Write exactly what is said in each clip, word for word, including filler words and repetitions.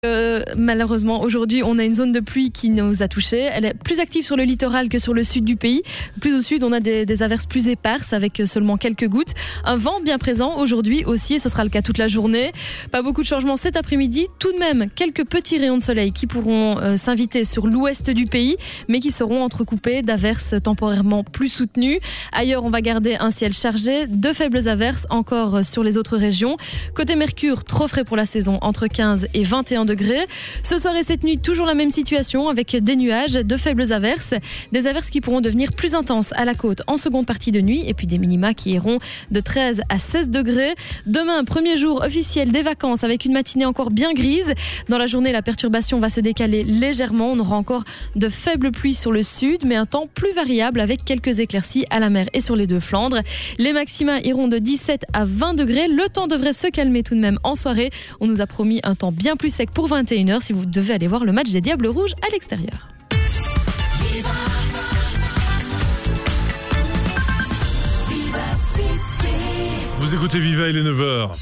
Euh, malheureusement, aujourd'hui, on a une zone de pluie qui nous a touchés. Elle est plus active sur le littoral que sur le sud du pays. Plus au sud, on a des, des averses plus éparses avec seulement quelques gouttes. Un vent bien présent aujourd'hui aussi, et ce sera le cas toute la journée. Pas beaucoup de changements cet après-midi. Tout de même, quelques petits rayons de soleil qui pourront euh, s'inviter sur l'ouest du pays, mais qui seront entrecoupés d'averses temporairement plus soutenues. Ailleurs, on va garder un ciel chargé, de faibles averses encore sur les autres régions. Côté Mercure, trop frais pour la saison, entre quinze et vingt et un degrés. Ce soir et cette nuit, toujours la même situation avec des nuages, de faibles averses. Des averses qui pourront devenir plus intenses à la côte en seconde partie de nuit et puis des minima qui iront de treize à seize degrés. Demain, premier jour officiel des vacances avec une matinée encore bien grise. Dans la journée, la perturbation va se décaler légèrement. On aura encore de faibles pluies sur le sud, mais un temps plus variable avec quelques éclaircies à la mer et sur les deux Flandres. Les maxima iront de dix-sept à vingt degrés. Le temps devrait se calmer tout de même en soirée. On nous a promis un temps bien plus sec pour vingt et une heures si vous devez aller voir le match des Diables Rouges à l'extérieur. Vous écoutez Viva, il est neuf heures.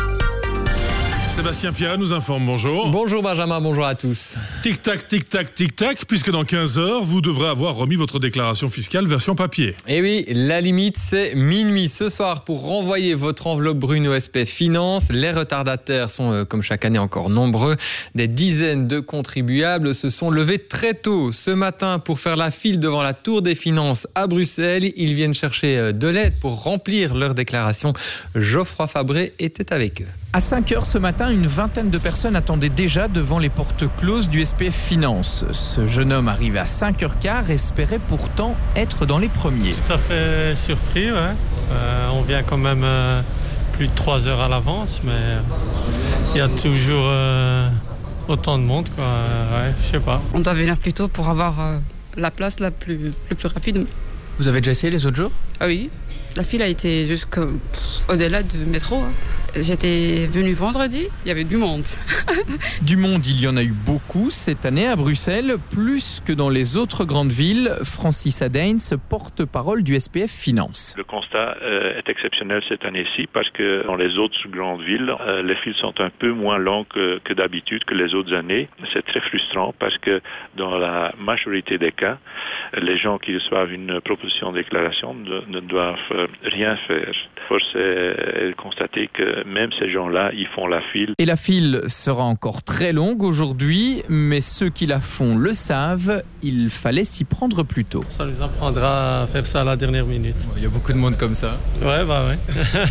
Sébastien Pierre nous informe, bonjour. Bonjour Benjamin, bonjour à tous. Tic-tac, tic-tac, tic-tac, puisque dans quinze heures, vous devrez avoir remis votre déclaration fiscale version papier. Et oui, la limite c'est minuit ce soir pour renvoyer votre enveloppe brune au S P F Finance. Les retardataires sont euh, comme chaque année encore nombreux. Des dizaines de contribuables se sont levés très tôt ce matin pour faire la file devant la Tour des Finances à Bruxelles. Ils viennent chercher euh, de l'aide pour remplir leur déclaration. Geoffroy Fabré était avec eux. À cinq heures ce matin, une vingtaine de personnes attendaient déjà devant les portes closes du S P F Finance. Ce jeune homme arrivé à cinq heures quinze espérait pourtant être dans les premiers. Tout à fait surpris, ouais. Euh, on vient quand même euh, plus de trois heures à l'avance, mais il y a toujours euh, autant de monde, quoi. Euh, ouais, je sais pas. On doit venir plus tôt pour avoir euh, la place la plus, le plus rapide. Vous avez déjà essayé les autres jours ? Ah oui, la file a été jusqu'au-delà du métro. Hein. J'étais venue vendredi, il y avait du monde. Du monde, il y en a eu beaucoup cette année à Bruxelles, plus que dans les autres grandes villes. Francis Adeyns, porte-parole du S P F Finance. Le constat euh, est exceptionnel cette année-ci parce que dans les autres grandes villes, euh, les files sont un peu moins longues que, que d'habitude, que les autres années. C'est très frustrant parce que dans la majorité des cas, les gens qui reçoivent une proposition de déclaration ne, ne doivent euh, rien faire. Force est de constater que même ces gens-là, ils font la file. Et la file sera encore très longue aujourd'hui, mais ceux qui la font le savent, il fallait s'y prendre plus tôt. Ça nous apprendra à faire ça à la dernière minute. Il y a beaucoup de monde comme ça. Ouais, bah ouais.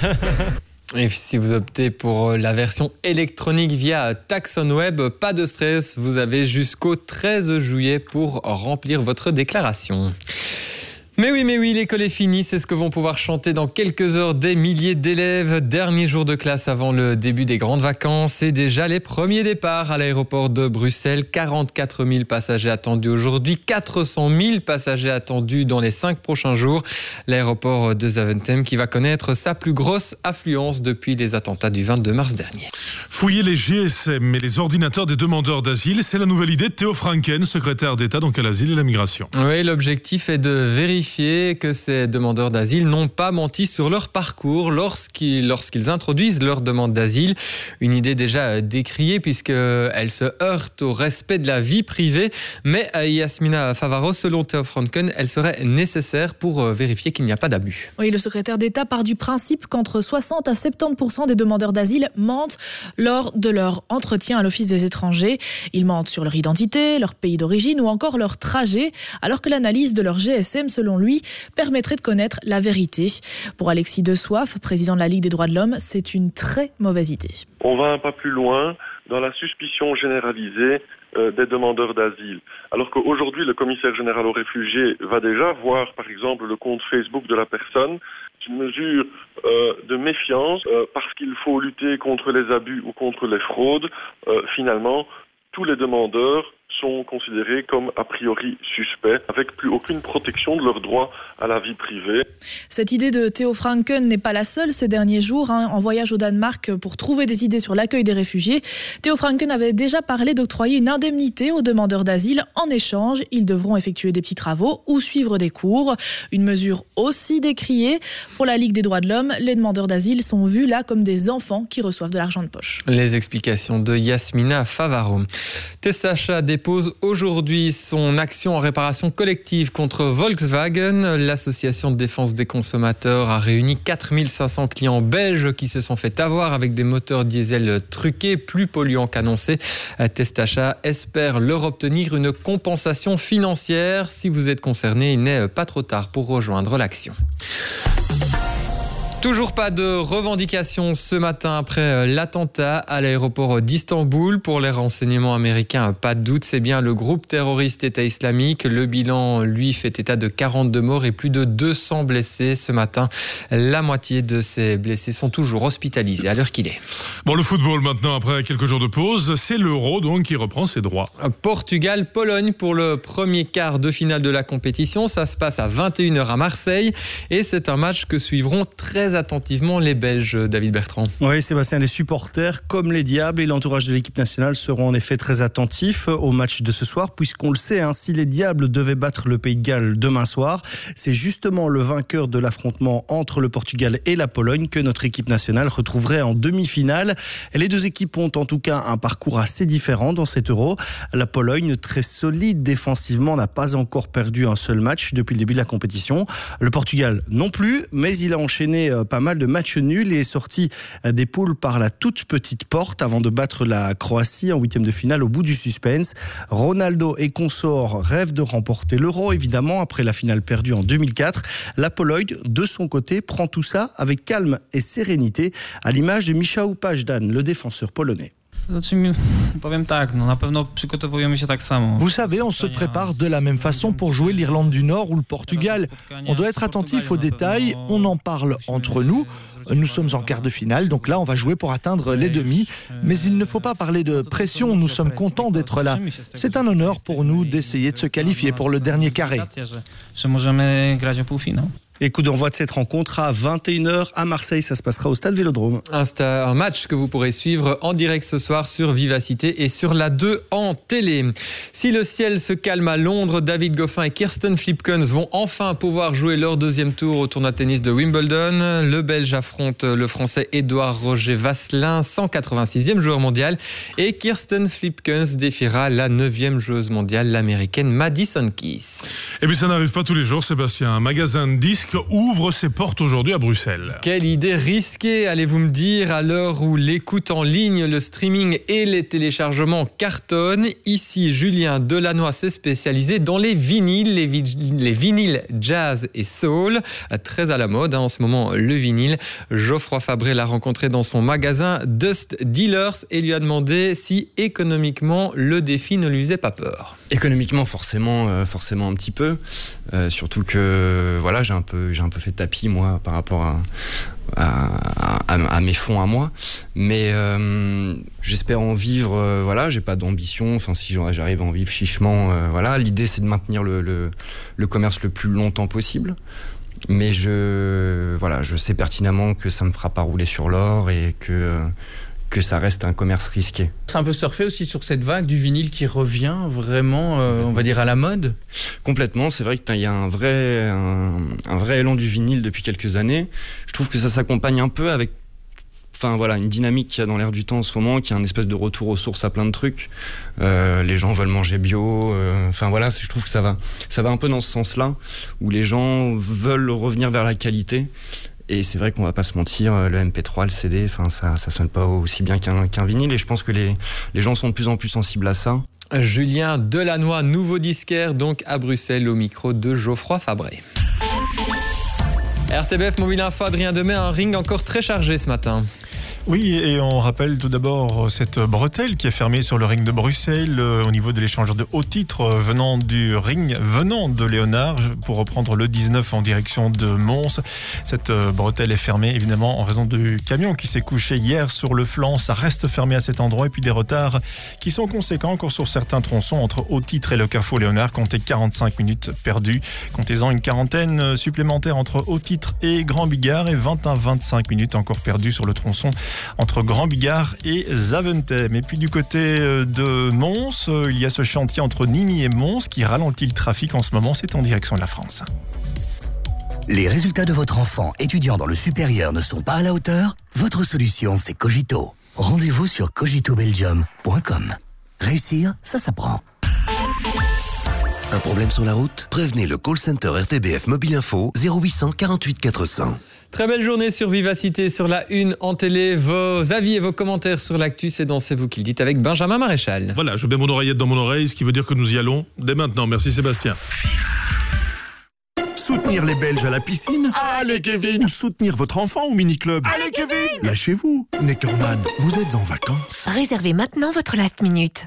Et si vous optez pour la version électronique via TaxonWeb, pas de stress, vous avez jusqu'au treize juillet pour remplir votre déclaration. Mais oui, mais oui, l'école est finie, c'est ce que vont pouvoir chanter dans quelques heures des milliers d'élèves. Dernier jour de classe avant le début des grandes vacances et déjà les premiers départs à l'aéroport de Bruxelles. quarante-quatre mille passagers attendus aujourd'hui, quatre cent mille passagers attendus dans les cinq prochains jours. L'aéroport de Zaventem qui va connaître sa plus grosse affluence depuis les attentats du vingt-deux mars dernier. Fouiller les G S M et les ordinateurs des demandeurs d'asile, c'est la nouvelle idée de Theo Franken, secrétaire d'État donc à l'asile et la migration. Oui, l'objectif est de vérifier que ces demandeurs d'asile n'ont pas menti sur leur parcours lorsqu'ils, lorsqu'ils introduisent leur demande d'asile. Une idée déjà décriée puisqu'elle se heurte au respect de la vie privée. Mais Yasmina Favaro, selon Theo Franken, elle serait nécessaire pour vérifier qu'il n'y a pas d'abus. Oui, le secrétaire d'État part du principe qu'entre soixante à soixante-dix pour cent des demandeurs d'asile mentent lors de leur entretien à l'Office des étrangers. Ils mentent sur leur identité, leur pays d'origine ou encore leur trajet, alors que l'analyse de leur G S M, selon lui, permettrait de connaître la vérité. Pour Alexis De Soif, président de la Ligue des droits de l'homme, c'est une très mauvaise idée. On va un pas plus loin dans la suspicion généralisée euh, des demandeurs d'asile. Alors qu'aujourd'hui, le commissaire général aux réfugiés va déjà voir, par exemple, le compte Facebook de la personne. C'est une mesure euh, de méfiance euh, parce qu'il faut lutter contre les abus ou contre les fraudes. Euh, finalement, tous les demandeurs sont considérés comme a priori suspects, avec plus aucune protection de leurs droits à la vie privée. Cette idée de Theo Franken n'est pas la seule ces derniers jours. Hein, en voyage au Danemark pour trouver des idées sur l'accueil des réfugiés, Theo Franken avait déjà parlé d'octroyer une indemnité aux demandeurs d'asile. En échange, ils devront effectuer des petits travaux ou suivre des cours. Une mesure aussi décriée. Pour la Ligue des droits de l'homme, les demandeurs d'asile sont vus là comme des enfants qui reçoivent de l'argent de poche. Les explications de Yasmina Favaro. Testacha dépose aujourd'hui son action en réparation collective contre Volkswagen. L'association de défense des consommateurs a réuni quatre mille cinq cents clients belges qui se sont fait avoir avec des moteurs diesel truqués, plus polluants qu'annoncé. Testacha espère leur obtenir une compensation financière. Si vous êtes concerné, il n'est pas trop tard pour rejoindre l'action. Toujours pas de revendication ce matin après l'attentat à l'aéroport d'Istanbul. Pour les renseignements américains, pas de doute, c'est bien le groupe terroriste État islamique. Le bilan, lui, fait état de quarante-deux morts et plus de deux cents blessés ce matin. La moitié de ces blessés sont toujours hospitalisés à l'heure qu'il est. Bon, le football maintenant, après quelques jours de pause, c'est l'Euro donc qui reprend ses droits. Portugal-Pologne pour le premier quart de finale de la compétition. Ça se passe à vingt et une heures à Marseille et c'est un match que suivront très attentivement les Belges, David Bertrand. Oui, Sébastien, les supporters comme les Diables et l'entourage de l'équipe nationale seront en effet très attentifs au match de ce soir, puisqu'on le sait, hein, si les Diables devaient battre le Pays de Galles demain soir, c'est justement le vainqueur de l'affrontement entre le Portugal et la Pologne que notre équipe nationale retrouverait en demi-finale. Les deux équipes ont en tout cas un parcours assez différent dans cet Euro. La Pologne, très solide défensivement, n'a pas encore perdu un seul match depuis le début de la compétition. Le Portugal non plus, mais il a enchaîné pas mal de matchs nuls et est sorti des poules par la toute petite porte avant de battre la Croatie en huitième de finale au bout du suspense. Ronaldo et consorts rêvent de remporter l'Euro, évidemment, après la finale perdue en deux mille quatre. La Pologne, de son côté, prend tout ça avec calme et sérénité, à l'image de Michał Pajdan, le défenseur polonais. Vous savez, on se prépare de la même façon pour jouer l'Irlande du Nord ou le Portugal. On doit être attentif aux détails, on en parle entre nous. Nous sommes en quart de finale, donc là on va jouer pour atteindre les demi. Mais il ne faut pas parler de pression, nous sommes contents d'être là. C'est un honneur pour nous d'essayer de se qualifier pour le dernier carré. Et coup d'envoi de cette rencontre à vingt et une heures à Marseille, ça se passera au Stade Vélodrome. Un, un match que vous pourrez suivre en direct ce soir sur Vivacité et sur la deux en télé. Si le ciel se calme à Londres, David Goffin et Kirsten Flipkens vont enfin pouvoir jouer leur deuxième tour au tournoi de tennis de Wimbledon. Le Belge affronte le Français Édouard Roger Vasselin, cent quatre-vingt-sixième joueur mondial. Et Kirsten Flipkens défiera la neuvième joueuse mondiale, l'américaine Madison Keys. Et puis ça n'arrive pas tous les jours, Sébastien. Un magasin de disques ouvre ses portes aujourd'hui à Bruxelles. Quelle idée risquée, allez-vous me dire, à l'heure où l'écoute en ligne, le streaming et les téléchargements cartonnent. Ici, Julien Delannoy s'est spécialisé dans les vinyles, les, vi- les vinyles jazz et soul. Très à la mode hein, en ce moment, le vinyle. Geoffroy Fabré l'a rencontré dans son magasin Dust Dealers et lui a demandé si économiquement le défi ne lui faisait pas peur. Économiquement, forcément, euh, forcément un petit peu. Euh, surtout que voilà, j'ai un peu, j'ai un peu fait tapis moi par rapport à, à, à, à mes fonds à moi. Mais euh, j'espère en vivre. Euh, voilà, j'ai pas d'ambition. Enfin, si j'arrive à en vivre chichement, euh, voilà. L'idée, c'est de maintenir le, le, le commerce le plus longtemps possible. Mais je, voilà, je sais pertinemment que ça me fera pas rouler sur l'or et que euh, que ça reste un commerce risqué. C'est un peu surfé aussi sur cette vague du vinyle qui revient vraiment, euh, on va dire, à la mode. Complètement, c'est vrai qu'il y a un vrai, un, un vrai élan du vinyle depuis quelques années. Je trouve que ça s'accompagne un peu avec Enfin voilà, une dynamique qu'il y a dans l'air du temps en ce moment, qui est un espèce de retour aux sources à plein de trucs. Euh, les gens veulent manger bio. Euh, enfin voilà, je trouve que ça va, ça va un peu dans ce sens-là, où les gens veulent revenir vers la qualité. Et c'est vrai qu'on va pas se mentir, le M P trois, le C D, enfin ça, ça sonne pas aussi bien qu'un, qu'un vinyle. Et je pense que les, les gens sont de plus en plus sensibles à ça. Julien Delannoy, nouveau disquaire donc à Bruxelles, au micro de Geoffroy Fabré. R T B F Mobile Info, Adrien Demey, un ring encore très chargé ce matin. Oui, et on rappelle tout d'abord cette bretelle qui est fermée sur le ring de Bruxelles euh, au niveau de l'échange de hauts titres euh, venant du ring, venant de Léonard, pour reprendre le dix-neuf en direction de Mons. Cette euh, bretelle est fermée évidemment en raison du camion qui s'est couché hier sur le flanc. Ça reste fermé à cet endroit et puis des retards qui sont conséquents encore sur certains tronçons entre hauts titres et le carrefour Léonard. Comptez quarante-cinq minutes perdues. Comptez-en une quarantaine supplémentaire entre hauts titres et Grand Bigard et vingt à vingt-cinq minutes encore perdues sur le tronçon entre Grand Bigard et Zaventem. Et puis du côté de Mons, il y a ce chantier entre Nîmes et Mons qui ralentit le trafic en ce moment. C'est en direction de la France. Les résultats de votre enfant étudiant dans le supérieur ne sont pas à la hauteur? Votre solution, c'est Cogito. Rendez-vous sur cogito belgium point com. Réussir, ça s'apprend. Un problème sur la route? Prévenez le call center R T B F Mobile Info zéro huit cent quarante-huit quatre cents. Très belle journée sur Vivacité, sur la une en télé. Vos avis et vos commentaires sur l'actu, c'est dans C'est vous qui le dites avec Benjamin Maréchal. Voilà, je mets mon oreillette dans mon oreille, ce qui veut dire que nous y allons dès maintenant. Merci Sébastien. Soutenir les Belges à la piscine? Allez Kevin! Ou soutenir votre enfant au mini-club? Allez Kevin! Lâchez-vous! Neckerman, vous êtes en vacances. Réservez maintenant votre last minute.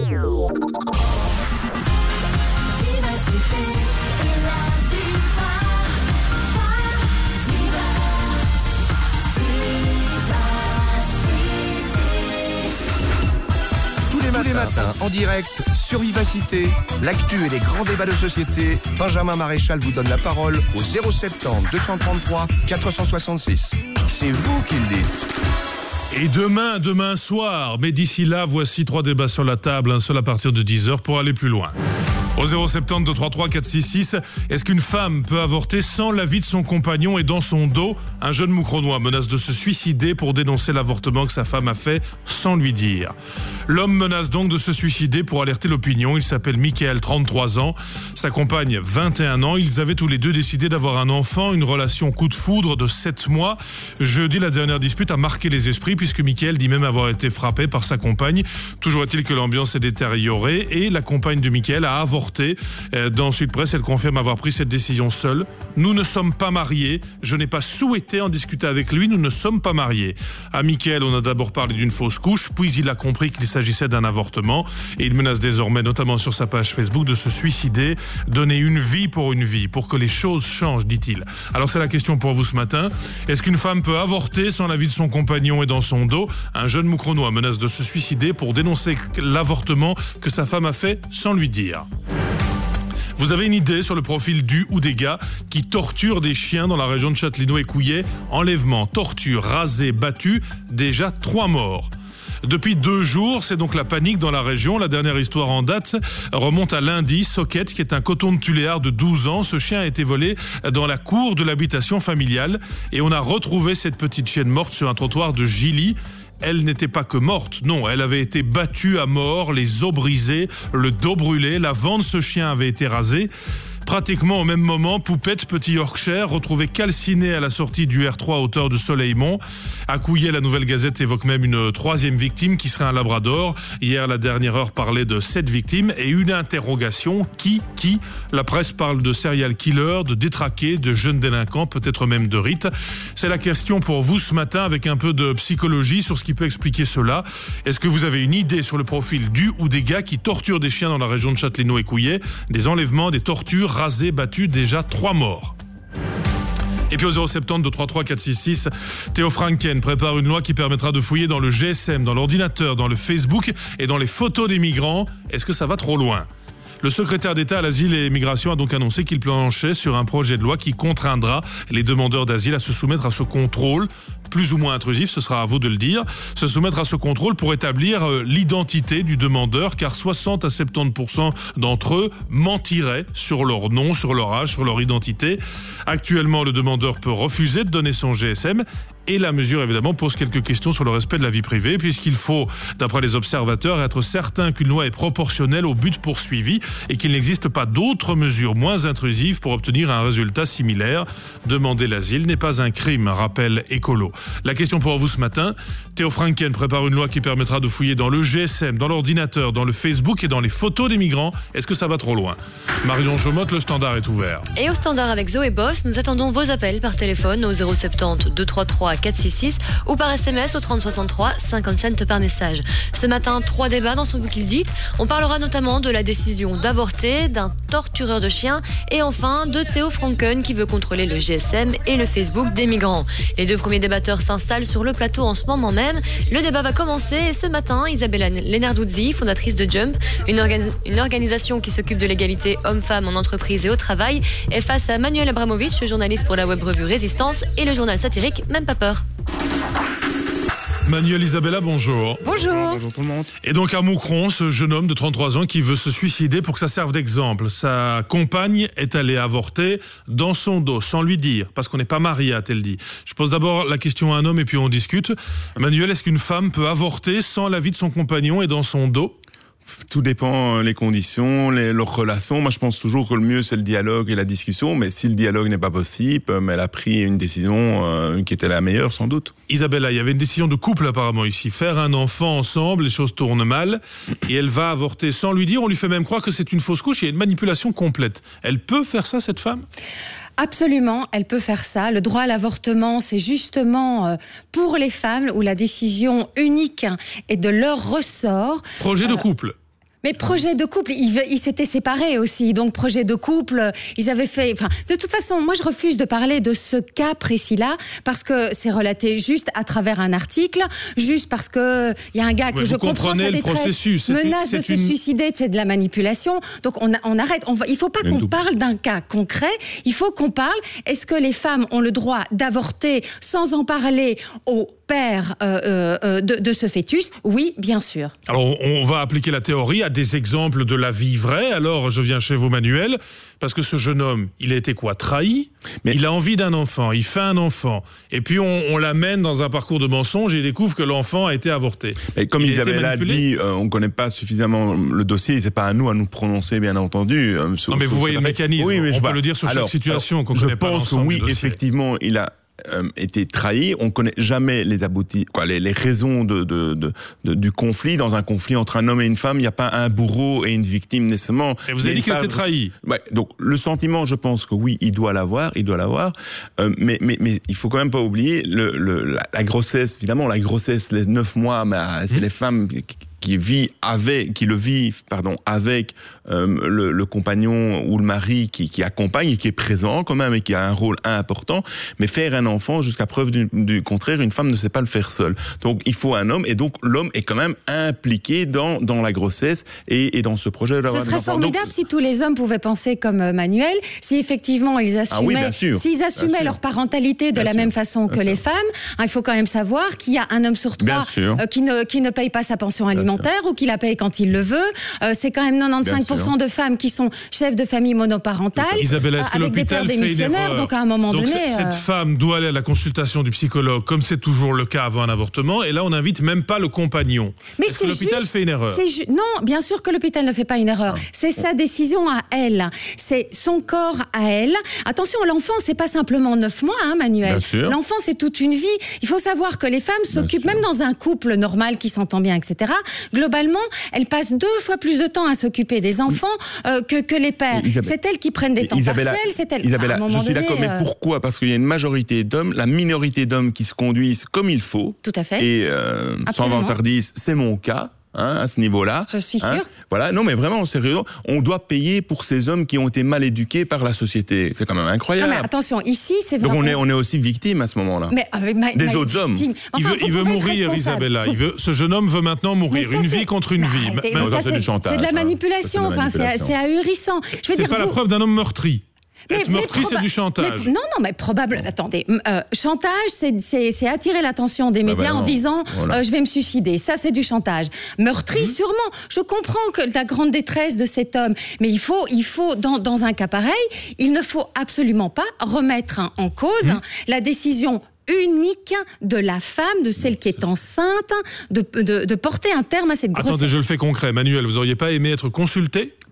Tous les matins, en direct, sur Vivacité, l'actu et les grands débats de société, Benjamin Maréchal vous donne la parole au zéro soixante-dix deux cent trente-trois quatre cent soixante-six. C'est vous qui le dites. Et demain, demain soir, mais d'ici là, voici trois débats sur la table, un seul à partir de dix heures pour aller plus loin. Au zéro soixante-dix deux cent trente-trois quatre cent soixante-six, est-ce qu'une femme peut avorter sans l'avis de son compagnon et dans son dos? Un jeune Moucronois menace de se suicider pour dénoncer l'avortement que sa femme a fait sans lui dire. L'homme menace donc de se suicider pour alerter l'opinion. Il s'appelle Mickaël, trente-trois ans. Sa compagne, vingt et un ans. Ils avaient tous les deux décidé d'avoir un enfant, une relation coup de foudre de sept mois. Jeudi, la dernière dispute a marqué les esprits puisque Mickaël dit même avoir été frappé par sa compagne. Toujours est-il que l'ambiance s'est détériorée et la compagne de Mickaël a avorté. Dans Sud Presse, elle confirme avoir pris cette décision seule. Nous ne sommes pas mariés. Je n'ai pas souhaité en discuter avec lui. Nous ne sommes pas mariés. À Mickaël, on a d'abord parlé d'une fausse couche, puis il a compris qu'il s'agissait d'un avortement et il menace désormais, notamment sur sa page Facebook, de se suicider, donner une vie pour une vie, pour que les choses changent, dit-il. Alors c'est la question pour vous ce matin. Est-ce qu'une femme peut avorter sans l'avis de son compagnon et dans son dos? Un jeune Moucronois menace de se suicider pour dénoncer l'avortement que sa femme a fait sans lui dire. Vous avez une idée sur le profil du ou des gars qui torturent des chiens dans la région de Châtellerault et Couillet? Enlèvement, torture, rasé, battu, déjà trois morts. Depuis deux jours, c'est donc la panique dans la région. La dernière histoire en date remonte à lundi. Socket, qui est un coton de Tuléar de douze ans. Ce chien a été volé dans la cour de l'habitation familiale. Et on a retrouvé cette petite chienne morte sur un trottoir de Gilly. Elle n'était pas que morte, non, elle avait été battue à mort, les os brisés, le dos brûlé, l'avant de ce chien avait été rasé. Pratiquement au même moment, Poupette, petit Yorkshire, retrouvé calciné à la sortie du R trois à hauteur de Soleilmont. À Couillet, la Nouvelle Gazette évoque même une troisième victime qui serait un labrador. Hier, la dernière heure parlait de sept victimes et une interrogation. Qui Qui La presse parle de serial killer, de détraqués, de jeunes délinquants, peut-être même de rites. C'est la question pour vous ce matin avec un peu de psychologie sur ce qui peut expliquer cela. Est-ce que vous avez une idée sur le profil du ou des gars qui torturent des chiens dans la région de Châtellerault et Couillet? Des enlèvements, des tortures, rasé, battu, déjà trois morts. Et puis au zéro soixante-dix deux cent trente-trois quatre cent soixante-six, Théo Franken prépare une loi qui permettra de fouiller dans le G S M, dans l'ordinateur, dans le Facebook et dans les photos des migrants. Est-ce que ça va trop loin? Le secrétaire d'État à l'asile et immigration a donc annoncé qu'il planchait sur un projet de loi qui contraindra les demandeurs d'asile à se soumettre à ce contrôle, plus ou moins intrusif, ce sera à vous de le dire, se soumettre à ce contrôle pour établir l'identité du demandeur, car soixante à soixante-dix pour cent d'entre eux mentiraient sur leur nom, sur leur âge, sur leur identité. Actuellement, le demandeur peut refuser de donner son G S M. Et la mesure, évidemment, pose quelques questions sur le respect de la vie privée, puisqu'il faut, d'après les observateurs, être certain qu'une loi est proportionnelle au but poursuivi et qu'il n'existe pas d'autres mesures moins intrusives pour obtenir un résultat similaire. Demander l'asile n'est pas un crime, rappelle Écolo. La question pour vous ce matin, Théo Franken prépare une loi qui permettra de fouiller dans le G S M, dans l'ordinateur, dans le Facebook et dans les photos des migrants. Est-ce que ça va trop loin? Marion Jomotte, le standard est ouvert. Et au standard avec Zoé Boss, nous attendons vos appels par téléphone au zéro soixante-dix deux cent trente-trois trois quatre six six ou par S M S au trente soixante-trois, cinquante cents par message. Ce matin, trois débats dans son Vous qu'il dit. On parlera notamment de la décision d'avorter, d'un tortureur de chiens et enfin de Theo Franken qui veut contrôler le G S M et le Facebook des migrants. Les deux premiers débatteurs s'installent sur le plateau en ce moment même. Le débat va commencer et ce matin, Isabella Lenarduzzi, fondatrice de Jump, une, organi- une organisation qui s'occupe de l'égalité hommes-femmes en entreprise et au travail, est face à Manuel Abramovitch, journaliste pour la web revue Résistance et le journal satirique Même pas peur. Manuel, Isabella, bonjour. Bonjour. Bonjour tout le monde. Et donc à Moucron, ce jeune homme de trente-trois ans qui veut se suicider pour que ça serve d'exemple. Sa compagne est allée avorter dans son dos, sans lui dire, parce qu'on n'est pas marié, a-t-elle dit. Je pose d'abord la question à un homme et puis on discute. Manuel, est-ce qu'une femme peut avorter sans l'avis de son compagnon et dans son dos ? Tout dépend les conditions, les, leurs relations. Moi, je pense toujours que le mieux, c'est le dialogue et la discussion. Mais si le dialogue n'est pas possible, elle a pris une décision euh, qui était la meilleure, sans doute. Isabella, il y avait une décision de couple apparemment ici. Faire un enfant ensemble, les choses tournent mal. Et elle va avorter sans lui dire. On lui fait même croire que c'est une fausse couche. Il y a une manipulation complète. Elle peut faire ça, cette femme ? Absolument, elle peut faire ça. Le droit à l'avortement, c'est justement pour les femmes où la décision unique est de leur ressort. Projet de couple. Mais projet de couple, ils, ils s'étaient séparés aussi, donc projet de couple, ils avaient fait... Enfin, de toute façon, moi je refuse de parler de ce cas précis-là, parce que c'est relaté juste à travers un article, juste parce qu'il y a un gars que ouais, je comprends sa détresse, menace de se une... suicider, c'est de la manipulation, donc on, on arrête, on va, il ne faut pas qu'on parle d'un cas concret, il faut qu'on parle, est-ce que les femmes ont le droit d'avorter sans en parler au père euh, euh, de, de ce fœtus? Oui, bien sûr. Alors, on va appliquer la théorie à des exemples de la vie vraie. Alors, je viens chez vous, Manuel, parce que ce jeune homme, il a été quoi? Trahi. Mais il a envie d'un enfant, il fait un enfant. Et puis, on, on l'amène dans un parcours de mensonges et il découvre que l'enfant a été avorté. Et comme il Isabella a dit, euh, on ne connaît pas suffisamment le dossier. C'est pas à nous à nous prononcer, bien entendu. Euh, sur, non, mais vous voyez le mécanisme. Oui, on peut le dire sur alors, chaque situation alors, qu'on ne connaît pas l'ensemble. Je pense que oui, effectivement, il a Euh, été trahi, on connaît jamais les aboutis, quoi, les, les raisons de, de, de, de, du conflit. Dans un conflit entre un homme et une femme, il n'y a pas un bourreau et une victime nécessairement. Et vous avez dit qu'il était trahi. Ouais, donc le sentiment, je pense que oui, il doit l'avoir, il doit l'avoir, euh, mais, mais, mais il faut quand même pas oublier le, le, la, la grossesse, évidemment, la grossesse, les neuf mois, mais c'est mmh. les femmes qui, qui vit avec, qui le vit, pardon, avec euh, le, le compagnon ou le mari qui, qui accompagne et qui est présent quand même et qui a un rôle important. Mais faire un enfant, jusqu'à preuve du, du contraire, une femme ne sait pas le faire seule. Donc il faut un homme et donc l'homme est quand même impliqué dans dans la grossesse et, et dans ce projet d'avoir des enfants. Ce serait formidable donc, si tous les hommes pouvaient penser comme Manuel, si effectivement ils assumaient, ah oui, s'ils assumaient leur parentalité de bien la sûr. même façon que bien les sûr. femmes. Hein, il faut quand même savoir qu'il y a un homme sur trois euh, qui ne qui ne paye pas sa pension alimentaire ou qui la paye quand il le veut. Euh, c'est quand même quatre-vingt-quinze pour cent de femmes qui sont chefs de famille monoparentales. Isabella, est-ce que avec des pères démissionnaires. Donc à un moment donc donné, cette euh... femme doit aller à la consultation du psychologue, comme c'est toujours le cas avant un avortement. Et là, on n'invite même pas le compagnon. Mais est-ce que l'hôpital juste, fait une erreur? ju- Non, bien sûr que l'hôpital ne fait pas une erreur. Ah. C'est sa décision à elle. C'est son corps à elle. Attention, l'enfant, c'est pas simplement neuf mois, hein, Manuel. L'enfant, c'est toute une vie. Il faut savoir que les femmes bien s'occupent, sûr. même dans un couple normal qui s'entend bien, et cetera. Globalement, elles passent deux fois plus de temps à s'occuper des enfants euh, que, que les pères. Isabelle, c'est elles qui prennent des temps Isabella, partiels. C'est elles. Isabella, je suis donné, d'accord, mais euh... pourquoi? Parce qu'il y a une majorité d'hommes, la minorité d'hommes qui se conduisent comme il faut. Tout à fait. Et euh, sans vantardise, c'est mon cas. Hein, à ce niveau-là. Je suis hein, sûre. Voilà, non mais vraiment, sérieux, on doit payer pour ces hommes qui ont été mal éduqués par la société. C'est quand même incroyable. Non mais attention, ici c'est vraiment... Donc on est, on... on est aussi victime à ce moment-là. Mais avec ma... Des ma... autres hommes. Enfin, il veut, il veut mourir, Isabella. Il veut, ce jeune homme veut maintenant mourir. Ça, une c'est... vie contre une vie. Mais mais ça, c'est, c'est, chantage, c'est de la manipulation. Hein. Enfin, c'est, c'est ahurissant. Je veux c'est dire, pas vous... la preuve d'un homme meurtri. Mais, Être meurtri, proba- c'est du chantage. Mais, non, non, mais probable. Attendez, euh, chantage, c'est, c'est, c'est attirer l'attention des médias bah ben en disant voilà. euh, je vais me suicider. Ça, c'est du chantage. Meurtri, mmh. sûrement. Je comprends que la grande détresse de cet homme, mais il faut, il faut dans, dans un cas pareil, il ne faut absolument pas remettre en cause mmh. la décision unique de la femme, de celle qui est enceinte, de, de, de porter un terme à cette grossesse. Attendez, je le fais concret. Manuel, vous auriez pas aimé être consulté ?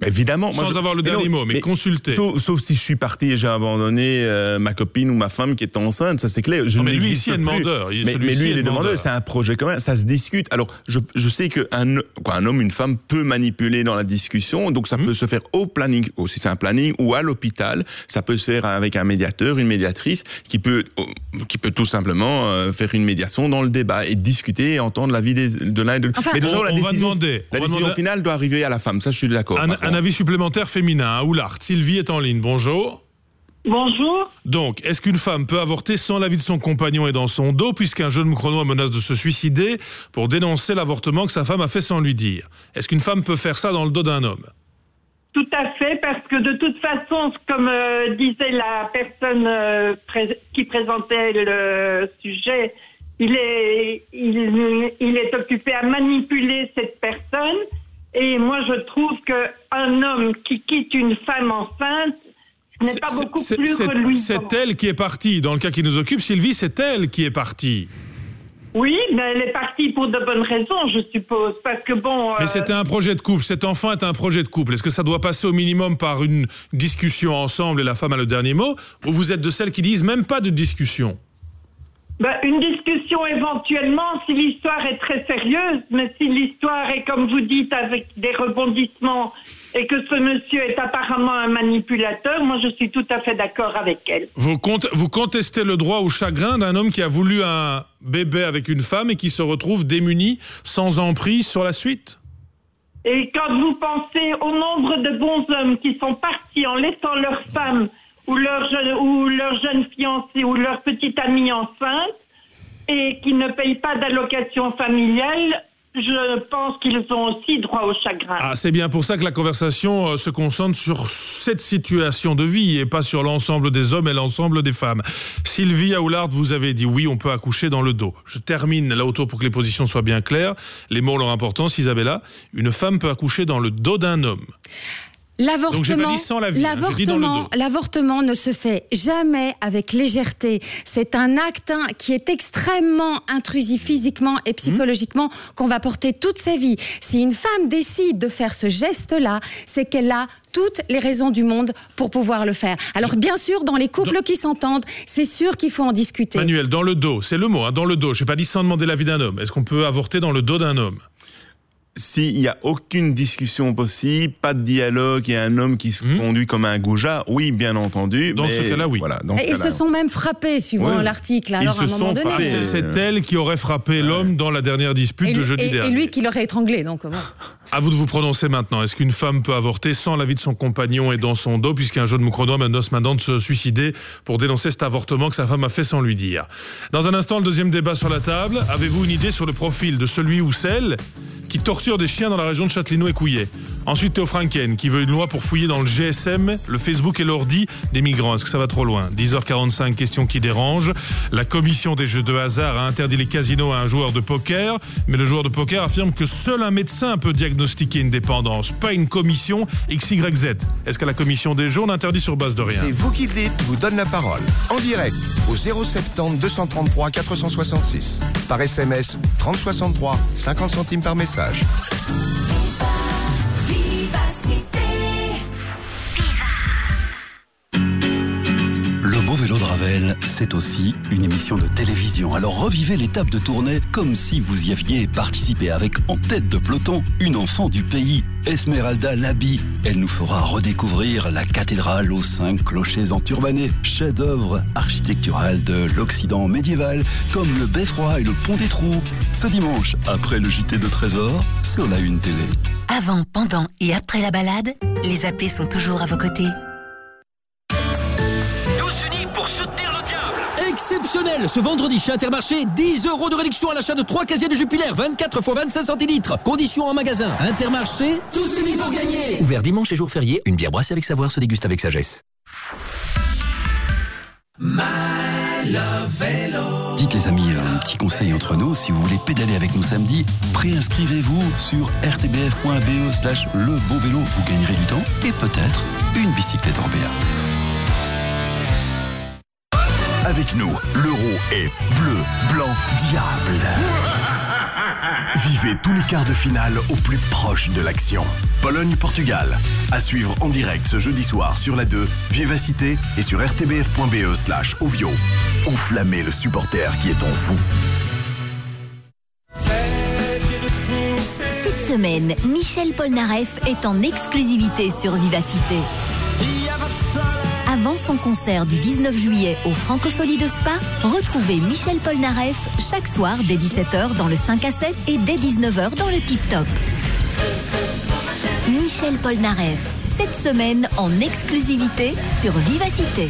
Évidemment. Sans moi, je... avoir le dernier non, mot, mais, mais consulter. Sauf, sauf si je suis parti et j'ai abandonné euh, ma copine ou ma femme qui est enceinte, ça c'est clair. Je non, mais lui ici ici est demandeur. Il, mais, mais lui il est demandeur, c'est un projet commun, ça se discute. Alors je, je sais qu'un un homme, une femme peut manipuler dans la discussion, donc ça mmh. peut se faire au planning, oh, si c'est un planning ou à l'hôpital, ça peut se faire avec un médiateur, une médiatrice qui peut, oh, qui peut tout simplement euh, faire une médiation dans le débat et discuter et entendre l'avis des, de l'un et de l'autre. Enfin, mais de on, la on décision, va demander, la on décision va demander... finale doit arriver à la femme, ça je suis d'accord. Un, un avis supplémentaire féminin, à Oulart. Sylvie est en ligne, bonjour. Bonjour. Donc, est-ce qu'une femme peut avorter sans l'avis de son compagnon et dans son dos, puisqu'un jeune chronois menace de se suicider pour dénoncer l'avortement que sa femme a fait sans lui dire? Est-ce qu'une femme peut faire ça dans le dos d'un homme? Tout à fait, parce que de toute façon, comme euh, disait la personne euh, pré- qui présentait le sujet, il est, il, il est occupé à manipuler cette personne. Et moi, je trouve qu'un homme qui quitte une femme enceinte n'est pas beaucoup c'est, plus c'est, reluisant. C'est elle qui est partie. Dans le cas qui nous occupe, Sylvie, c'est elle qui est partie. Oui, mais elle est partie pour de bonnes raisons, je suppose. Parce que bon... Euh... Mais c'était un projet de couple. Cet enfant est un projet de couple. Est-ce que ça doit passer au minimum par une discussion ensemble et la femme a le dernier mot? Ou vous êtes de celles qui disent même pas de discussion? Ben, une discussion éventuellement si l'histoire est très sérieuse, mais si l'histoire est, comme vous dites, avec des rebondissements et que ce monsieur est apparemment un manipulateur, moi je suis tout à fait d'accord avec elle. Vous, compte, vous contestez le droit au chagrin d'un homme qui a voulu un bébé avec une femme et qui se retrouve démuni, sans emprise sur la suite? Et quand vous pensez au nombre de bons hommes qui sont partis en laissant leur femme ou leur jeune, ou leur jeune fiancée ou leur petite amie enceinte et qui ne payent pas d'allocation familiale, je pense qu'ils ont aussi droit au chagrin. Ah, c'est bien pour ça que la conversation euh, se concentre sur cette situation de vie et pas sur l'ensemble des hommes et l'ensemble des femmes. Sylvie Aoulard, vous avez dit oui, on peut accoucher dans le dos. Je termine là autour pour que les positions soient bien claires. Les mots ont leur importance. Isabella, une femme peut accoucher dans le dos d'un homme. L'avortement, Donc j'ai pas dit sans la vie, l'avortement, hein, j'ai dit dans le dos. l'avortement ne se fait jamais avec légèreté. C'est un acte qui est extrêmement intrusif physiquement et psychologiquement mmh. qu'on va porter toute sa vie. Si une femme décide de faire ce geste-là, c'est qu'elle a toutes les raisons du monde pour pouvoir le faire. Alors bien sûr, dans les couples dans... qui s'entendent, c'est sûr qu'il faut en discuter. Manuel, dans le dos, c'est le mot, hein, dans le dos. J'ai pas dit sans demander l'avis d'un homme. Est-ce qu'on peut avorter dans le dos d'un homme? S'il n'y a aucune discussion possible, pas de dialogue et un homme qui se mmh. conduit comme un goujat, oui, bien entendu. Dans mais ce cas-là, oui. Voilà, dans et ce ils cas-là, se sont même frappés, suivant oui. l'article. Alors, ils à se un moment sont donné, frappés. Ah, c'est, c'est elle qui aurait frappé ouais. l'homme dans la dernière dispute et de lui, jeudi et, dernier. Et lui qui l'aurait étranglé, donc bon. À vous de vous prononcer maintenant. Est-ce qu'une femme peut avorter sans l'avis de son compagnon et dans son dos, puisqu'un jeune moucronois menace maintenant de se suicider pour dénoncer cet avortement que sa femme a fait sans lui dire? Dans un instant, le deuxième débat sur la table. Avez-vous une idée sur le profil de celui ou celle qui torture des chiens dans la région de Châtellerault et Couillet? Ensuite, Théo Franken, qui veut une loi pour fouiller dans le G S M, le Facebook et l'ordi des migrants. Est-ce que ça va trop loin? dix heures quarante-cinq, question qui dérange. La commission des jeux de hasard a interdit les casinos à un joueur de poker, mais le joueur de poker affirme que seul un médecin peut diagnostiquer une dépendance, pas une commission X Y Z. Est-ce que la commission des jeux l'interdit sur base de rien? C'est vous qui le dites, vous donne la parole. En direct, au zéro soixante-dix deux cent trente-trois quatre cent soixante-six. Par S M S, trente soixante-trois, cinquante centimes par message. Le beau vélo de Ravel, c'est aussi une émission de télévision. Alors revivez l'étape de tournée comme si vous y aviez participé avec en tête de peloton une enfant du pays, Esmeralda Labi. Elle nous fera redécouvrir la cathédrale aux cinq clochers enturbanés, chef-d'œuvre architectural de l'Occident médiéval, comme le Beffroi et le Pont des Trous. Ce dimanche, après le J T de Trésor, sur la Une Télé. Avant, pendant et après la balade, les A P sont toujours à vos côtés. Exceptionnel! Ce vendredi chez Intermarché, dix euros de réduction à l'achat de trois casiers de Jupiler, vingt-quatre fois vingt-cinq centilitres. Conditions en magasin. Intermarché, tous unis pour gagner! Ouvert dimanche et jour férié, une bière brassée avec savoir se déguste avec sagesse. My Love Vélo. Dites les amis, un petit conseil entre nous, si vous voulez pédaler avec nous samedi, préinscrivez-vous sur r t b f point b e slash le beau vélo. Vous gagnerez du temps et peut-être une bicyclette Orbea. Avec nous, l'euro est bleu, blanc, diable. Vivez tous les quarts de finale au plus proche de l'action. Pologne-Portugal. À suivre en direct ce jeudi soir sur la deux, Vivacité et sur rtbf.be slash Ovio. Enflammez le supporter qui est en vous. Cette semaine, Michel Polnareff est en exclusivité sur Vivacité. Avant son concert du dix-neuf juillet au Francophonie de Spa, retrouvez Michel Polnareff chaque soir dès dix-sept heures dans le cinq à sept et dès dix-neuf heures dans le Tip Top. Michel Polnareff, cette semaine en exclusivité sur Vivacité.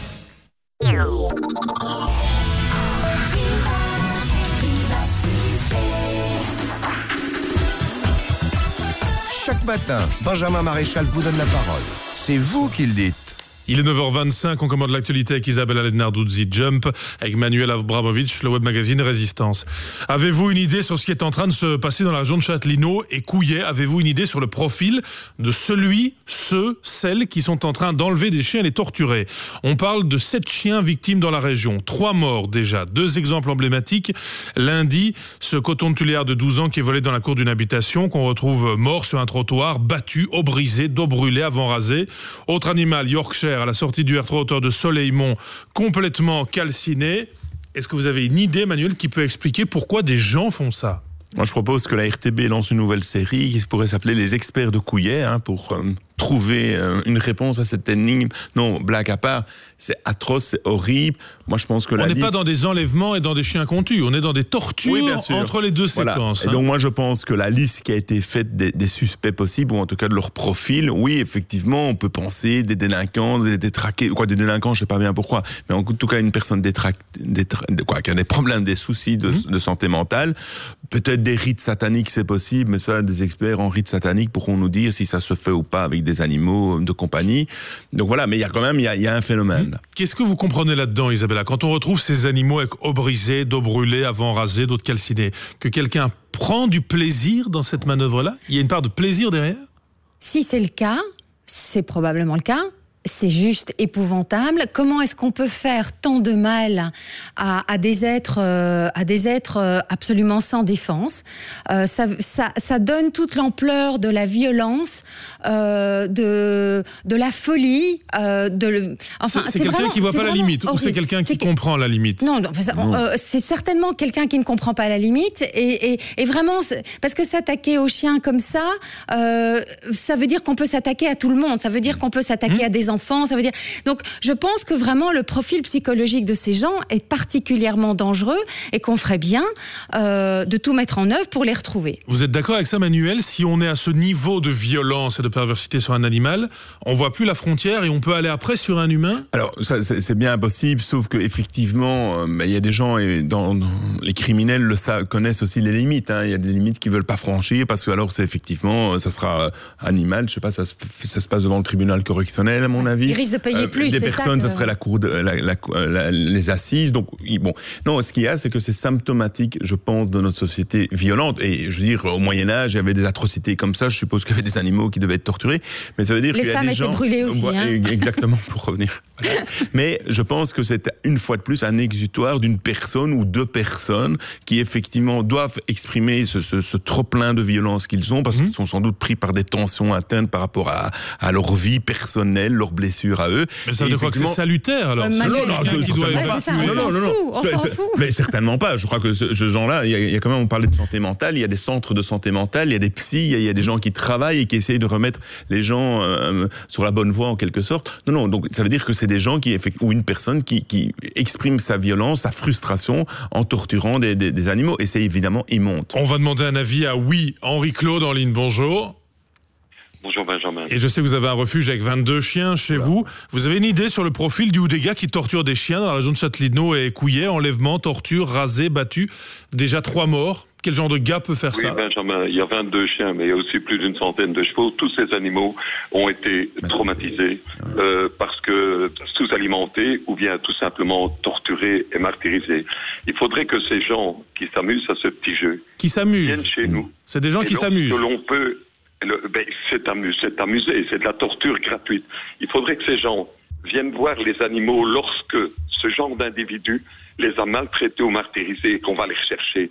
Chaque matin, Benjamin Maréchal vous donne la parole. C'est vous qui le dites. Il est neuf heures vingt-cinq, on commande l'actualité avec Isabella Lednarduzzi Jump, avec Manuel Abramovic, le web magazine Résistance. Avez-vous une idée sur ce qui est en train de se passer dans la région de Châtellerault et Couillet? Avez-vous une idée sur le profil de celui, ceux, celles qui sont en train d'enlever des chiens et les torturer? On parle de sept chiens victimes dans la région, trois morts déjà. Deux exemples emblématiques. Lundi, ce coton de Tuléar de douze ans qui est volé dans la cour d'une habitation, qu'on retrouve mort sur un trottoir, battu, eau brisée, dos brûlée, avant rasé. Autre animal, Yorkshire, à la sortie du R trois hauteur de Soleilmont, complètement calciné. Est-ce que vous avez une idée, Manuel, qui peut expliquer pourquoi des gens font ça? Moi, je propose que la R T B lance une nouvelle série qui pourrait s'appeler Les Experts de Couillet, hein, pour euh, trouver euh, une réponse à cette énigme. Non, blague à part, c'est atroce, c'est horrible. Moi, je pense que on la n'est liste... pas dans des enlèvements et dans des chiens contus, on est dans des tortures oui, bien sûr. entre les deux voilà. séquences. Et hein. donc, moi, je pense que la liste qui a été faite des, des suspects possibles, ou en tout cas de leur profil, oui, effectivement, on peut penser des délinquants, des détraqués, quoi, des délinquants, je sais pas bien pourquoi, mais en tout cas, une personne détra... Détra... quoi, qui a des problèmes, des soucis de, mmh. de santé mentale, peut-être des rites sataniques, c'est possible, mais ça, des experts en rites sataniques pourront nous dire si ça se fait ou pas avec des animaux de compagnie. Donc voilà, mais il y a quand même, il y a, il y a un phénomène. Mmh. Qu'est-ce que vous comprenez là-dedans, Isabella, quand on retrouve ces animaux avec eau brisée, dos brûlée, avant rasé, d'autres calcinés, que quelqu'un prend du plaisir dans cette manœuvre-là? Il y a une part de plaisir derrière? Si c'est le cas, c'est probablement le cas. C'est juste épouvantable. Comment est-ce qu'on peut faire tant de mal à, à des êtres, euh, à des êtres euh, absolument sans défense? euh, ça, ça, ça donne toute l'ampleur de la violence, euh, de, de la folie. Euh, de, enfin, c'est, c'est, c'est quelqu'un vraiment, qui voit pas la limite, horrible. Ou c'est quelqu'un qui c'est comprend que... la limite? Non, non, non. Euh, c'est certainement quelqu'un qui ne comprend pas la limite. Et, et, et vraiment, parce que s'attaquer aux chiens comme ça, euh, ça veut dire qu'on peut s'attaquer à tout le monde. Ça veut dire qu'on peut s'attaquer mmh. à des enfants. Ça veut dire. Donc, je pense que vraiment le profil psychologique de ces gens est particulièrement dangereux et qu'on ferait bien euh, de tout mettre en œuvre pour les retrouver. Vous êtes d'accord avec ça, Manuel? Si on est à ce niveau de violence et de perversité sur un animal, on voit plus la frontière et on peut aller après sur un humain? Alors, ça, c'est, c'est bien impossible, sauf que effectivement, il euh, y a des gens et dans, dans les criminels le savent, connaissent aussi les limites. Il hein. y a des limites qu'ils veulent pas franchir parce que alors c'est effectivement, ça sera euh, animal. Je sais pas, ça, ça se passe devant le tribunal correctionnel, à mon avis. Ils risquent de payer euh, plus. Des c'est personnes, ça, que... ce serait la cour de la, la, la, les assises. Donc bon, non, ce qu'il y a, c'est que c'est symptomatique, je pense, de notre société violente. Et je veux dire, au Moyen Âge, il y avait des atrocités comme ça. Je suppose qu'il y avait des animaux qui devaient être torturés. Mais ça veut dire les qu'il y a des gens. Les femmes étaient brûlées aussi. Ouais, hein. Exactement, pour revenir. Mais je pense que c'est une fois de plus un exutoire d'une personne ou deux personnes qui effectivement doivent exprimer ce, ce, ce trop plein de violence qu'ils ont, parce mmh. qu'ils sont sans doute pris par des tensions internes par rapport à, à leur vie personnelle, leurs blessures à eux. Mais ça veut dire quoi, que c'est salutaire alors? Euh, non, non, non, qui doit ouais, ça, non, non, non, non, on s'en fout. Mais certainement pas. Je crois que ce, ce genre-là, il y, a, il y a quand même, on parlait de santé mentale, il y a des centres de santé mentale, il y a des psys, il y a, il y a des gens qui travaillent et qui essayent de remettre les gens euh, sur la bonne voie en quelque sorte. Non, non, donc ça veut dire que c'est des gens qui, ou une personne qui, qui exprime sa violence, sa frustration en torturant des, des, des animaux. Et c'est évidemment immonde. On va demander un avis à oui, Henri-Claude en ligne. Bonjour. Bonjour Benjamin. Et je sais que vous avez un refuge avec vingt-deux chiens chez voilà. vous. Vous avez une idée sur le profil du ou des gars qui torturent des chiens dans la région de Châtellerault et Couillet? Enlèvement, torture, rasé, battu. Déjà trois morts. Quel genre de gars peut faire oui, ça? Oui Benjamin, il y a vingt-deux chiens, mais il y a aussi plus d'une centaine de chevaux. Tous ces animaux ont été traumatisés euh, parce que sous-alimentés ou bien tout simplement torturés et martyrisés. Il faudrait que ces gens qui s'amusent à ce petit jeu... Qui s'amusent viennent chez nous. C'est des gens qui s'amusent. Que l'on peut... Le, ben, c'est, amus, c'est amusé, c'est de la torture gratuite. Il faudrait que ces gens viennent voir les animaux lorsque ce genre d'individu les a maltraités ou martyrisés et qu'on va les rechercher.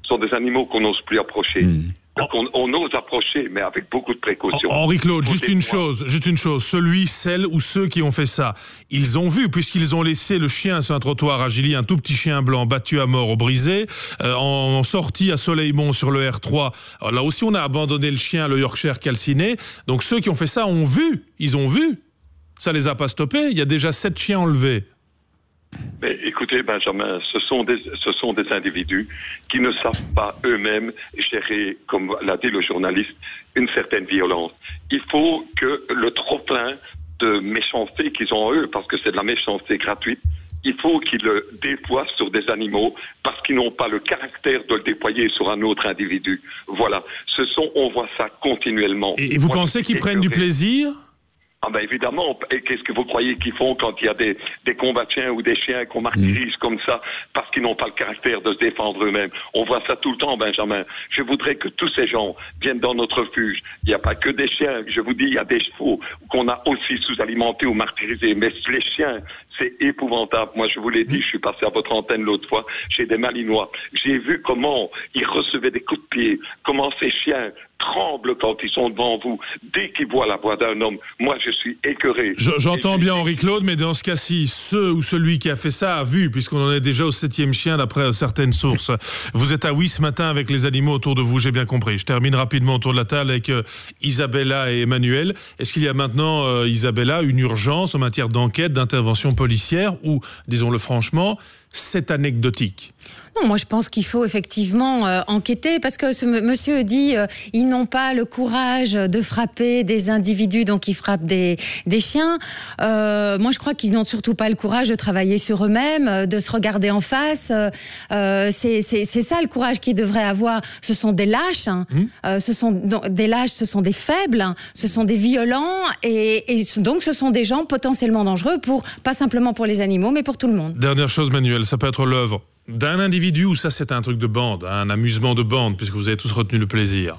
sont des animaux qu'on n'ose plus approcher. Mmh. Donc on, on ose approcher, mais avec beaucoup de précautions. Henri-Claude, juste une chose, juste une chose. Celui, celle ou ceux qui ont fait ça, ils ont vu, puisqu'ils ont laissé le chien sur un trottoir à Gilly, un tout petit chien blanc battu à mort au Brisé, euh, en, en sortie à Soleilmont sur le R trois. Alors là aussi, on a abandonné le chien, le Yorkshire calciné. Donc ceux qui ont fait ça ont vu, ils ont vu. Ça les a pas stoppés. Il y a déjà sept chiens enlevés. Mais écoutez, Benjamin, ce sont des, ce sont des individus qui ne savent pas eux-mêmes gérer, comme l'a dit le journaliste, une certaine violence. Il faut que le trop-plein de méchanceté qu'ils ont en eux, parce que c'est de la méchanceté gratuite, il faut qu'ils le déploient sur des animaux parce qu'ils n'ont pas le caractère de le déployer sur un autre individu. Voilà. Ce sont, on voit ça continuellement. Et, et vous Moi, pensez qu'ils prennent du plaisir ? Ah ben évidemment, et qu'est-ce que vous croyez qu'ils font quand il y a des, des combats de chiens ou des chiens qu'on martyrise mmh. comme ça parce qu'ils n'ont pas le caractère de se défendre eux-mêmes. On voit ça tout le temps, Benjamin. Je voudrais que tous ces gens viennent dans notre refuge. Il n'y a pas que des chiens, je vous dis, il y a des chevaux qu'on a aussi sous-alimentés ou martyrisés. Mais les chiens, c'est épouvantable. Moi, je vous l'ai dit, je suis passé à votre antenne l'autre fois, chez des Malinois. J'ai vu comment ils recevaient des coups de pied, comment ces chiens tremblent quand ils sont devant vous. Dès qu'ils voient la voix d'un homme, moi, je suis écœuré. Je, j'entends bien Henri-Claude, mais dans ce cas-ci, ceux ou celui qui a fait ça a vu, puisqu'on en est déjà au septième chien d'après certaines sources. Vous êtes à Oui ce matin avec les animaux autour de vous, j'ai bien compris. Je termine rapidement autour de la table avec euh, Isabella et Emmanuel. Est-ce qu'il y a maintenant, euh, Isabella, une urgence en matière d'enquête, d'intervention policière ou, disons-le franchement, c'est anecdotique? Non, moi je pense qu'il faut effectivement euh, enquêter parce que ce m- monsieur dit euh, ils n'ont pas le courage de frapper des individus, donc ils frappent des, des chiens. Euh, moi je crois qu'ils n'ont surtout pas le courage de travailler sur eux-mêmes, euh, de se regarder en face. Euh, c'est, c'est, c'est ça le courage qu'ils devraient avoir. Ce sont des lâches, hein. mmh. euh, ce sont donc, des lâches, ce sont des faibles, hein. Ce sont des violents et, et donc ce sont des gens potentiellement dangereux pour pas simplement pour les animaux mais pour tout le monde. Dernière chose, Manuel, ça peut être l'œuvre d'un individu ou ça c'est un truc de bande, un amusement de bande, puisque vous avez tous retenu le plaisir?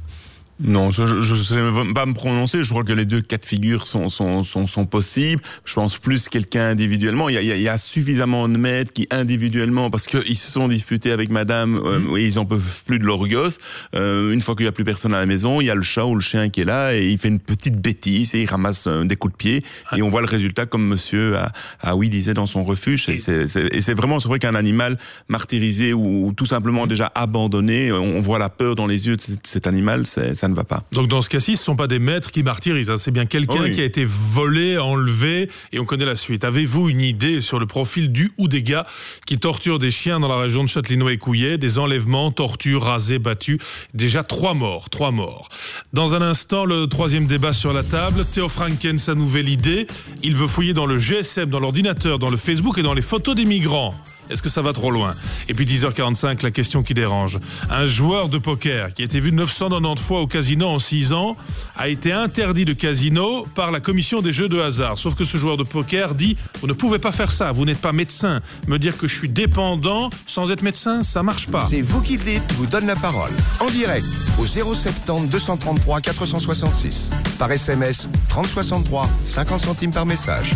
Non, ça, je ne sais pas me prononcer. Je crois que les deux cas de figure sont, sont, sont, sont possibles. Je pense plus quelqu'un individuellement. Il y a, il y a suffisamment de maîtres qui individuellement, parce qu'ils se sont disputés avec madame, euh, mmh. et ils en peuvent plus de leur gosse. Euh, une fois qu'il n'y a plus personne à la maison, il y a le chat ou le chien qui est là et il fait une petite bêtise et il ramasse euh, des coups de pied. Ah. Et on voit le résultat comme monsieur a, a oui disait dans son refuge. Et c'est, c'est, et c'est vraiment, c'est vrai qu'un animal martyrisé ou, ou tout simplement mmh. déjà abandonné, on voit la peur dans les yeux de cet, cet animal, c'est, ça ne va pas. Donc dans ce cas-ci, ce ne sont pas des maîtres qui martyrisent, hein. C'est bien quelqu'un oui. qui a été volé, enlevé, et on connaît la suite. Avez-vous une idée sur le profil du ou des gars qui torturent des chiens dans la région de Châtellenois et Couillet, des enlèvements, tortures, rasés, battus, déjà trois morts, trois morts. Dans un instant, le troisième débat sur la table, Théo Franken, sa nouvelle idée, il veut fouiller dans le G S M, dans l'ordinateur, dans le Facebook et dans les photos des migrants. Est-ce que ça va trop loin? Et puis dix heures quarante-cinq, la question qui dérange. Un joueur de poker qui a été vu neuf cent quatre-vingt-dix fois au casino en six ans a été interdit de casino par la commission des jeux de hasard. Sauf que ce joueur de poker dit « Vous ne pouvez pas faire ça, vous n'êtes pas médecin. Me dire que je suis dépendant sans être médecin, ça marche pas. » C'est vous qui le dites, vous donne la parole. En direct, au zéro sept deux cent trente-trois quatre cent soixante-six. Par S M S, trente soixante-trois, cinquante centimes par message.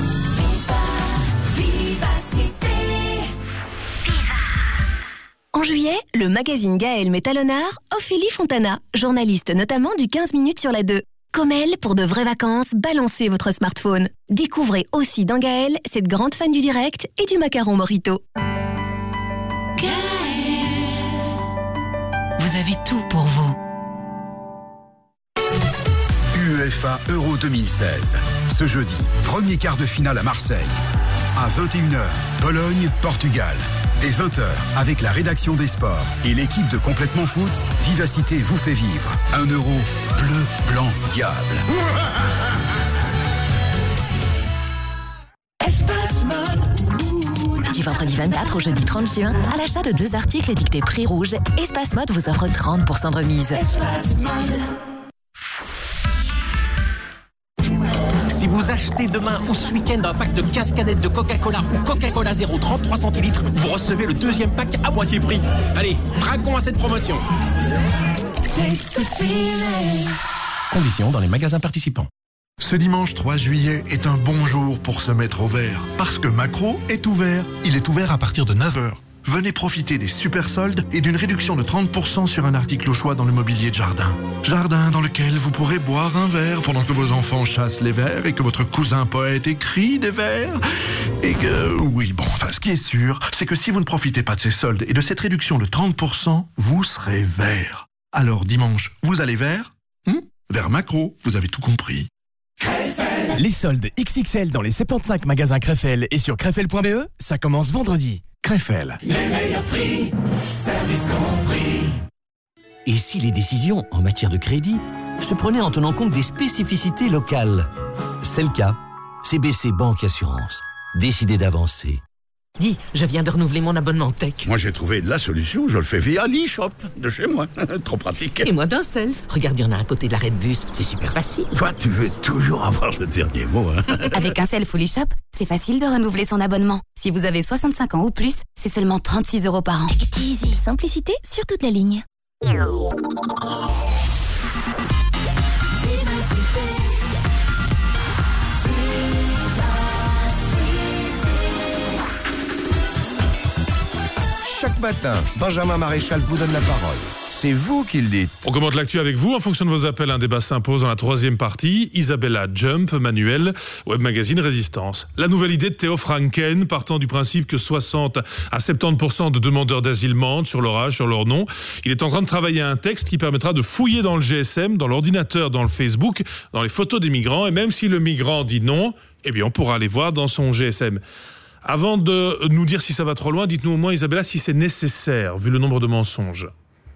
En juillet, le magazine Gaël met talonnard Ophélie Fontana, journaliste notamment du quinze minutes sur la deux. Comme elle, pour de vraies vacances, balancez votre smartphone. Découvrez aussi dans Gaël cette grande fan du direct et du macaron mojito. Gaël, vous avez tout pour vous. UEFA Euro deux mille seize. Ce jeudi, premier quart de finale à Marseille. À vingt et une heures, Pologne, Portugal. Dès vingt heures, avec la rédaction des sports et l'équipe de Complètement Foot, Vivacité vous fait vivre un euro bleu, blanc, diable. Espace Mode. Du vendredi vingt-quatre au jeudi trente juin, à l'achat de deux articles étiquetés prix rouge, Espace Mode vous offre trente pour cent de remise. Espace Mode. Si vous achetez demain ou ce week-end un pack de quinze canettes de Coca-Cola ou Coca-Cola zéro trente-trois centilitres, vous recevez le deuxième pack à moitié prix. Allez, trinquons à cette promotion. Conditions dans les magasins participants. Ce dimanche trois juillet est un bon jour pour se mettre au vert. Parce que Macro est ouvert. Il est ouvert à partir de neuf heures. venez profiter des super soldes et d'une réduction de trente pour cent sur un article au choix dans le mobilier de jardin. Jardin dans lequel vous pourrez boire un verre pendant que vos enfants chassent les vers et que votre cousin poète écrit des vers. Et que, oui, bon, enfin, ce qui est sûr, c'est que si vous ne profitez pas de ces soldes et de cette réduction de trente pour cent, vous serez vert. Alors, dimanche, vous allez vert hum Vers Macro, vous avez tout compris. Les soldes X X L dans les soixante-quinze magasins Krefel et sur krefel point b e, ça commence vendredi. Krefel. Les meilleurs prix, service compris. Et si les décisions en matière de crédit se prenaient en tenant compte des spécificités locales? C'est le cas. C B C Banque Assurance. Décidez d'avancer. Dis, je viens de renouveler mon abonnement tech. Moi, j'ai trouvé la solution. Je le fais via l'e-shop de chez moi. Trop pratique. Et moi d'un self. Regarde, il y en a à côté de l'arrêt de bus. C'est super facile. Toi, tu veux toujours avoir le dernier mot, hein. Avec un self ou l'e-shop, c'est facile de renouveler son abonnement. Si vous avez soixante-cinq ans ou plus, c'est seulement trente-six euros par an. Easy. Simplicité sur toute la ligne. Chaque matin, Benjamin Maréchal vous donne la parole. C'est vous qui le dites. On commente l'actu avec vous. En fonction de vos appels, un débat s'impose dans la troisième partie. Isabella Jump, Manuel, Web Magazine Résistance. La nouvelle idée de Théo Franken, partant du principe que soixante à soixante-dix pour cent de demandeurs d'asile mentent sur leur âge, sur leur nom. Il est en train de travailler à un texte qui permettra de fouiller dans le G S M, dans l'ordinateur, dans le Facebook, dans les photos des migrants. Et même si le migrant dit non, eh bien on pourra aller voir dans son G S M. Avant de nous dire si ça va trop loin, dites-nous au moins, Isabella, si c'est nécessaire, vu le nombre de mensonges.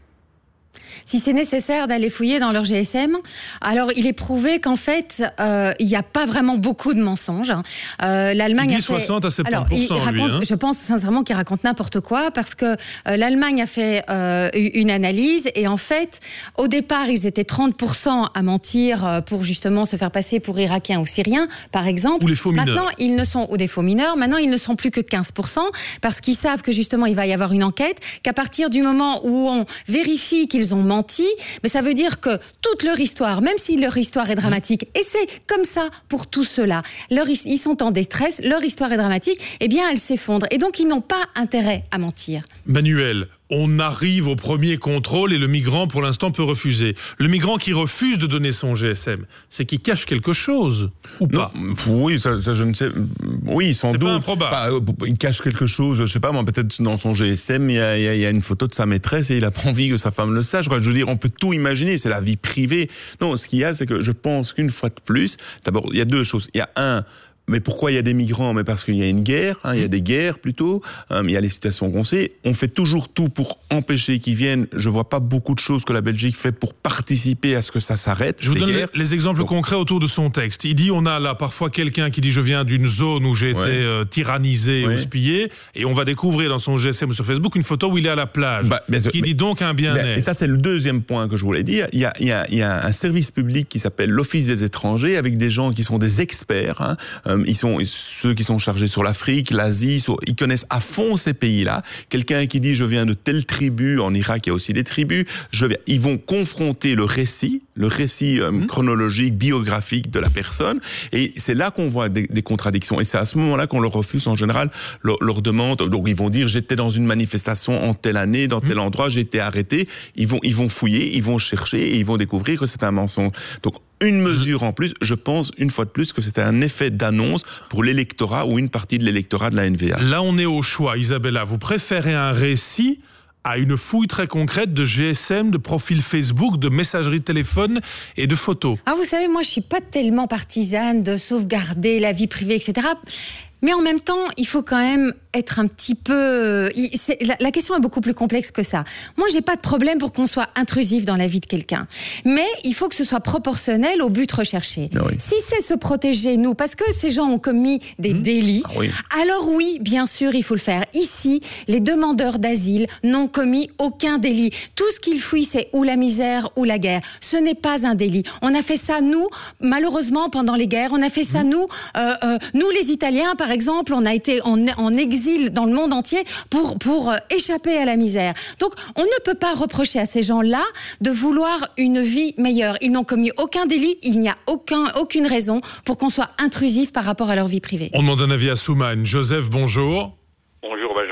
Si c'est nécessaire d'aller fouiller dans leur G S M, alors il est prouvé qu'en fait, euh, il n'y a pas vraiment beaucoup de mensonges. Euh, L'Allemagne il dit a fait... soixante à soixante-dix pour cent, alors, il, il raconte, lui. Hein. Je pense sincèrement qu'il raconte n'importe quoi, parce que euh, l'Allemagne a fait euh, une analyse, et en fait, au départ, ils étaient trente pour cent à mentir pour justement se faire passer pour Irakiens ou Syriens, par exemple. Ou les faux mineurs. Maintenant, ils ne sont, ou des faux mineurs. Maintenant, ils ne sont plus que quinze pour cent, parce qu'ils savent que justement, il va y avoir une enquête, qu'à partir du moment où on vérifie qu'ils ont menti, mais ça veut dire que toute leur histoire, même si leur histoire est dramatique, et c'est comme ça pour tous ceux-là, leur, ils sont en détresse, leur histoire est dramatique, eh bien elle s'effondre. Et donc ils n'ont pas intérêt à mentir. Manuel, on arrive au premier contrôle et le migrant pour l'instant peut refuser. Le migrant qui refuse de donner son G S M, c'est qu'il cache quelque chose ou pas? Non, oui, ça, ça je ne sais. Oui, sans c'est doute. C'est pas improbable. Pas, il cache quelque chose, je sais pas, moi peut-être dans son G S M il y, a, il y a une photo de sa maîtresse et il a pas envie que sa femme le sache. Je veux dire, on peut tout imaginer, c'est la vie privée. Non, ce qu'il y a, c'est que je pense qu'une fois de plus, d'abord il y a deux choses. Il y a un. Mais pourquoi il y a des migrants? Mais parce qu'il y a une guerre, hein, il y a des guerres plutôt, hein, il y a les situations qu'on sait. On fait toujours tout pour empêcher qu'ils viennent. Je vois pas beaucoup de choses que la Belgique fait pour participer à ce que ça s'arrête. Je vous donne les, les exemples Donc, concrets autour de son texte. Il dit, on a là parfois quelqu'un qui dit je viens d'une zone où j'ai été ouais. euh, tyrannisé ouais. ou spié, et on va découvrir dans son G S M ou sur Facebook une photo où il est à la plage, bah, mais, qui mais, dit donc un bien-être. Et ça c'est le deuxième point que je voulais dire. Il y a, il y a, il y a un service public qui s'appelle l'Office des étrangers, avec des gens qui sont des experts, hein, Ils sont ceux qui sont chargés sur l'Afrique, l'Asie, sur, ils connaissent à fond ces pays-là. Quelqu'un qui dit je viens de telle tribu, en Irak il y a aussi des tribus, je viens, ils vont confronter le récit, le récit euh, mmh. chronologique, biographique de la personne, et c'est là qu'on voit des, des contradictions. Et c'est à ce moment-là qu'on leur refuse en général leur, leur demande. Donc ils vont dire j'étais dans une manifestation en telle année, dans tel mmh. endroit, j'ai été arrêté. Ils vont, ils vont fouiller, ils vont chercher et ils vont découvrir que c'est un mensonge. Donc une mesure en plus, je pense une fois de plus que c'était un effet d'annonce pour l'électorat ou une partie de l'électorat de la N V A. Là, on est au choix. Isabella, vous préférez un récit à une fouille très concrète de G S M, de profil Facebook, de messagerie de téléphone et de photos? Ah, vous savez, moi, je suis pas tellement partisane de sauvegarder la vie privée, et cetera. Mais en même temps, il faut quand même être un petit peu... La, la question est beaucoup plus complexe que ça. Moi, j'ai pas de problème pour qu'on soit intrusif dans la vie de quelqu'un. Mais il faut que ce soit proportionnel au but recherché. Oui. Si c'est se protéger, nous, parce que ces gens ont commis des mmh. délits, ah oui. alors oui, bien sûr, il faut le faire. Ici, les demandeurs d'asile n'ont commis aucun délit. Tout ce qu'ils fouillent, c'est ou la misère ou la guerre. Ce n'est pas un délit. On a fait ça, nous, malheureusement, pendant les guerres. On a fait ça, mmh. nous, euh, euh, nous, les Italiens, par exemple, on a été en, en exil dans le monde entier pour, pour échapper à la misère. Donc, on ne peut pas reprocher à ces gens-là de vouloir une vie meilleure. Ils n'ont commis aucun délit, il n'y a aucun, aucune raison pour qu'on soit intrusif par rapport à leur vie privée. On demande un avis à Soumane. Joseph, bonjour. Bonjour Benjamin.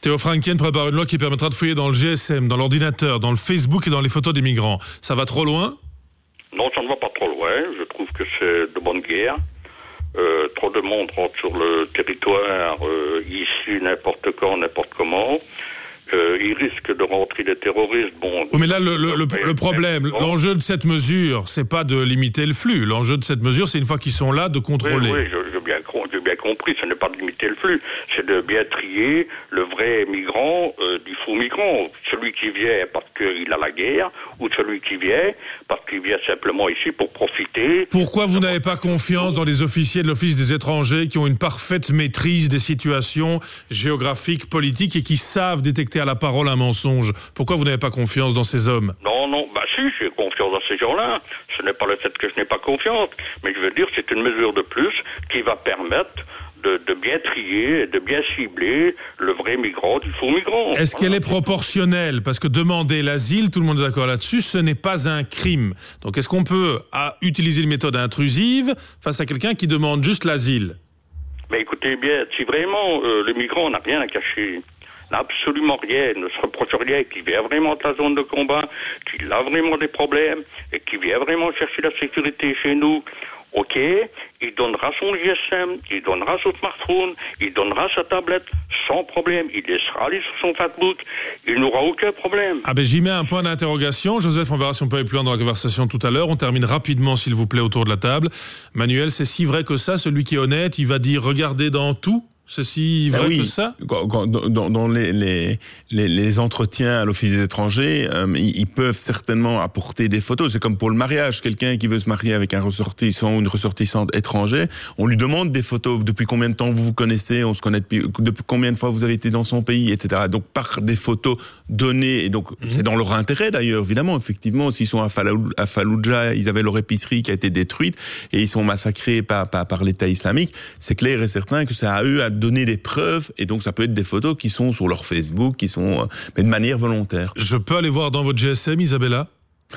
Théo Franken prépare une loi qui permettra de fouiller dans le G S M, dans l'ordinateur, dans le Facebook et dans les photos des migrants. Ça va trop loin ? Non, ça ne va pas trop loin. Je trouve que c'est de bonne guerre. Euh, trop de monde rentre sur le territoire, euh, ici, n'importe quand, n'importe comment. Euh, il risque de rentrer des terroristes. Bon. Oui, mais là, le, le, le, le problème, l'enjeu de cette mesure, c'est pas de limiter le flux. L'enjeu de cette mesure, c'est une fois qu'ils sont là, de contrôler. Oui, oui, je, je bien, j'ai bien compris. Ce n'est pas de limiter le flux, c'est de bien trier le vrai migrant euh, du faux migrant. Celui qui vient parce qu'il a la guerre, ou celui qui vient parce qu'il vient simplement ici pour profiter. Pourquoi vous n'avez pas confiance dans les officiers de l'Office des étrangers qui ont une parfaite maîtrise des situations géographiques, politiques et qui savent détecter à la parole un mensonge? Pourquoi vous n'avez pas confiance dans ces hommes? Non, non, bah si, j'ai confiance dans ces gens-là. Ce n'est pas le fait que je n'ai pas confiance, mais je veux dire, c'est une mesure de plus qui va permettre de, de bien trier, de bien cibler le vrai migrant du faux migrant. Est-ce qu'elle est proportionnelle? Parce que demander l'asile, tout le monde est d'accord là-dessus, ce n'est pas un crime. Donc est-ce qu'on peut à, utiliser une méthode intrusive face à quelqu'un qui demande juste l'asile? Mais écoutez bien, si vraiment euh, le migrant n'a rien à cacher, n'a absolument rien, ne se reproche rien, qui vient vraiment de la zone de combat, qu'il a vraiment des problèmes et qui vient vraiment chercher la sécurité chez nous, ok, il donnera son G S M, il donnera son smartphone, il donnera sa tablette, sans problème, il laissera aller sur son Facebook, il n'aura aucun problème. Ah ben j'y mets un point d'interrogation. Joseph, on verra si on peut aller plus loin dans la conversation tout à l'heure. On termine rapidement, s'il vous plaît, autour de la table. Manuel, c'est si vrai que ça? Celui qui est honnête, il va dire regardez dans tout? C'est si vrai ben oui, que ça? Dans, dans les, les, les, les entretiens à l'Office des étrangers, euh, ils, ils peuvent certainement apporter des photos. C'est comme pour le mariage. Quelqu'un qui veut se marier avec un ressortissant ou une ressortissante étranger, on lui demande des photos. Depuis combien de temps vous vous connaissez? On se connaît depuis, depuis combien de fois vous avez été dans son pays, et cetera. Donc par des photos données, et donc mmh. c'est dans leur intérêt d'ailleurs, évidemment. Effectivement, s'ils sont à, Fallou, à Fallujah, ils avaient leur épicerie qui a été détruite et ils sont massacrés par, par, par l'État islamique. C'est clair et certain que c'est à eux à donner des preuves, et donc ça peut être des photos qui sont sur leur Facebook, qui sont mais de manière volontaire. Je peux aller voir dans votre G S M, Isabella?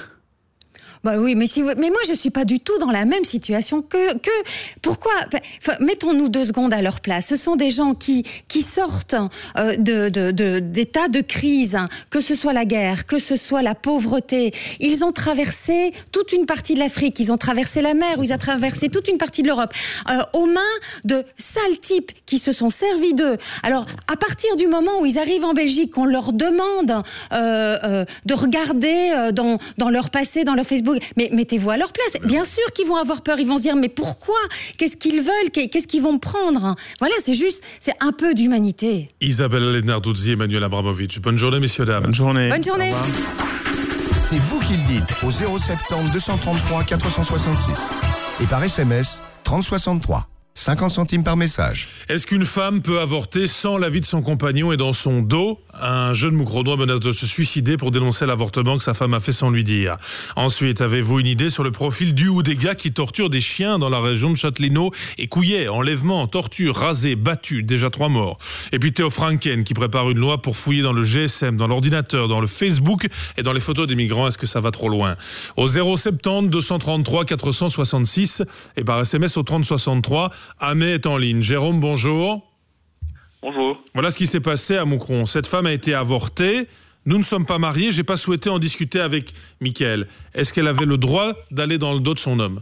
Bah oui, mais, si vous... mais moi je suis pas du tout dans la même situation que... que... Pourquoi enfin, mettons-nous deux secondes à leur place. Ce sont des gens qui, qui sortent euh, de, de, de, d'états de crise, hein, que ce soit la guerre, que ce soit la pauvreté. Ils ont traversé toute une partie de l'Afrique, ils ont traversé la mer, ils ont traversé toute une partie de l'Europe, euh, aux mains de sales types qui se sont servis d'eux. Alors, à partir du moment où ils arrivent en Belgique, on leur demande euh, euh, de regarder euh, dans, dans leur passé, dans leur Facebook, mais mettez-vous à leur place. Bien sûr qu'ils vont avoir peur, ils vont se dire mais pourquoi? Qu'est-ce qu'ils veulent? Qu'est-ce qu'ils vont me prendre? Voilà, c'est juste, c'est un peu d'humanité. Isabella Lenarduzzi, Emmanuel Abramovitch. Bonne journée, messieurs, dames. Bonne journée. Bonne journée. C'est vous qui le dites au zéro sept zéro deux cent trente-trois quatre cent soixante-six et par S M S trente soixante-trois. cinquante centimes par message. Est-ce qu'une femme peut avorter sans l'avis de son compagnon et dans son dos? Un jeune Moucronois menace de se suicider pour dénoncer l'avortement que sa femme a fait sans lui dire. Ensuite, avez-vous une idée sur le profil du ou des gars qui torturent des chiens dans la région de Châtellerault et Couillet? Enlèvement, torture, rasé, battu, déjà trois morts. Et puis Théo Franken qui prépare une loi pour fouiller dans le G S M, dans l'ordinateur, dans le Facebook et dans les photos des migrants. Est-ce que ça va trop loin? Au zéro sept zéro deux cent trente-trois quatre cent soixante-six et par S M S au trente soixante-trois. Amé est en ligne. Jérôme, bonjour. Bonjour. Voilà ce qui s'est passé à Moucron. Cette femme a été avortée. Nous ne sommes pas mariés. J'ai pas souhaité en discuter avec Mickaël. Est-ce qu'elle avait le droit d'aller dans le dos de son homme?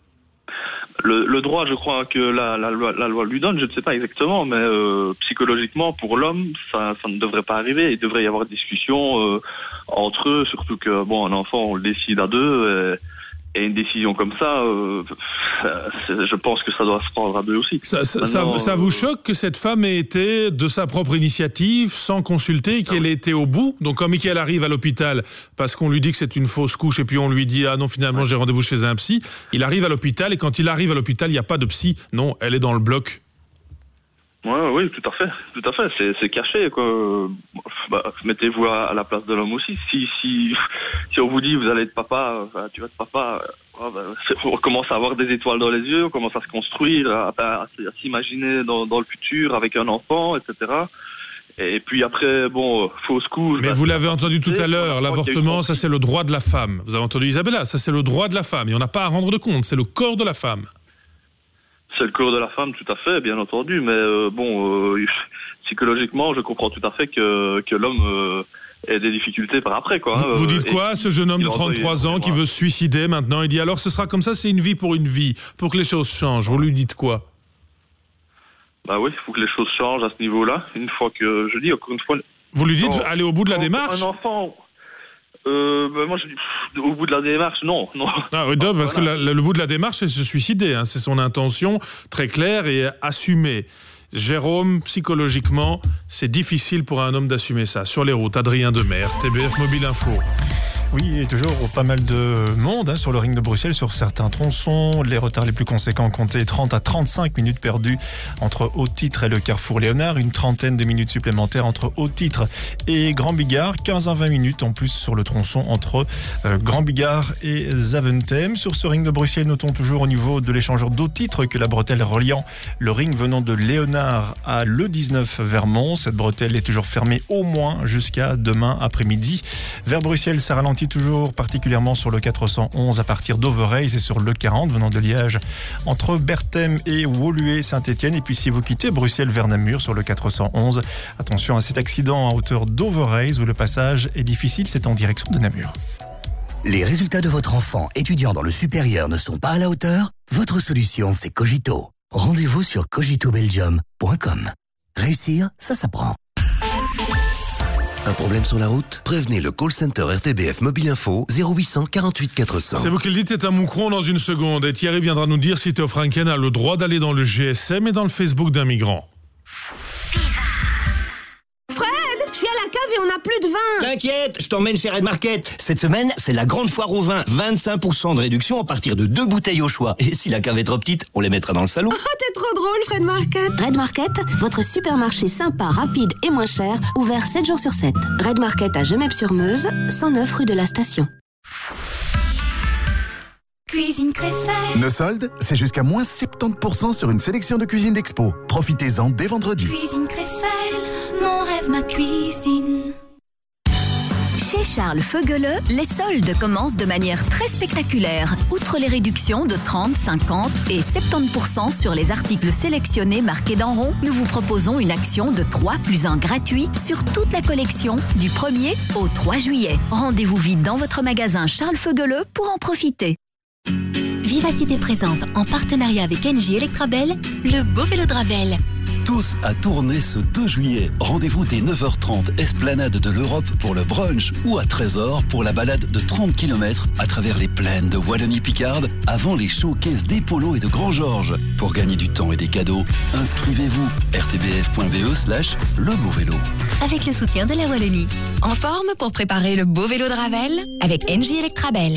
Le, le droit, je crois que la, la, loi, la loi lui donne, je ne sais pas exactement, mais euh, psychologiquement, pour l'homme, ça, ça ne devrait pas arriver. Il devrait y avoir discussion euh, entre eux, surtout que bon, un enfant, on le décide à deux. Et, Et une décision comme ça, euh, je pense que ça doit se prendre à deux aussi. Ça, ça, ça, ça vous choque que cette femme ait été de sa propre initiative, sans consulter, et qu'elle ait été au bout? Donc quand Mickaël arrive à l'hôpital, parce qu'on lui dit que c'est une fausse couche, et puis on lui dit « Ah non, finalement, j'ai rendez-vous chez un psy », il arrive à l'hôpital, et quand il arrive à l'hôpital, il n'y a pas de psy. Non, elle est dans le bloc. Ouais, oui, tout à fait, tout à fait. C'est, c'est caché, quoi. Bah, mettez-vous à, à la place de l'homme aussi. Si, si, si on vous dit vous allez être papa, enfin, tu vas être papa, ouais, bah, on commence à avoir des étoiles dans les yeux, on commence à se construire, à, à, à s'imaginer dans, dans le futur avec un enfant, et cetera. Et puis après, bon, fausse couche. Mais bah, vous l'avez entendu tout à l'heure, l'avortement, ça c'est le droit de la femme. Vous avez entendu Isabella, ça c'est le droit de la femme. Et on n'a pas à rendre de compte, c'est le corps de la femme. C'est le corps de la femme, tout à fait, bien entendu, mais euh, bon, euh, psychologiquement, je comprends tout à fait que, que l'homme euh, ait des difficultés par après, quoi. Vous, vous dites Et quoi, ce jeune homme de trente-trois ans qui veut se suicider maintenant? Il dit alors ce sera comme ça, c'est une vie pour une vie, pour que les choses changent. Vous lui dites quoi? Bah oui, il faut que les choses changent à ce niveau-là. Une fois que, je dis encore une fois... Vous lui dites non, aller au bout de la non, démarche? Un enfant... Euh, bah moi je dis, pff, au bout de la démarche, non. non. Ah oui, non, parce voilà. que la, la, le bout de la démarche, c'est se suicider. Hein. C'est son intention très claire et assumée. Jérôme, psychologiquement, c'est difficile pour un homme d'assumer ça. Sur les routes, Adrien Demer, T B F Mobile Info. Oui, et toujours pas mal de monde hein, sur le ring de Bruxelles, sur certains tronçons. Les retards les plus conséquents comptaient trente à trente-cinq minutes perdues entre Haut-Titre et le carrefour Léonard. Une trentaine de minutes supplémentaires entre Haut-Titre et Grand Bigard. quinze à vingt minutes en plus sur le tronçon entre euh, Grand Bigard et Zaventem. Sur ce ring de Bruxelles, notons toujours au niveau de l'échangeur d'Haut-Titre que la bretelle reliant le ring venant de Léonard à l'E dix-neuf Vermont. Cette bretelle est toujours fermée au moins jusqu'à demain après-midi. Vers Bruxelles, ça ralentit toujours particulièrement sur le quatre cent onze à partir d'Overheys et sur le quarante venant de Liège entre Berthem et Woluwe-Saint-Étienne. Et puis si vous quittez Bruxelles vers Namur sur le quatre cent onze, attention à cet accident à hauteur d'Overheys où le passage est difficile, c'est en direction de Namur. Les résultats de votre enfant étudiant dans le supérieur ne sont pas à la hauteur? Votre solution, c'est Cogito. Rendez-vous sur cogito belgium point com. Réussir, ça s'apprend. Un problème sur la route? Prévenez le call center R T B F Mobile Info zéro huit cent quarante-huit quatre cents. C'est vous qui le dites, c'est un moucron dans une seconde. Et Thierry viendra nous dire si Théo Franken a le droit d'aller dans le G S M et dans le Facebook d'un migrant. Fred, je suis à la cave et on n'a plus de vin. T'inquiète, je t'emmène chez Red Market. Cette semaine, c'est la grande foire au vin. vingt-cinq pour cent de réduction à partir de deux bouteilles au choix. Et si la cave est trop petite, on les mettra dans le salon. Oh, t'es trop drôle, Red Market. Red Market, votre supermarché sympa, rapide et moins cher, ouvert sept jours sur sept. Red Market à Gemep-sur-Meuse, cent neuf rue de la Station. Cuisine Créfelle. Nos soldes, c'est jusqu'à moins soixante-dix pour cent sur une sélection de cuisine d'expo. Profitez-en dès vendredi. Cuisine Créfelle, mon rêve, ma cuisine. Chez Charles Feugeleux, les soldes commencent de manière très spectaculaire. Outre les réductions de trente, cinquante et soixante-dix pour cent sur les articles sélectionnés marqués d'en rond, nous vous proposons une action de trois plus un gratuit sur toute la collection du premier au trois juillet. Rendez-vous vite dans votre magasin Charles Feugeleux pour en profiter. Vivacité présente, en partenariat avec Engie Electrabel, le beau vélo de Ravel. Tous à Tournai ce deux juillet. Rendez-vous dès neuf heures trente, Esplanade de l'Europe pour le brunch ou à Trésor pour la balade de trente kilomètres à travers les plaines de Wallonie-Picarde avant les showcases d'Epolo et de Grand-Georges. Pour gagner du temps et des cadeaux, inscrivez-vous r t b f point b e slash le beau vélo. Avec le soutien de la Wallonie. En forme pour préparer le beau vélo de Ravel avec Engie Electrabel.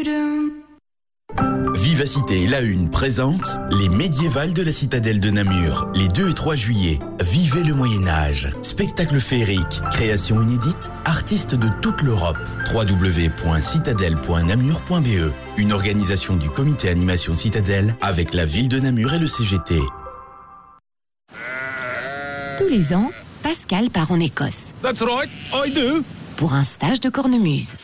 Vivacité La Une présente les médiévales de la citadelle de Namur, les deux et trois juillet. Vivez le Moyen-Âge. Spectacle féerique, création inédite, artistes de toute l'Europe. w w w point citadelle point namur point b e. Une organisation du comité animation Citadelle avec la ville de Namur et le C G T. Tous les ans, Pascal part en Écosse. That's right, I do. Pour un stage de cornemuse.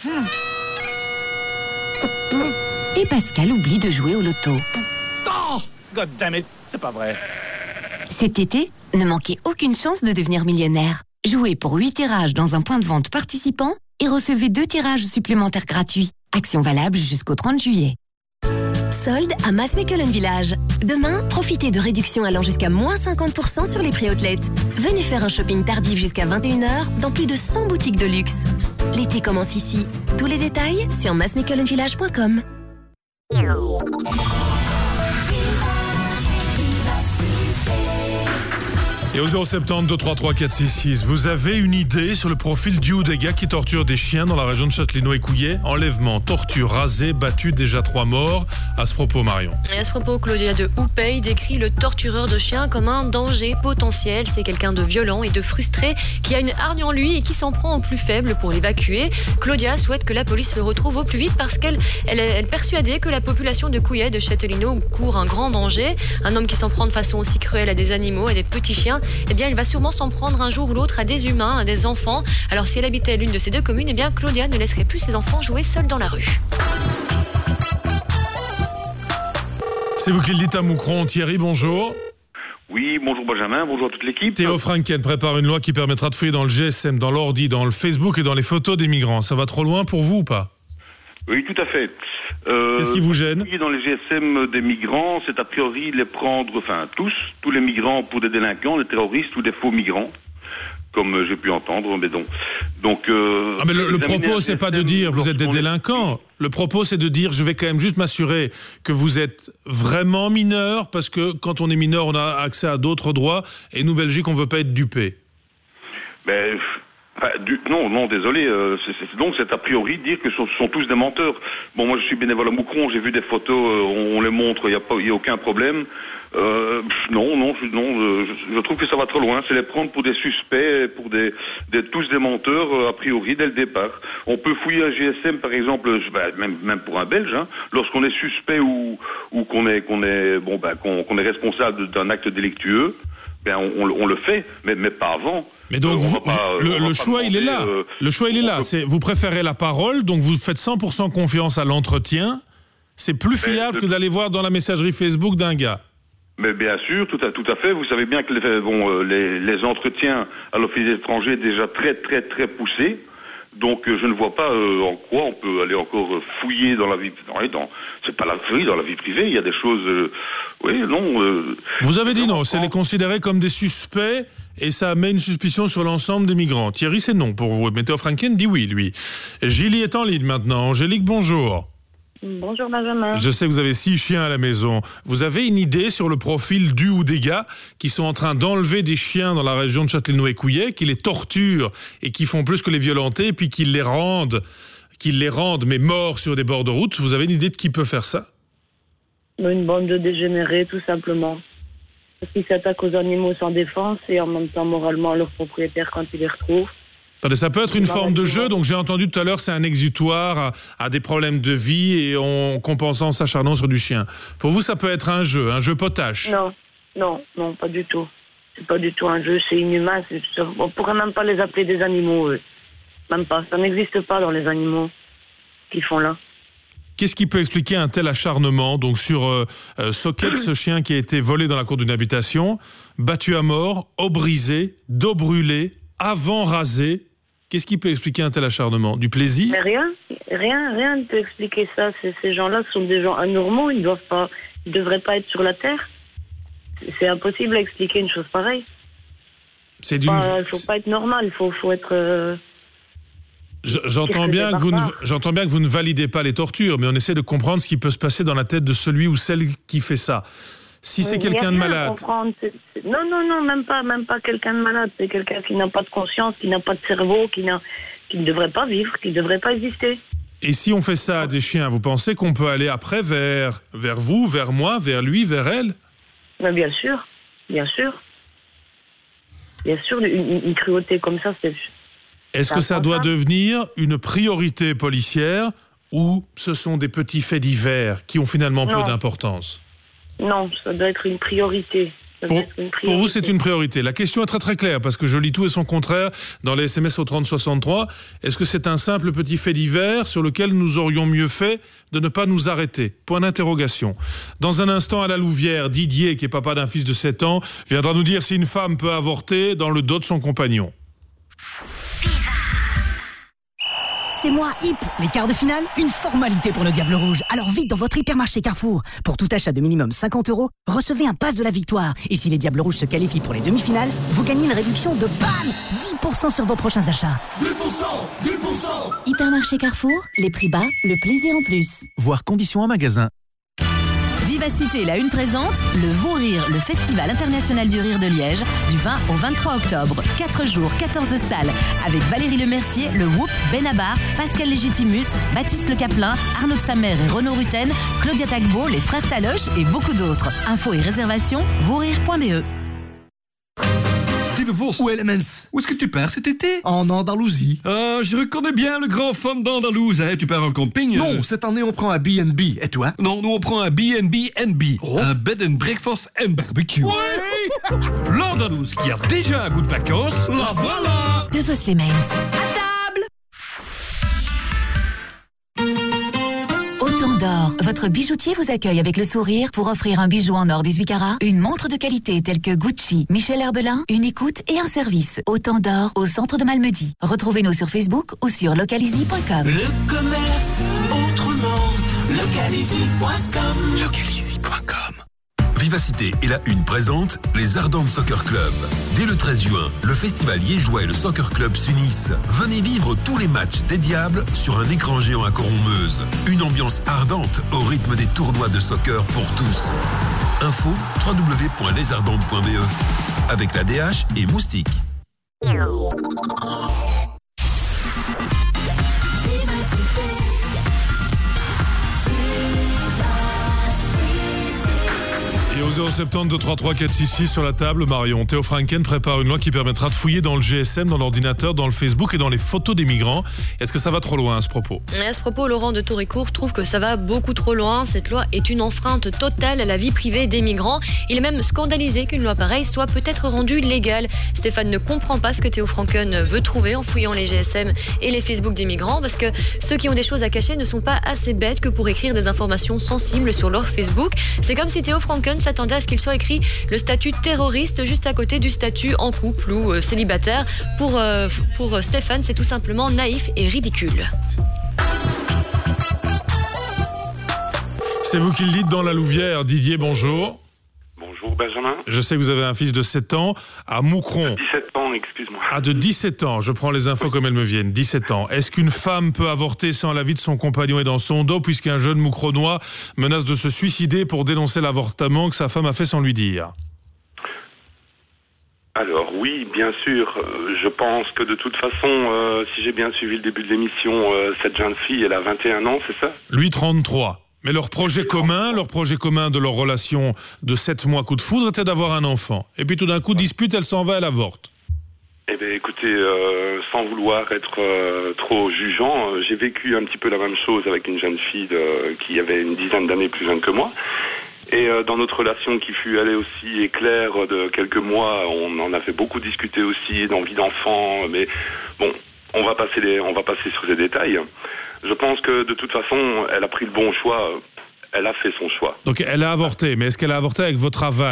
Et Pascal oublie de jouer au loto. Oh, God damn it, c'est pas vrai. Cet été, ne manquez aucune chance de devenir millionnaire. Jouez pour huit tirages dans un point de vente participant et recevez deux tirages supplémentaires gratuits. Action valable jusqu'au trente juillet. Solde à Maasmechelen Village. Demain, profitez de réductions allant jusqu'à moins cinquante pour cent sur les prix outlet. Venez faire un shopping tardif jusqu'à vingt et une heures dans plus de cent boutiques de luxe. L'été commence ici. Tous les détails sur maasmechelen village point com. Et au zéro sept zéro deux trois trois quatre six six, vous avez une idée sur le profil du ou des gars qui torturent des chiens dans la région de Châtellenois et Couillet? Enlèvement, torture, rasé, battu, déjà trois morts. À ce propos, Marion. Et à ce propos, Claudia de Houpey décrit le tortureur de chiens comme un danger potentiel. C'est quelqu'un de violent et de frustré qui a une hargne en lui et qui s'en prend aux plus faibles pour l'évacuer. Claudia souhaite que la police le retrouve au plus vite parce qu'elle elle est persuadée que la population de Couillet, de Châtellenois, court un grand danger. Un homme qui s'en prend de façon aussi cruelle à des animaux, à des petits chiens, eh bien, il va sûrement s'en prendre un jour ou l'autre à des humains, à des enfants. Alors, si elle habitait l'une de ces deux communes, eh bien, Claudia ne laisserait plus ses enfants jouer seuls dans la rue. C'est vous qui le dites à Moucron. Thierry, bonjour. Oui, bonjour Benjamin, bonjour à toute l'équipe. Théo Franken prépare une loi qui permettra de fouiller dans le G S M, dans l'ordi, dans le Facebook et dans les photos des migrants. Ça va trop loin pour vous ou pas? Oui, tout à fait. Euh, Qu'est-ce qui vous gêne? Dans les G S M des migrants, c'est a priori les prendre, enfin tous, tous les migrants pour des délinquants, des terroristes ou des faux migrants, comme j'ai pu entendre, mais donc... donc euh, ah mais le, le propos, c'est pas de dire vous êtes des délinquants. Le propos, c'est de dire je vais quand même juste m'assurer que vous êtes vraiment mineur, parce que quand on est mineur, on a accès à d'autres droits, et nous, Belgique, on veut pas être dupés. Ben... Enfin, du, non, non, désolé. Euh, c'est, c'est, donc, c'est a priori dire que ce sont, sont tous des menteurs. Bon, moi, je suis bénévole à Moucron, j'ai vu des photos, euh, on, on les montre, il n'y a, pas, y a aucun problème. Euh, non, non, je, non euh, je, je trouve que ça va trop loin. C'est les prendre pour des suspects, pour des, des tous des menteurs, euh, a priori, dès le départ. On peut fouiller un G S M, par exemple, ben, même, même pour un Belge, hein, lorsqu'on est suspect ou, ou qu'on est, qu'on est, bon, ben, qu'on, qu'on est responsable d'un acte délictueux. Ben on, on, on le fait, mais, mais pas avant. Mais donc, euh, vous, pas, le, le choix, demander, il est là. Euh, le choix, il est là. Peut... C'est, vous préférez la parole, donc vous faites cent pour cent confiance à l'entretien. C'est plus fiable mais, que d'aller voir dans la messagerie Facebook d'un gars. Mais bien sûr, tout à, tout à fait. Vous savez bien que les, bon, euh, les, les entretiens à l'Office des étrangers sont déjà très, très, très poussés. Donc euh, je ne vois pas euh, en quoi on peut aller encore euh, fouiller dans la vie. Dans, dans, c'est pas la vie, dans la vie privée. Il y a des choses. Euh, oui, non. Euh, Vous avez dit non. C'est les considérer comme des suspects et ça met une suspicion sur l'ensemble des migrants. Thierry, c'est non pour vous. Mais Théo Franken dit oui, lui. Gilly est en ligne maintenant. Angélique, bonjour. Bonjour Benjamin. Je sais que vous avez six chiens à la maison. Vous avez une idée sur le profil du ou des gars qui sont en train d'enlever des chiens dans la région de Châtellenoix-et-Couillet, qui les torturent et qui font plus que les violenter, puis qui les rendent, qui les rendent mais morts sur des bords de route. Vous avez une idée de qui peut faire ça? Une bande de dégénérés, tout simplement. Parce qu'ils s'attaquent aux animaux sans défense et en même temps moralement à leurs propriétaires quand ils les retrouvent. Attendez, ça peut être une forme de jeu, donc j'ai entendu tout à l'heure c'est un exutoire à, à des problèmes de vie et on compense en s'acharnant sur du chien. Pour vous, ça peut être un jeu, un jeu potache? Non, non, non, pas du tout. C'est pas du tout un jeu, c'est inhumain. C'est, on pourrait même pas les appeler des animaux, eux. Même pas, ça n'existe pas dans les animaux qu'ils font là. Qu'est-ce qui peut expliquer un tel acharnement? Donc sur euh, euh, Socket, ce chien qui a été volé dans la cour d'une habitation, battu à mort, os brisé, dos brûlé, avant rasé. Qu'est-ce qui peut expliquer un tel acharnement? Du plaisir? Mais rien, rien, rien ne peut expliquer ça. C'est, ces gens-là sont des gens anormaux, ils doivent pas, ils devraient pas être sur la terre. C'est, c'est impossible à expliquer une chose pareille. C'est d'une... Il faut pas être normal, il faut, faut être... Euh... J'entends bien, que vous ne, j'entends bien que vous ne validez pas les tortures, mais on essaie de comprendre ce qui peut se passer dans la tête de celui ou celle qui fait ça. Si c'est quelqu'un de malade... C'est, c'est... Non, non, non, même pas, même pas quelqu'un de malade. C'est quelqu'un qui n'a pas de conscience, qui n'a pas de cerveau, qui, n'a... qui ne devrait pas vivre, qui ne devrait pas exister. Et si on fait ça à des chiens, vous pensez qu'on peut aller après vers, vers vous, vers moi, vers lui, vers elle? Ben bien sûr, bien sûr. Bien sûr, une, une cruauté comme ça, c'est... Est-ce que ça doit devenir une priorité policière ou ce sont des petits faits divers qui ont finalement peu d'importance? Non, ça doit être une priorité. Pour, une priorité. Pour vous, c'est une priorité. La question est très très claire parce que je lis tout et son contraire dans les S M S au trente soixante-trois. Est-ce que c'est un simple petit fait divers sur lequel nous aurions mieux fait de ne pas nous arrêter? Point d'interrogation. Dans un instant, à la Louvière, Didier, qui est papa d'un fils de sept ans, viendra nous dire si une femme peut avorter dans le dos de son compagnon. C'est moi, Hip. Les quarts de finale, une formalité pour nos Diables Rouges. Alors vite dans votre hypermarché Carrefour. Pour tout achat de minimum cinquante euros, recevez un pass de la victoire. Et si les Diables Rouges se qualifient pour les demi-finales, vous gagnez une réduction de bam dix pour cent sur vos prochains achats. dix pour cent, dix pour cent. Hypermarché Carrefour, les prix bas, le plaisir en plus. Voir conditions en magasin. Vivacité La Une présente le Vaux Rire, le Festival international du rire de Liège, du vingt au vingt-trois octobre. quatre jours, quatorze salles, avec Valérie Lemercier, le Whoop, Benabar, Pascal Légitimus, Baptiste Le Caplin, Arnaud de Samer et Renaud Rutten, Claudia Tagbo, les frères Taloche et beaucoup d'autres. Infos et réservations, vaurire point b e. De Vos. Où est Elements? Où est-ce que tu pars cet été? En Andalousie. Ah, je reconnais bien le grand fun d'Andalouse. Hein. Tu pars en camping? Non, euh... cette année on prend un B and B. Et toi? Non, nous on prend un B and B and B. Oh. Un bed and breakfast and barbecue. Ouais. L'Andalouse qui a déjà un goût de vacances. La voilà. De Vos les Mains. À table. Autant d'or, Votre bijoutier vous accueille avec le sourire pour offrir un bijou en or dix-huit carats, une montre de qualité telle que Gucci, Michel Herbelin, une écoute et un service. Autant d'or au centre de Malmedy. Retrouvez-nous sur Facebook ou sur localizy point com. Le commerce autrement, localizy point com. localizy point com. Vivacité et la Une présente les Ardentes Soccer Club. Dès le treize juin, le festival liégeois et le Soccer Club s'unissent. Venez vivre tous les matchs des Diables sur un écran géant à Coron-Meuse. Une ambiance ardente au rythme des tournois de soccer pour tous. Info w w w point les ardentes point b e avec la D H et Moustique. Et au zéro sept zéro deux trois trois quatre six six sur la table, Marion, Théo Franken prépare une loi qui permettra de fouiller dans le G S M, dans l'ordinateur, dans le Facebook et dans les photos des migrants. Est-ce que ça va trop loin à ce propos ? Et à ce propos, Laurent de Touricourt trouve que ça va beaucoup trop loin. Cette loi est une enfreinte totale à la vie privée des migrants. Il est même scandalisé qu'une loi pareille soit peut-être rendue légale. Stéphane ne comprend pas ce que Théo Franken veut trouver en fouillant les G S M et les Facebook des migrants, parce que ceux qui ont des choses à cacher ne sont pas assez bêtes que pour écrire des informations sensibles sur leur Facebook. C'est comme si Théo Franken s'attendait à ce qu'il soit écrit le statut terroriste juste à côté du statut en couple ou euh, célibataire. Pour, euh, pour euh, Stéphane, c'est tout simplement naïf et ridicule. C'est vous qui le dites dans la Louvière. Didier, bonjour. Bonjour Benjamin. Je sais que vous avez un fils de sept ans à Moucron. dix-sept ans, excuse-moi. Ah, de dix-sept ans, je prends les infos comme elles me viennent. dix-sept ans. Est-ce qu'une femme peut avorter sans l'avis de son compagnon et dans son dos, puisqu'un jeune Moucronois menace de se suicider pour dénoncer l'avortement que sa femme a fait sans lui dire ? Alors oui, bien sûr. Euh, je pense que de toute façon, euh, si j'ai bien suivi le début de l'émission, euh, cette jeune fille, elle a vingt et un ans, c'est ça ? Lui, trente-trois. Mais leur projet commun, leur projet commun de leur relation de sept mois coup de foudre était d'avoir un enfant. Et puis tout d'un coup, dispute, elle s'en va, elle avorte. Eh bien écoutez, euh, sans vouloir être euh, trop jugeant, euh, j'ai vécu un petit peu la même chose avec une jeune fille de, qui avait une dizaine d'années plus jeune que moi. Et euh, dans notre relation qui fut allée aussi éclair de quelques mois, on en avait beaucoup discuté aussi, d'envie d'enfant, mais bon, on va passer les, on va passer sur ces détails. Je pense que de toute façon, elle a pris le bon choix. Elle a fait son choix. Donc elle a avorté, mais est-ce qu'elle a avorté avec votre aval ?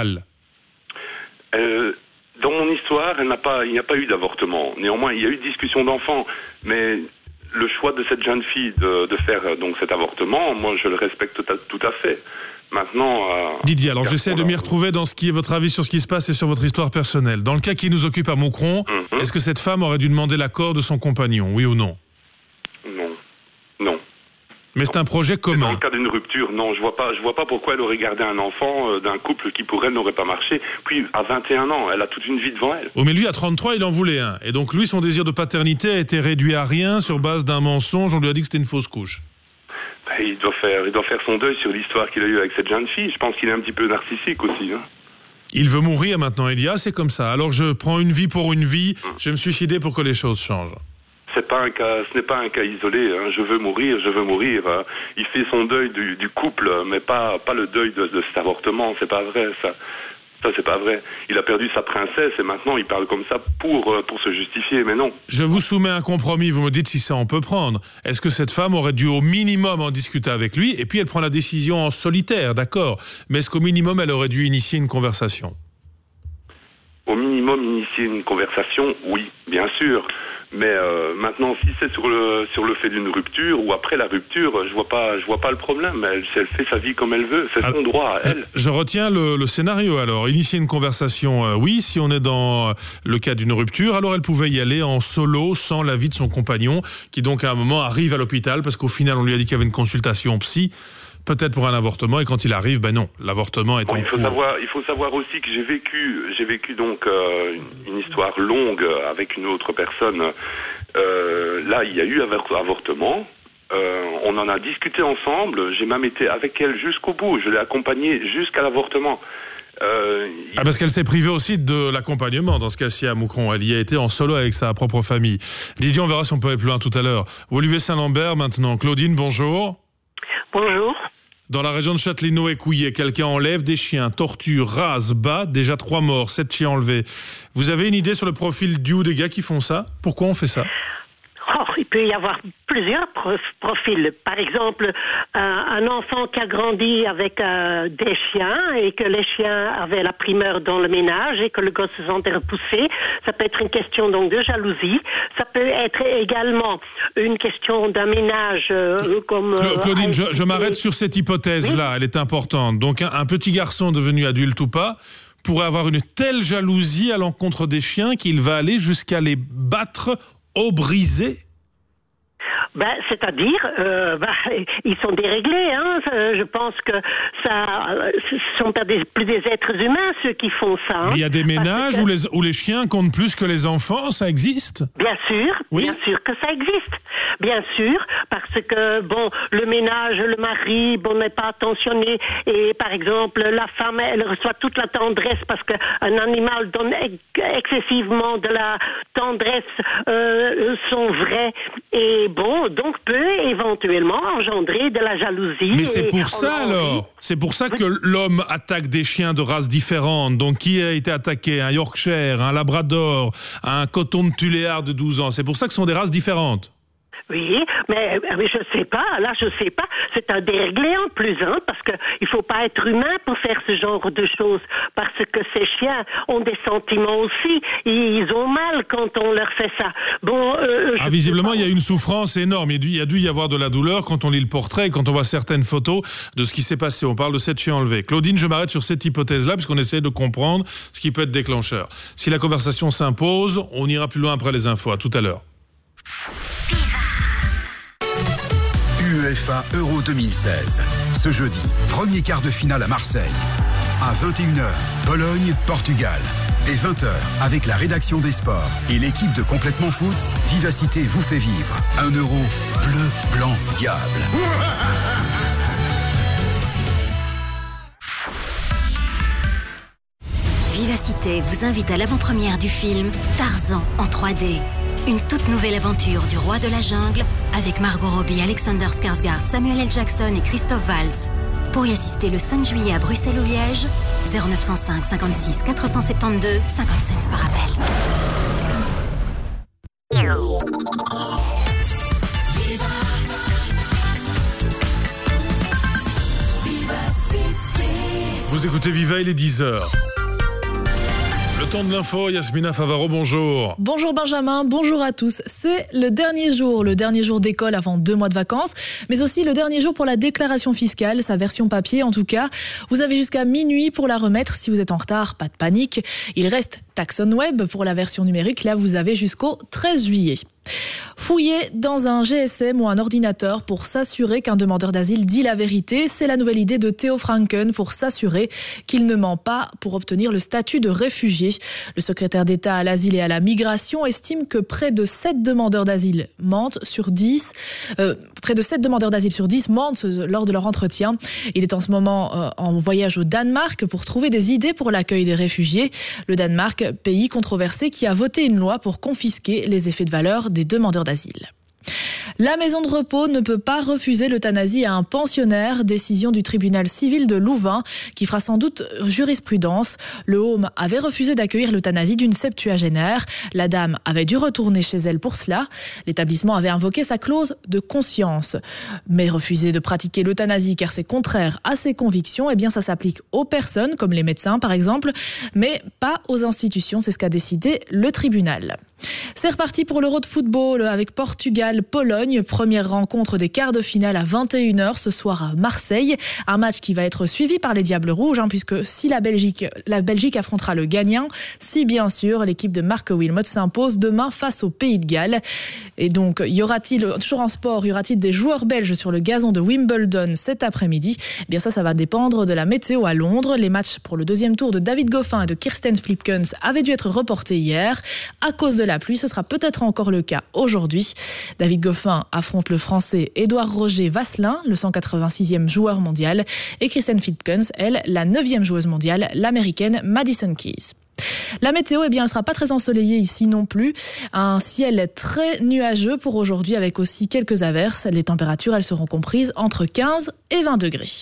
euh, Dans mon histoire, elle n'a pas, il n'y a pas eu d'avortement. Néanmoins, il y a eu discussion d'enfants. Mais le choix de cette jeune fille de, de faire donc cet avortement, moi je le respecte tout à, tout à fait. Maintenant... Euh, Didier, alors j'essaie de m'y retrouver dans ce qui est votre avis sur ce qui se passe et sur votre histoire personnelle. Dans le cas qui nous occupe à Moucron, mm-hmm. Est-ce que cette femme aurait dû demander l'accord de son compagnon, oui ou non ? Non. Non. Mais c'est un projet commun. Dans le cas d'une rupture, non, je vois pas, je vois pas pourquoi elle aurait gardé un enfant euh, d'un couple qui pour elle n'aurait pas marché. Puis à vingt et un ans, elle a toute une vie devant elle. Oh mais lui à trente-trois, il en voulait un. Et donc lui, son désir de paternité a été réduit à rien sur base d'un mensonge. On lui a dit que c'était une fausse couche. Ben, il doit faire, il doit faire son deuil sur l'histoire qu'il a eue avec cette jeune fille. Je pense qu'il est un petit peu narcissique aussi. Hein. Il veut mourir maintenant. Il dit ah c'est comme ça. Alors je prends une vie pour une vie. Je vais me suicider pour que les choses changent. C'est pas un cas, ce n'est pas un cas isolé. Hein. Je veux mourir, je veux mourir. Hein. Il fait son deuil du, du couple, mais pas pas le deuil de, de cet avortement. C'est pas vrai, ça. Ça, c'est pas vrai. Il a perdu sa princesse et maintenant il parle comme ça pour pour se justifier, mais non. Je vous soumets un compromis. Vous me dites si ça on peut prendre. Est-ce que cette femme aurait dû au minimum en discuter avec lui et puis elle prend la décision en solitaire, d'accord. Mais est-ce qu'au minimum elle aurait dû initier une conversation ? Au minimum initier une conversation, oui, bien sûr. Mais euh, maintenant, si c'est sur le sur le fait d'une rupture ou après la rupture, je vois pas je vois pas le problème. Elle, elle fait sa vie comme elle veut, c'est son droit à elle. Je retiens le, le scénario alors. Initier une conversation, euh, oui. Si on est dans le cas d'une rupture, alors elle pouvait y aller en solo, sans l'avis de son compagnon, qui donc à un moment arrive à l'hôpital parce qu'au final on lui a dit qu'il y avait une consultation psy. Peut-être pour un avortement, et quand il arrive, ben non, l'avortement est bon, en il faut cours. Savoir, il faut savoir aussi que j'ai vécu, j'ai vécu donc euh, une, une histoire longue avec une autre personne. Euh, là, il y a eu un avortement. Euh, on en a discuté ensemble. J'ai même été avec elle jusqu'au bout. Je l'ai accompagnée jusqu'à l'avortement. Euh, il... Ah, parce qu'elle s'est privée aussi de l'accompagnement dans ce cas-ci à Moucron. Elle y a été en solo avec sa propre famille. Didier, on verra si on peut aller plus loin tout à l'heure. Woluwe-Saint-Lambert maintenant. Claudine, bonjour. Bonjour. Dans la région de Châtellerault et Couillet, quelqu'un enlève des chiens, torture, rase, bat, déjà trois morts, sept chiens enlevés. Vous avez une idée sur le profil du ou des gars qui font ça ? Pourquoi on fait ça ? Oh, il peut y avoir plusieurs profils. Par exemple, un, un enfant qui a grandi avec euh, des chiens et que les chiens avaient la primeur dans le ménage et que le gosse se sentait repoussé. Ça peut être une question donc de jalousie. Ça peut être également une question d'un ménage euh, comme... Euh, Claudine, je, je m'arrête sur cette hypothèse-là. Oui. Elle est importante. Donc un, un petit garçon devenu adulte ou pas pourrait avoir une telle jalousie à l'encontre des chiens qu'il va aller jusqu'à les battre au brisé. Ben, c'est-à-dire, euh, ben, ils sont déréglés. Hein. Je pense que ça, ce sont pas des, plus des êtres humains ceux qui font ça. Hein. Il y a des ménages que... où, les, où les chiens comptent plus que les enfants, ça existe ? Bien sûr, oui. bien sûr que ça existe. Bien sûr, parce que bon, le ménage, le mari, bon, n'est pas attentionné et par exemple, la femme, elle reçoit toute la tendresse parce qu'un animal donne ex- excessivement de la tendresse, euh, sont vrais et bon, donc peut éventuellement engendrer de la jalousie. Mais c'est pour ça alors, c'est pour ça que l'homme attaque des chiens de races différentes. Donc qui a été attaqué ? Un Yorkshire, un Labrador, un coton de Tuléar de douze ans. C'est pour ça que ce sont des races différentes. Oui, mais, mais je sais pas, là je sais pas, c'est un déréglé en plus, hein, parce que il faut pas être humain pour faire ce genre de choses, parce que ces chiens ont des sentiments aussi, ils ont mal quand on leur fait ça. Bon, euh, ah, visiblement il y a une souffrance énorme, il y a dû y avoir de la douleur quand on lit le portrait et quand on voit certaines photos de ce qui s'est passé. On parle de sept chiens enlevés. Claudine, je m'arrête sur cette hypothèse-là, puisqu'on essaie de comprendre ce qui peut être déclencheur. Si la conversation s'impose, on ira plus loin après les infos. À tout à l'heure. UEFA Euro deux mille seize. Ce jeudi, premier quart de finale à Marseille. À vingt et une heures, Pologne, Portugal. Et vingt heures, avec la rédaction des sports et l'équipe de Complètement Foot, Vivacité vous fait vivre un euro bleu, blanc, diable. Vivacité vous invite à l'avant-première du film Tarzan en trois D. Une toute nouvelle aventure du roi de la jungle avec Margot Robbie, Alexander Skarsgård, Samuel L. Jackson et Christophe Waltz. Pour y assister le cinq juillet à Bruxelles ou Liège, zéro neuf cent cinq cinquante-six quatre cent soixante-douze cinquante-sept par appel. Vous écoutez Viva, il est dix heures. Le temps de l'info, Yasmina Favaro, bonjour. Bonjour Benjamin, bonjour à tous. C'est le dernier jour, le dernier jour d'école avant deux mois de vacances, mais aussi le dernier jour pour la déclaration fiscale, sa version papier en tout cas. Vous avez jusqu'à minuit pour la remettre. Si vous êtes en retard, pas de panique. Il reste TaxonWeb pour la version numérique. Là, vous avez jusqu'au treize juillet. Fouiller dans un G S M ou un ordinateur pour s'assurer qu'un demandeur d'asile dit la vérité, c'est la nouvelle idée de Theo Franken pour s'assurer qu'il ne ment pas pour obtenir le statut de réfugié. Le secrétaire d'État à l'asile et à la migration estime que près de sept demandeurs d'asile mentent sur dix. Euh, près de sept demandeurs d'asile sur dix mentent lors de leur entretien. Il est en ce moment euh, en voyage au Danemark pour trouver des idées pour l'accueil des réfugiés. Le Danemark, pays controversé qui a voté une loi pour confisquer les effets de valeur des demandeurs d'asile. La maison de repos ne peut pas refuser l'euthanasie à un pensionnaire, décision du tribunal civil de Louvain qui fera sans doute jurisprudence. Le Home avait refusé d'accueillir l'euthanasie d'une septuagénaire. La dame avait dû retourner chez elle pour cela. L'établissement avait invoqué sa clause de conscience. Mais refuser de pratiquer l'euthanasie car c'est contraire à ses convictions, eh bien ça s'applique aux personnes, comme les médecins par exemple, mais pas aux institutions, c'est ce qu'a décidé le tribunal. C'est reparti pour l'Euro de football avec Portugal-Pologne. Première rencontre des quarts de finale à vingt et une heures ce soir à Marseille. Un match qui va être suivi par les Diables Rouges, hein, puisque si la Belgique, la Belgique affrontera le gagnant, si bien sûr l'équipe de Marc Wilmot s'impose demain face au Pays de Galles. Et donc, y aura-t-il, toujours en sport, y aura-t-il des joueurs belges sur le gazon de Wimbledon cet après-midi ? Eh bien ça, ça va dépendre de la météo à Londres. Les matchs pour le deuxième tour de David Goffin et de Kirsten Flipkens avaient dû être reportés hier. À cause de la pluie, ce sera peut-être encore le cas aujourd'hui. David Goffin affronte le Français Édouard Roger Vasselin, le cent quatre-vingt-sixième joueur mondial, et Kirsten Flipkens, elle, la neuvième joueuse mondiale, l'américaine Madison Keys. La météo, eh bien, elle sera pas très ensoleillée ici non plus. Un ciel très nuageux pour aujourd'hui avec aussi quelques averses. Les températures, elles seront comprises entre quinze et vingt degrés.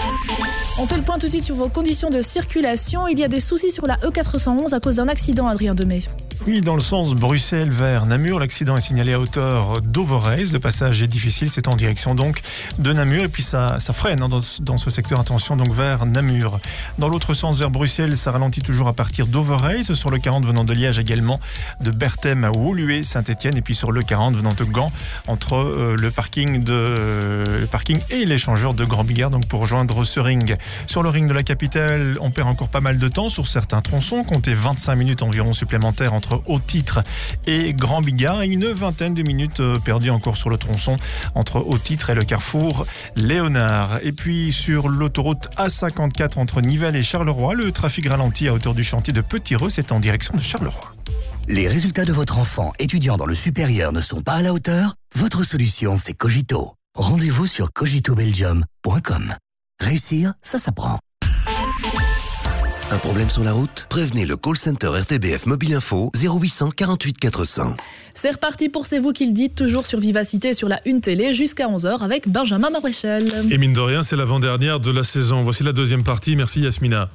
On fait le point tout de suite sur vos conditions de circulation. Il y a des soucis sur la E quatre cent onze à cause d'un accident, Adrien Demey. Oui, dans le sens Bruxelles vers Namur, l'accident est signalé à hauteur d'Overrace. Le passage est difficile, c'est en direction donc de Namur et puis ça, ça freine hein, dans, dans ce secteur, attention donc vers Namur. Dans l'autre sens vers Bruxelles, ça ralentit toujours à partir d'Overrace, sur le quarante venant de Liège également, de Berthem à Woluwe, Saint-Étienne et puis sur le quarante venant de Gand, entre euh, le parking de euh, le parking et l'échangeur de Grand Bigard, donc pour rejoindre ce ring. Sur le ring de la capitale, on perd encore pas mal de temps sur certains tronçons, comptez vingt-cinq minutes environ supplémentaires entre Haut-Titre et Grand Bigard et une vingtaine de minutes perdues encore sur le tronçon entre Haut-Titre et le carrefour Léonard. Et puis sur l'autoroute A cinquante-quatre entre Nivelles et Charleroi, le trafic ralentit à hauteur du chantier de Petit-Reux, c'est en direction de Charleroi. Les résultats de votre enfant étudiant dans le supérieur ne sont pas à la hauteur? Votre solution, c'est Cogito. Rendez-vous sur cogito belgium point com. Réussir, ça s'apprend. Un problème sur la route? Prévenez le call center R T B F Mobile Info zéro huit cent quarante-huit quatre cents. C'est reparti pour C'est vous qui le dites, toujours sur Vivacité et sur la Une Télé jusqu'à onze heures avec Benjamin Maréchal. Et mine de rien, c'est l'avant-dernière de la saison. Voici la deuxième partie. Merci Yasmina.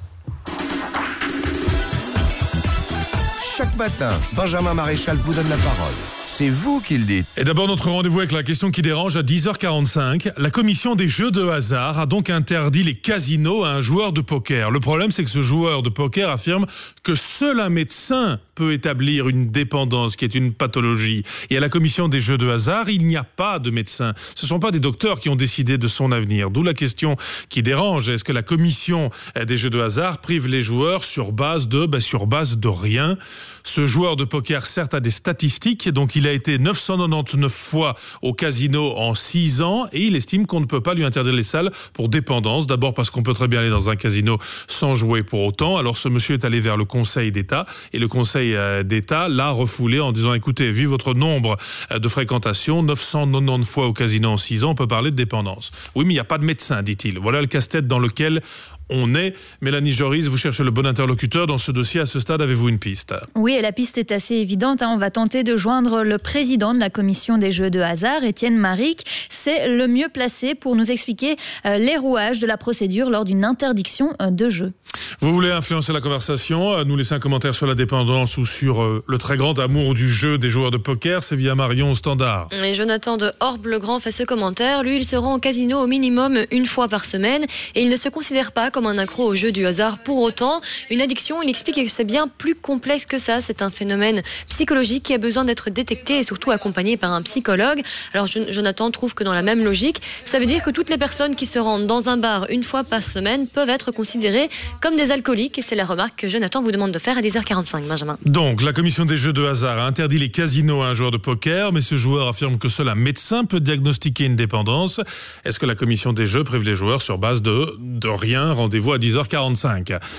Chaque matin, Benjamin Maréchal vous donne la parole. C'est vous qui le dites. Et d'abord, notre rendez-vous avec la question qui dérange à dix heures quarante-cinq. La commission des jeux de hasard a donc interdit les casinos à un joueur de poker. Le problème, c'est que ce joueur de poker affirme que seul un médecin peut établir une dépendance, qui est une pathologie. Et à la commission des jeux de hasard, il n'y a pas de médecin. Ce ne sont pas des docteurs qui ont décidé de son avenir. D'où la question qui dérange. Est-ce que la commission des jeux de hasard prive les joueurs sur base de, ben, sur base de rien? Ce joueur de poker, certes, a des statistiques, donc il a été neuf cent quatre-vingt-dix-neuf fois au casino en six ans et il estime qu'on ne peut pas lui interdire les salles pour dépendance. D'abord parce qu'on peut très bien aller dans un casino sans jouer pour autant. Alors ce monsieur est allé vers le Conseil d'État et le Conseil d'État l'a refoulé en disant écoutez, vu votre nombre de fréquentations, neuf cent quatre-vingt-dix fois au casino en six ans, on peut parler de dépendance. Oui, mais il n'y a pas de médecin, dit-il. Voilà le casse-tête dans lequel on est. Mélanie Joris, vous cherchez le bon interlocuteur dans ce dossier. À ce stade, avez-vous une piste? Oui, et la piste est assez évidente. Hein. On va tenter de joindre le président de la commission des jeux de hasard, Étienne Maric. C'est le mieux placé pour nous expliquer euh, les rouages de la procédure lors d'une interdiction euh, de jeu. Vous voulez influencer la conversation, nous laisser un commentaire sur la dépendance ou sur euh, le très grand amour du jeu des joueurs de poker, c'est via Marion au standard. Et Jonathan de Orbe-le-Grand fait ce commentaire. Lui, il se rend au casino au minimum une fois par semaine et il ne se considère pas comme un accro au jeu du hasard pour autant. Une addiction, il explique que c'est bien plus complexe que ça. C'est un phénomène psychologique qui a besoin d'être détecté et surtout accompagné par un psychologue. Alors Jonathan trouve que dans la même logique, ça veut dire que toutes les personnes qui se rendent dans un bar une fois par semaine peuvent être considérées comme des alcooliques. Et c'est la remarque que Jonathan vous demande de faire à dix heures quarante-cinq, Benjamin. Donc, la commission des jeux de hasard a interdit les casinos à un joueur de poker, mais ce joueur affirme que seul un médecin peut diagnostiquer une dépendance. Est-ce que la commission des jeux prive les joueurs sur base de, de rien? Rendez-vous à dix heures quarante-cinq. À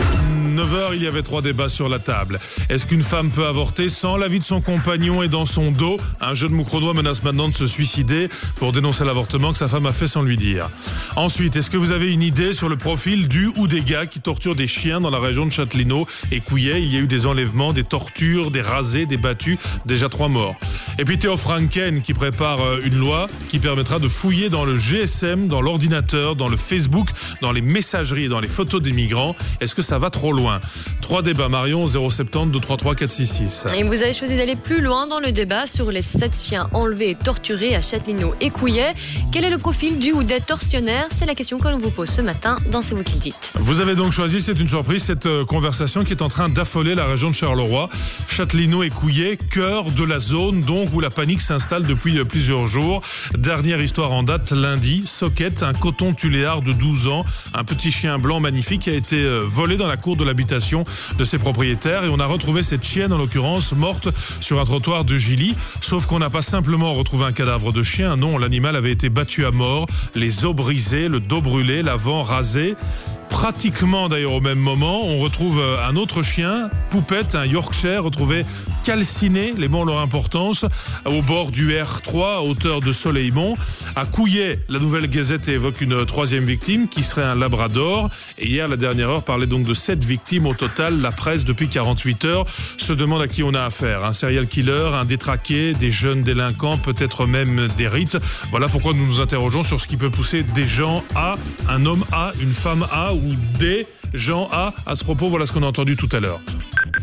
neuf heures, il y avait trois débats sur la table. Est-ce qu'une femme peut avorter sans l'avis de son compagnon et dans son dos? Un jeune Moucronois menace maintenant de se suicider pour dénoncer l'avortement que sa femme a fait sans lui dire. Ensuite, est-ce que vous avez une idée sur le profil du ou des gars qui torturent des chiens dans la région de Châtellerault et Couillet? Il y a eu des enlèvements, des tortures, des rasés, des battus, déjà trois morts. Et puis Théo Franken qui prépare une loi qui permettra de fouiller dans le G S M, dans l'ordinateur, dans le Facebook, dans les messageries et dans les photos des migrants. Est-ce que ça va trop loin? Trois débats, Marion, zéro sept zéro deux trois trois quatre six six. Et vous avez choisi d'aller plus loin dans le débat sur les sept chiens enlevés et torturés à Châtellerault et Couillet. Quel est le profil du ou des tortionnaires? C'est la question que l'on vous pose ce matin dans C'est vous qui le dites. Vous avez donc choisi, c'est une surprise, cette euh, conversation qui est en train d'affoler la région de Charleroi. Châtellerault et Couillet, cœur de la zone donc où la panique s'installe depuis euh, plusieurs jours. Dernière histoire en date, lundi, Socket, un coton tuléar de douze ans, un petit chien blanc magnifique qui a été euh, volé dans la cour de l'habitation de ses propriétaires et on a retrouvé cette chienne en l'occurrence morte sur un trottoir de Gilly. Sauf qu'on n'a pas simplement retrouvé un cadavre de chien, non, l'animal avait été battu à mort, les os brisés, le dos brûlé, l'avant rasé. Pratiquement d'ailleurs au même moment, on retrouve un autre chien, Poupette, un Yorkshire, retrouvé calciné, les mots ont leur importance, au bord du R trois, à hauteur de Soleilmont. À Couillet, la Nouvelle Gazette évoque une troisième victime qui serait un Labrador. Et hier, la dernière heure parlait donc de sept victimes au total. La presse, depuis quarante-huit heures, se demande à qui on a affaire. Un serial killer, un détraqué, des jeunes délinquants, peut-être même des rites. Voilà pourquoi nous nous interrogeons sur ce qui peut pousser des gens à, un homme à, une femme à, ou des gens à, à ce propos. Voilà ce qu'on a entendu tout à l'heure.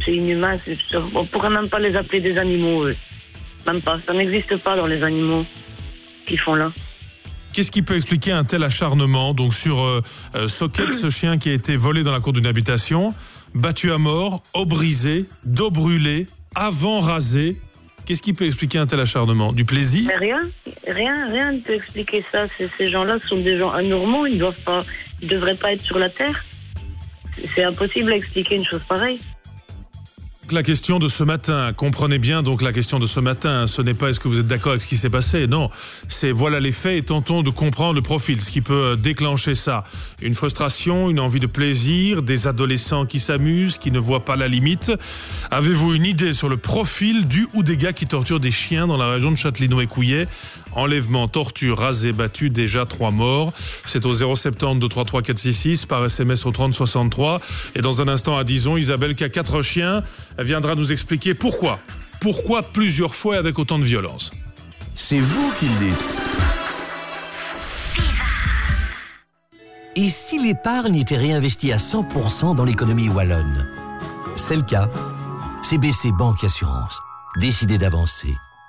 c'est inhumain. C'est, on ne pourrait même pas les appeler des animaux, eux. Même pas. Ça n'existe pas dans les animaux qu'ils font là. Qu'est-ce qui peut expliquer un tel acharnement donc sur euh, euh, Socket, ce chien qui a été volé dans la cour d'une habitation, battu à mort, os brisé, dos brûlé, avant rasé. Qu'est-ce qui peut expliquer un tel acharnement? Du plaisir? Mais rien, rien, rien ne peut expliquer ça. C'est, ces gens-là sont des gens anormaux. Ils doivent pas, ils devraient pas être sur la terre. C'est, c'est impossible à expliquer une chose pareille. La question de ce matin, comprenez bien donc la question de ce matin, ce n'est pas est-ce que vous êtes d'accord avec ce qui s'est passé, non, c'est voilà les faits et tentons de comprendre le profil, ce qui peut déclencher ça. Une frustration, une envie de plaisir, des adolescents qui s'amusent, qui ne voient pas la limite. Avez-vous une idée sur le profil du ou des gars qui torturent des chiens dans la région de Châtellerault-et-Couillet? Enlèvement, torture, rasé, battu, déjà trois morts. C'est au zéro sept zéro deux trois trois quatre six six, par S M S au trente soixante-trois. Et dans un instant à Dison, Isabelle qui a quatre chiens viendra nous expliquer pourquoi. Pourquoi plusieurs fois avec autant de violence. C'est vous qui le dites. Et si l'épargne était réinvestie à cent pour cent dans l'économie wallonne? C'est le cas. C B C Banque Assurance. Décidez d'avancer.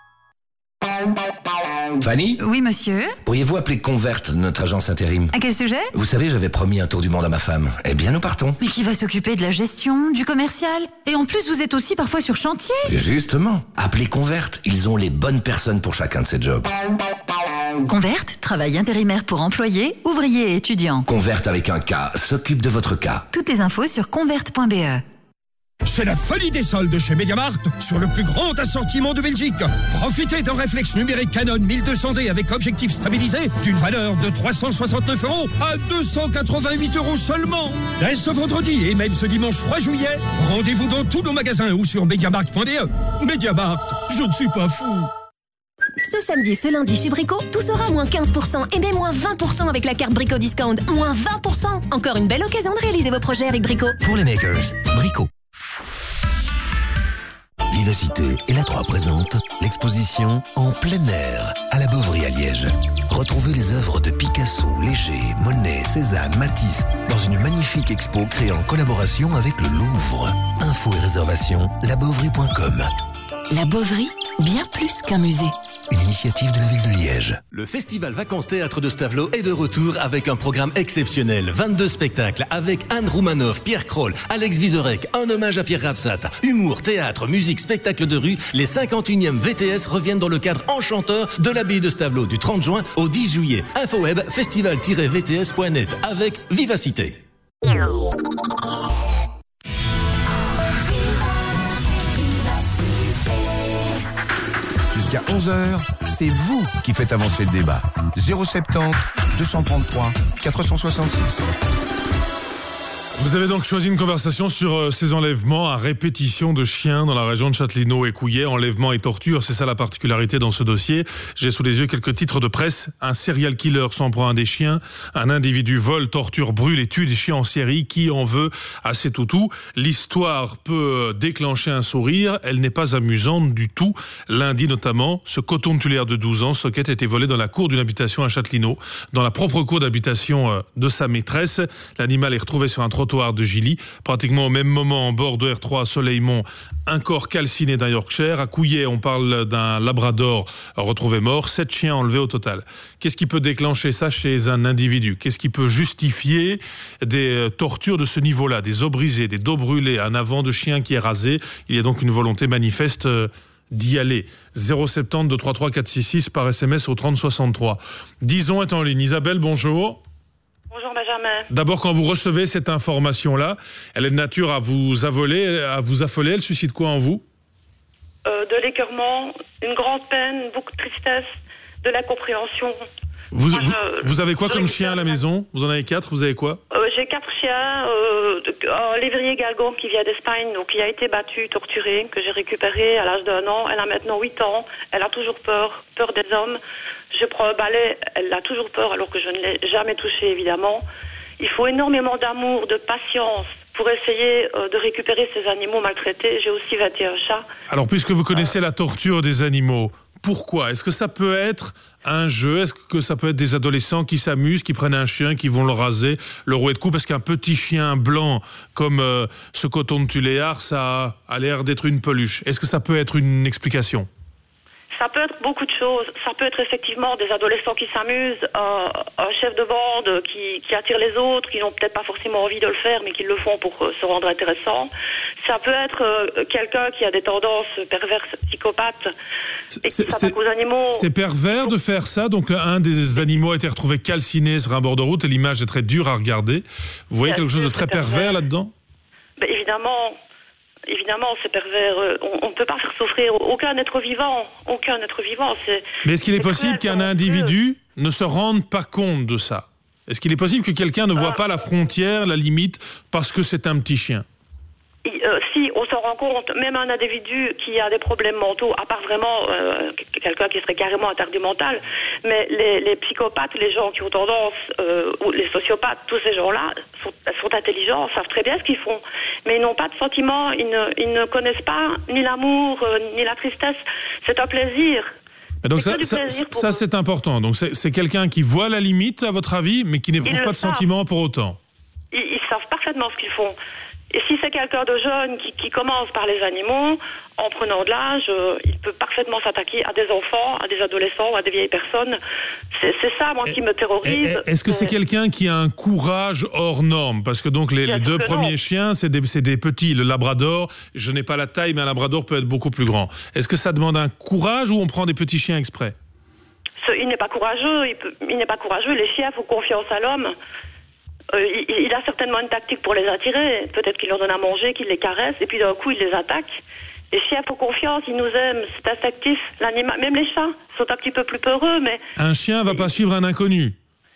Fanny? Oui, monsieur? Pourriez-vous appeler Convert, notre agence intérim? À quel sujet? Vous savez, j'avais promis un tour du monde à ma femme. Eh bien, nous partons. Mais qui va s'occuper de la gestion, du commercial? Et en plus, vous êtes aussi parfois sur chantier? Justement. Appelez Convert. Ils ont les bonnes personnes pour chacun de ces jobs. Convert, travail intérimaire pour employés, ouvriers et étudiants. Convert avec un K, s'occupe de votre cas. Toutes les infos sur convert point b e. C'est la folie des soldes chez Mediamarkt sur le plus grand assortiment de Belgique. Profitez d'un réflexe numérique Canon mille deux cents D avec objectif stabilisé d'une valeur de trois cent soixante-neuf euros à deux cent quatre-vingt-huit euros seulement. Dès ce vendredi et même ce dimanche trois juillet, rendez-vous dans tous nos magasins ou sur mediamarkt point b e. Mediamarkt, je ne suis pas fou. Ce samedi et ce lundi chez Brico, tout sera moins quinze pour cent et même moins vingt pour cent avec la carte Brico Discount. Moins vingt pour cent. Encore une belle occasion de réaliser vos projets avec Brico. Pour les makers, Brico. Vivacité et la trois présente l'exposition En plein air à la Beauvry à Liège. Retrouvez les œuvres de Picasso, Léger, Monet, Cézanne, Matisse dans une magnifique expo créée en collaboration avec le Louvre. Infos et réservations, la beauvry point com. La Beauvry, bien plus qu'un musée. Une initiative de la ville de Liège. Le Festival Vacances Théâtre de Stavelot est de retour avec un programme exceptionnel. vingt-deux spectacles avec Anne Roumanoff, Pierre Kroll, Alex Vizorek, un hommage à Pierre Rapsat. Humour, théâtre, musique, spectacle de rue. Les cinquante et unième V T S reviennent dans le cadre enchanteur de l'abbaye de Stavelot du trente juin au dix juillet. Info web festival tiret v t s point net avec Vivacité. Jusqu'à onze heures, c'est vous qui faites avancer le débat. zéro sept zéro deux cent trente-trois quatre cent soixante-six. Vous avez donc choisi une conversation sur euh, ces enlèvements à répétition de chiens dans la région de Châtellerault-et-Couillet. Enlèvement et torture, c'est ça la particularité dans ce dossier. J'ai sous les yeux quelques titres de presse. Un serial killer s'en prend à des chiens. Un individu vole, torture, brûle et tue des chiens en série. Qui en veut à ses toutous? L'histoire peut déclencher un sourire. Elle n'est pas amusante du tout. Lundi notamment, ce coton tulaire de douze ans, Socket, a été volé dans la cour d'une habitation à Châtellerault, dans la propre cour d'habitation de sa maîtresse. L'animal est retrouvé sur un trottoir de Gilly, pratiquement au même moment en bord de R trois à Soleilmont, un corps calciné d'un Yorkshire. À Couillet, on parle d'un labrador retrouvé mort, sept chiens enlevés au total. Qu'est-ce qui peut déclencher ça chez un individu? Qu'est-ce qui peut justifier des tortures de ce niveau-là, des os brisés, des dos brûlés, un avant de chien qui est rasé? Il y a donc une volonté manifeste d'y aller. zéro sept zéro deux trois trois quatre six six par S M S au trente soixante-trois. Dison est en ligne. Isabelle, bonjour. Bonjour Benjamin. D'abord, quand vous recevez cette information-là, elle est de nature à vous affoler, à vous affoler. Elle suscite quoi en vous? euh, De l'écœurement, une grande peine, beaucoup de tristesse, de l'incompréhension. Vous, Moi, vous, je, vous avez quoi je comme récupère chien à la maison? Vous en avez quatre? Vous avez quoi? euh, J'ai quatre chiens, euh, un lévrier galgon qui vient d'Espagne, donc qui a été battu, torturé, que j'ai récupéré à l'âge d'un an. Elle a maintenant huit ans, elle a toujours peur, peur des hommes. Je prends un balai, elle a toujours peur alors que je ne l'ai jamais touchée évidemment. Il faut énormément d'amour, de patience pour essayer euh, de récupérer ces animaux maltraités. J'ai aussi vingt et un chats. Alors, puisque vous connaissez euh... la torture des animaux, pourquoi? Est-ce que ça peut être un jeu? Est-ce que ça peut être des adolescents qui s'amusent, qui prennent un chien, qui vont le raser, le rouer de coups? Parce qu'un petit chien blanc comme euh, ce coton de Tuléar, ça a l'air d'être une peluche. Est-ce que ça peut être une explication? Ça peut être beaucoup de choses. Ça peut être effectivement des adolescents qui s'amusent, euh, un chef de bande qui, qui attire les autres, qui n'ont peut-être pas forcément envie de le faire, mais qui le font pour euh, se rendre intéressant. Ça peut être euh, quelqu'un qui a des tendances perverses, psychopathes, et qui s'attaque aux animaux. C'est pervers de faire ça. Donc un des animaux a été retrouvé calciné sur un bord de route et l'image est très dure à regarder. Vous voyez Bien quelque chose sûr, de très c'est pervers. pervers là-dedans? Ben, évidemment... Évidemment, c'est pervers. On ne peut pas faire souffrir aucun être vivant. Aucun être vivant. C'est, Mais est-ce qu'il est c'est possible cruel, qu'un mon individu ne se rende pas compte de ça? Est-ce qu'il est possible que quelqu'un ne voit pas la frontière, la limite, parce que c'est un petit chien? Euh, si on s'en rend compte, même un individu qui a des problèmes mentaux, à part vraiment euh, quelqu'un qui serait carrément attardé mental, mais les, les psychopathes, les gens qui ont tendance, euh, ou les sociopathes, tous ces gens-là sont, sont intelligents, savent très bien ce qu'ils font, mais ils n'ont pas de sentiments, ils ne, ils ne connaissent pas ni l'amour, euh, ni la tristesse. C'est un plaisir. Mais donc ça, ça, ça c'est important. Donc c'est, c'est quelqu'un qui voit la limite, à votre avis, mais qui n'éprouve pas de sentiments pour autant. Ils, ils savent parfaitement ce qu'ils font. Et si c'est quelqu'un de jeune qui, qui commence par les animaux, en prenant de l'âge, euh, il peut parfaitement s'attaquer à des enfants, à des adolescents, à des vieilles personnes. C'est, c'est ça, moi, qui me terrorise. Est-ce que c'est quelqu'un qui a un courage hors norme? Parce que donc les, les deux premiers non. chiens, c'est des, c'est des petits. Le labrador, je n'ai pas la taille, mais un labrador peut être beaucoup plus grand. Est-ce que ça demande un courage ou on prend des petits chiens exprès? Ce, il n'est pas courageux. Il, peut, il n'est pas courageux. Les chiens font confiance à l'homme. Euh, il, il a certainement une tactique pour les attirer. Peut-être qu'il leur donne à manger, qu'il les caresse, et puis d'un coup, il les attaque. Les chiens font confiance, ils nous aiment, c'est instinctif. L'animal, même les chats sont un petit peu plus peureux, mais... Un chien va pas suivre un inconnu?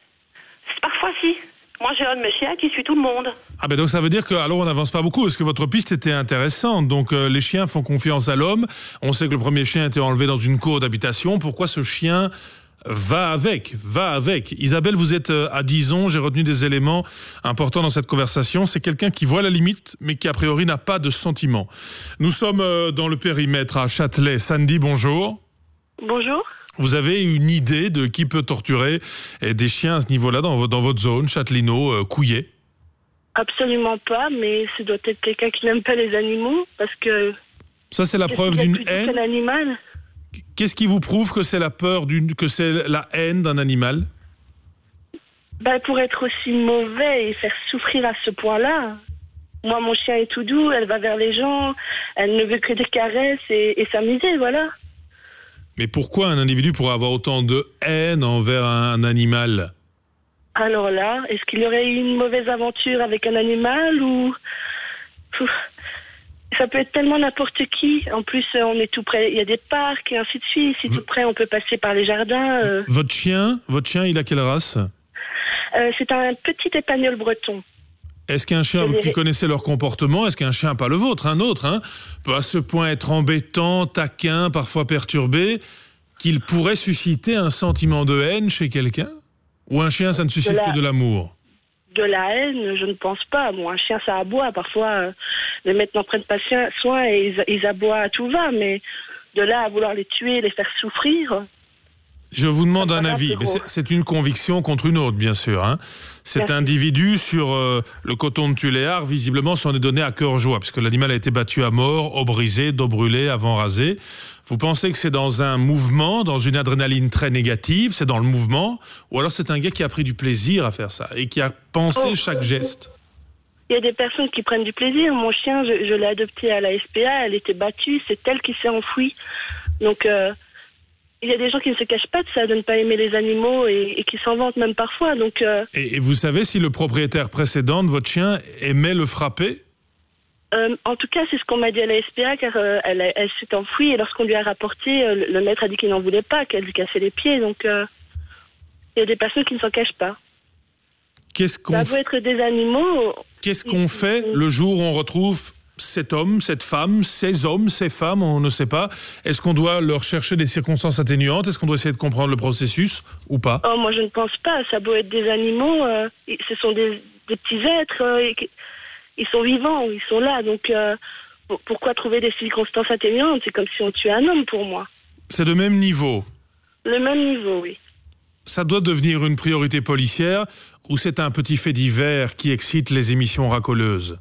Parfois, si. Moi, j'ai un de mes chiens qui suit tout le monde. Ah ben donc ça veut dire que alors on n'avance pas beaucoup. Est-ce que votre piste était intéressante? Donc euh, les chiens font confiance à l'homme. On sait que le premier chien a été enlevé dans une cour d'habitation. Pourquoi ce chien va avec, va avec. Isabelle, vous êtes à Dizon, j'ai retenu des éléments importants dans cette conversation. C'est quelqu'un qui voit la limite, mais qui a priori n'a pas de sentiment. Nous sommes dans le périmètre à Châtelet. Sandy, bonjour. Bonjour. Vous avez une idée de qui peut torturer des chiens à ce niveau-là dans, dans votre zone, Châtelineau, euh, Couillet? Absolument pas, mais ce doit être quelqu'un qui n'aime pas les animaux, parce que... Ça, c'est la preuve d'une haine. C'est l'animal. Qu'est-ce qui vous prouve que c'est la peur d'une, que c'est la haine d'un animal? Ben, pour être aussi mauvais et faire souffrir à ce point-là. Moi, mon chien est tout doux, elle va vers les gens, elle ne veut que des caresses et, et s'amuser, voilà. Mais pourquoi un individu pourrait avoir autant de haine envers un animal? Alors là, est-ce qu'il y aurait eu une mauvaise aventure avec un animal ou... Ouf. Ça peut être tellement n'importe qui. En plus, on est tout près. Il y a des parcs et ainsi de suite. Si tout près, on peut passer par les jardins. Euh... Votre chien, votre chien, il a quelle race? euh, C'est un petit épagnol breton. Est-ce qu'un chien, vous qui connaissez leur comportement, est-ce qu'un chien, pas le vôtre, un autre, hein, peut à ce point être embêtant, taquin, parfois perturbé, qu'il pourrait susciter un sentiment de haine chez quelqu'un? Ou un chien, ça ne suscite la... que de l'amour? De la haine, je ne pense pas. Bon, un chien, ça aboie. Parfois, euh, les maîtres n'en prennent pas soin et ils, ils aboient à tout va. Mais de là à vouloir les tuer, les faire souffrir... Je vous demande un avis, mais c'est, c'est une conviction contre une autre, bien sûr. Hein. Cet Merci. individu sur euh, le coton de Tuléar, visiblement, s'en est donné à cœur joie, puisque l'animal a été battu à mort, eau brisée, dos brûlé, avant rasé. Vous pensez que c'est dans un mouvement, dans une adrénaline très négative, c'est dans le mouvement, ou alors c'est un gars qui a pris du plaisir à faire ça, et qui a pensé oh, chaque geste? Il y a des personnes qui prennent du plaisir. Mon chien, je, je l'ai adopté à la S P A, elle était battue, c'est elle qui s'est enfouie. Donc... Euh, il y a des gens qui ne se cachent pas de ça, de ne pas aimer les animaux et, et qui s'en vantent même parfois. Donc, euh... et, et vous savez si le propriétaire précédent de votre chien aimait le frapper? euh, En tout cas, c'est ce qu'on m'a dit à la S P A, car euh, elle, elle s'est enfouie et lorsqu'on lui a rapporté, euh, le maître a dit qu'il n'en voulait pas, qu'elle lui cassait les pieds. Donc, euh, il y a des personnes qui ne s'en cachent pas. Qu'est-ce qu'on ça doit f... être des animaux. Qu'est-ce qu'on fait le jour où on retrouve cet homme, cette femme, ces hommes, ces femmes, on ne sait pas. Est-ce qu'on doit leur chercher des circonstances atténuantes? Est-ce qu'on doit essayer de comprendre le processus ou pas? Oh, moi je ne pense pas. Ça doit être des animaux. Euh, ce sont des, des petits êtres. Euh, ils sont vivants, ils sont là. Donc euh, pourquoi trouver des circonstances atténuantes? C'est comme si on tuait un homme pour moi. C'est de même niveau. Le même niveau, oui. Ça doit devenir une priorité policière ou c'est un petit fait divers qui excite les émissions racoleuses?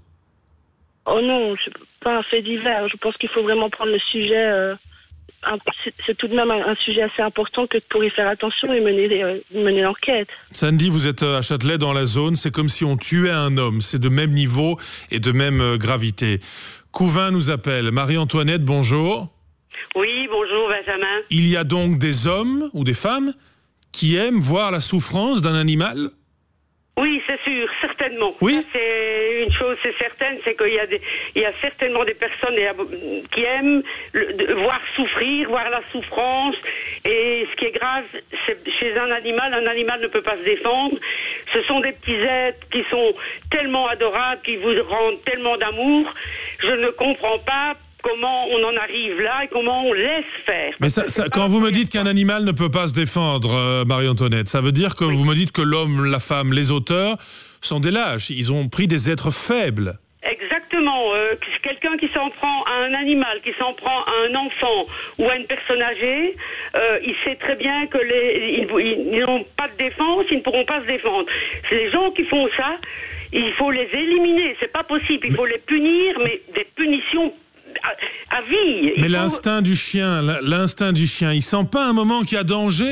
Oh non, c'est pas un fait divers. Je pense qu'il faut vraiment prendre le sujet... Euh, un, c'est, c'est tout de même un, un sujet assez important que pour y faire attention et mener, euh, mener l'enquête. Sandy, vous êtes à Châtelet dans la zone, c'est comme si on tuait un homme. C'est de même niveau et de même euh, gravité. Couvin nous appelle. Marie-Antoinette, bonjour. Oui, bonjour Benjamin. Il y a donc des hommes ou des femmes qui aiment voir la souffrance d'un animal? Oui, c'est sûr, certainement. Oui. Ça, c'est une chose, c'est certaine, c'est qu'il y a des, il y a certainement des personnes qui aiment le, de, voir souffrir, voir la souffrance. Et ce qui est grave, c'est chez un animal, un animal ne peut pas se défendre. Ce sont des petits êtres qui sont tellement adorables, qui vous rendent tellement d'amour. Je ne comprends pas comment on en arrive là et comment on laisse faire. Mais ça, ça, quand vous me dites qu'un animal ne peut pas se défendre, euh, Marie-Antoinette, ça veut dire que oui. Vous me dites que l'homme, la femme, les auteurs sont des lâches. Ils ont pris des êtres faibles. Exactement. Euh, quelqu'un qui s'en prend à un animal, qui s'en prend à un enfant ou à une personne âgée, euh, il sait très bien que les, ils, ils n'ont pas de défense, ils ne pourront pas se défendre. C'est les gens qui font ça, il faut les éliminer. C'est pas possible. Il mais... faut les punir, mais des punitions À, à vie. Mais il l'instinct faut... du chien, l'instint du chien, il sent pas un moment qu'il y a danger?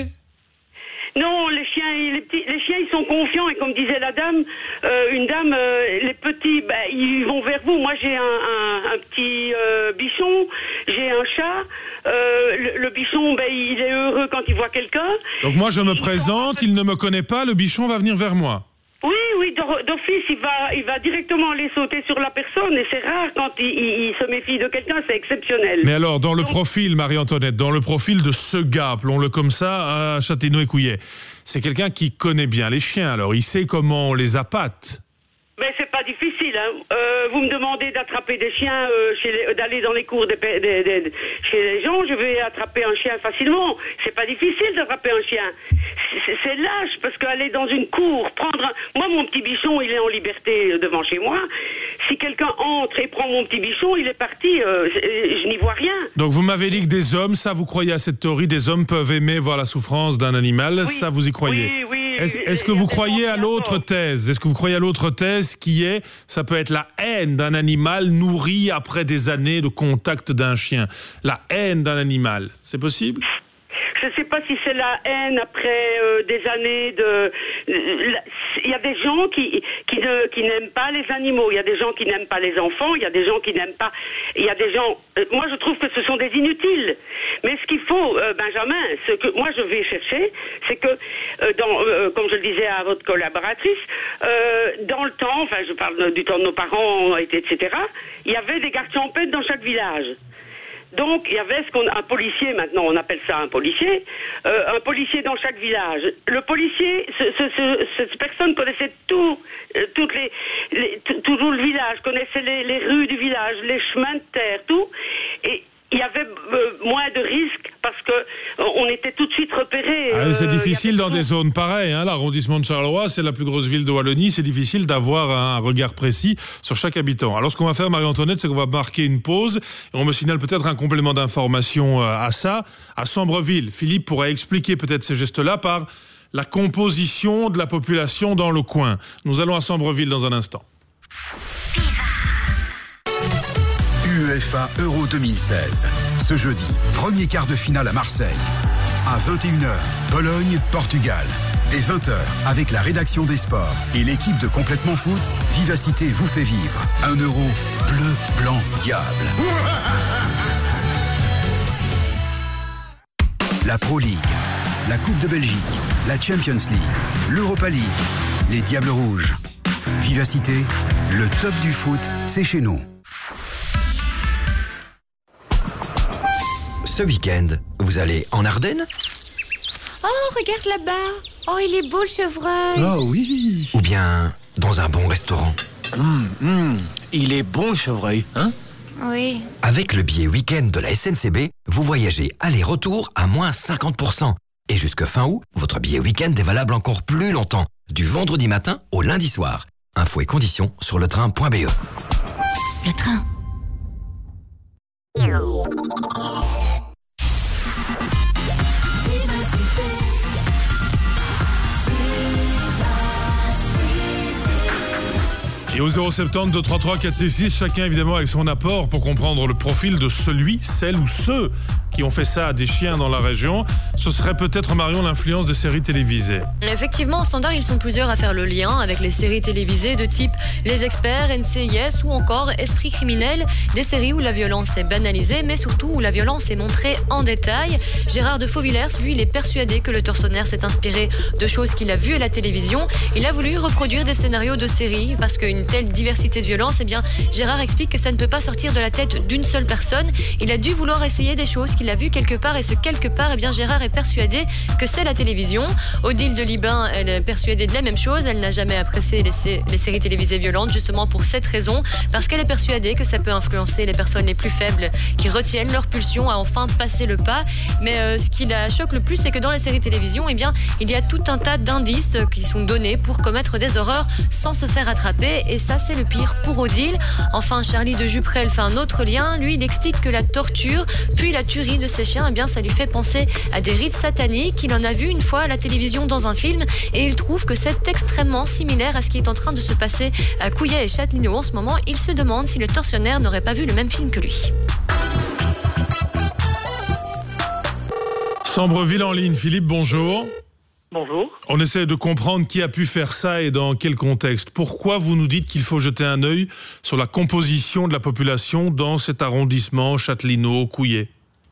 Non, les chiens, les petits, les chiens, ils sont confiants et comme disait la dame, euh, une dame, euh, les petits, ben, ils vont vers vous. Moi, j'ai un, un, un petit euh, bichon, j'ai un chat. Euh, le, le bichon, ben, il est heureux quand il voit quelqu'un. Donc moi, je me il présente, il ne me connaît pas, le bichon va venir vers moi. Oui, oui, d'office, il va, il va directement aller sauter sur la personne et c'est rare quand il, il, il se méfie de quelqu'un, c'est exceptionnel. Mais alors, dans le Donc... profil, Marie-Antoinette, dans le profil de ce gars, appelons-le comme ça, à Châtenois-et-Couillet, c'est quelqu'un qui connaît bien les chiens, alors il sait comment on les appâte. Mais c'est pas difficile, hein. Euh, vous me demandez d'attraper des chiens, euh, chez les, d'aller dans les cours des, des, des, des, chez les gens, je vais attraper un chien facilement. C'est pas difficile d'attraper un chien. C'est, c'est lâche, parce qu'aller dans une cour, prendre un... Moi, mon petit bichon, il est en liberté devant chez moi. Si quelqu'un entre et prend mon petit bichon, il est parti, euh, je n'y vois rien. Donc vous m'avez dit que des hommes, ça vous croyez à cette théorie, des hommes peuvent aimer voir la souffrance d'un animal, oui, ça vous y croyez? Oui, oui. Est-ce, est-ce que vous croyez à l'autre thèse? Est-ce que vous croyez à l'autre thèse qui est, ça peut être la haine d'un animal nourri après des années de contact d'un chien? La haine d'un animal, c'est possible? Je ne sais pas si c'est la haine après euh, des années de... Il y a des gens qui, qui, ne, qui n'aiment pas les animaux, il y a des gens qui n'aiment pas les enfants, il y a des gens qui n'aiment pas... Il y a des gens... Euh, moi, je trouve que ce sont des inutiles. Mais ce qu'il faut, euh, Benjamin, ce que moi je vais chercher, c'est que, euh, dans, euh, comme je le disais à votre collaboratrice, euh, dans le temps, enfin je parle du temps de nos parents, et cetera, il y avait des gardes champêtres dans chaque village. Donc, il y avait ce qu'on, un policier, maintenant on appelle ça un policier, euh, un policier dans chaque village. Le policier, ce, ce, ce, cette personne connaissait tout, euh, toutes les, les, tout, tout le village, connaissait les, les rues du village, les chemins de terre, tout. Et il y avait euh, moins de risques parce que euh, on était tout de suite repérés. Ah, c'est euh, difficile dans des zones pareilles. Hein. L'arrondissement de Charleroi, c'est la plus grosse ville de Wallonie. C'est difficile d'avoir un regard précis sur chaque habitant. Alors, ce qu'on va faire, Marie-Antoinette, c'est qu'on va marquer une pause et on me signale peut-être un complément d'information à ça. À Sambreville, Philippe pourrait expliquer peut-être ces gestes-là par la composition de la population dans le coin. Nous allons à Sambreville dans un instant. UEFA Euro deux mille seize. Ce jeudi, premier quart de finale à Marseille. À vingt et une heures, Pologne, Portugal. Et vingt heures, avec la rédaction des sports et l'équipe de Complètement Foot, Vivacité vous fait vivre un euro bleu, blanc, diable. La Pro League, la Coupe de Belgique, la Champions League, l'Europa League, les Diables Rouges. Vivacité, le top du foot, c'est chez nous. Ce week-end, vous allez en Ardennes? Oh, regarde là-bas. Oh, il est beau le chevreuil. Oh oui. Ou bien dans un bon restaurant? Mmh, mmh. Il est bon le chevreuil, hein? Oui. Avec le billet week-end de la S N C B, vous voyagez aller-retour à moins cinquante pour cent. Et jusque fin août, votre billet week-end est valable encore plus longtemps, du vendredi matin au lundi soir. Infos et conditions sur le train point b e. Le train. au zéro sept zéro deux trois trois quatre six six, chacun évidemment avec son apport pour comprendre le profil de celui, celle ou ceux qui ont fait ça à des chiens dans la région. Ce serait peut-être, Marion, l'influence des séries télévisées. Effectivement, au standard, ils sont plusieurs à faire le lien avec les séries télévisées de type Les Experts, N C I S ou encore Esprit criminel, des séries où la violence est banalisée, mais surtout où la violence est montrée en détail. Gérard de Fauvillers, lui, il est persuadé que le tortionnaire s'est inspiré de choses qu'il a vues à la télévision. Il a voulu reproduire des scénarios de séries parce qu'une telle diversité de violence, eh bien, Gérard explique que ça ne peut pas sortir de la tête d'une seule personne. Il a dû vouloir essayer des choses qu'il a vues quelque part, et ce quelque part, eh bien, Gérard est persuadé que c'est la télévision. Odile de Libin, elle est persuadée de la même chose. Elle n'a jamais apprécié les, sé- les séries télévisées violentes, justement pour cette raison, parce qu'elle est persuadée que ça peut influencer les personnes les plus faibles qui retiennent leur pulsion à enfin passer le pas. Mais euh, ce qui la choque le plus, c'est que dans les séries télévision, eh bien, il y a tout un tas d'indices qui sont donnés pour commettre des horreurs sans se faire attraper, et ça, c'est le pire pour Odile. Enfin, Charlie de Juprel fait un autre lien. Lui, il explique que la torture, puis la tuerie de ses chiens, eh bien, ça lui fait penser à des rites sataniques. Il en a vu une fois à la télévision dans un film, et il trouve que c'est extrêmement similaire à ce qui est en train de se passer à Couillet et Châtelineau en ce moment. Il se demande si le tortionnaire n'aurait pas vu le même film que lui. Sambreville en ligne. Philippe, bonjour. Bonjour. On essaie de comprendre qui a pu faire ça et dans quel contexte. Pourquoi vous nous dites qu'il faut jeter un œil sur la composition de la population dans cet arrondissement Châtelineau, Couillet?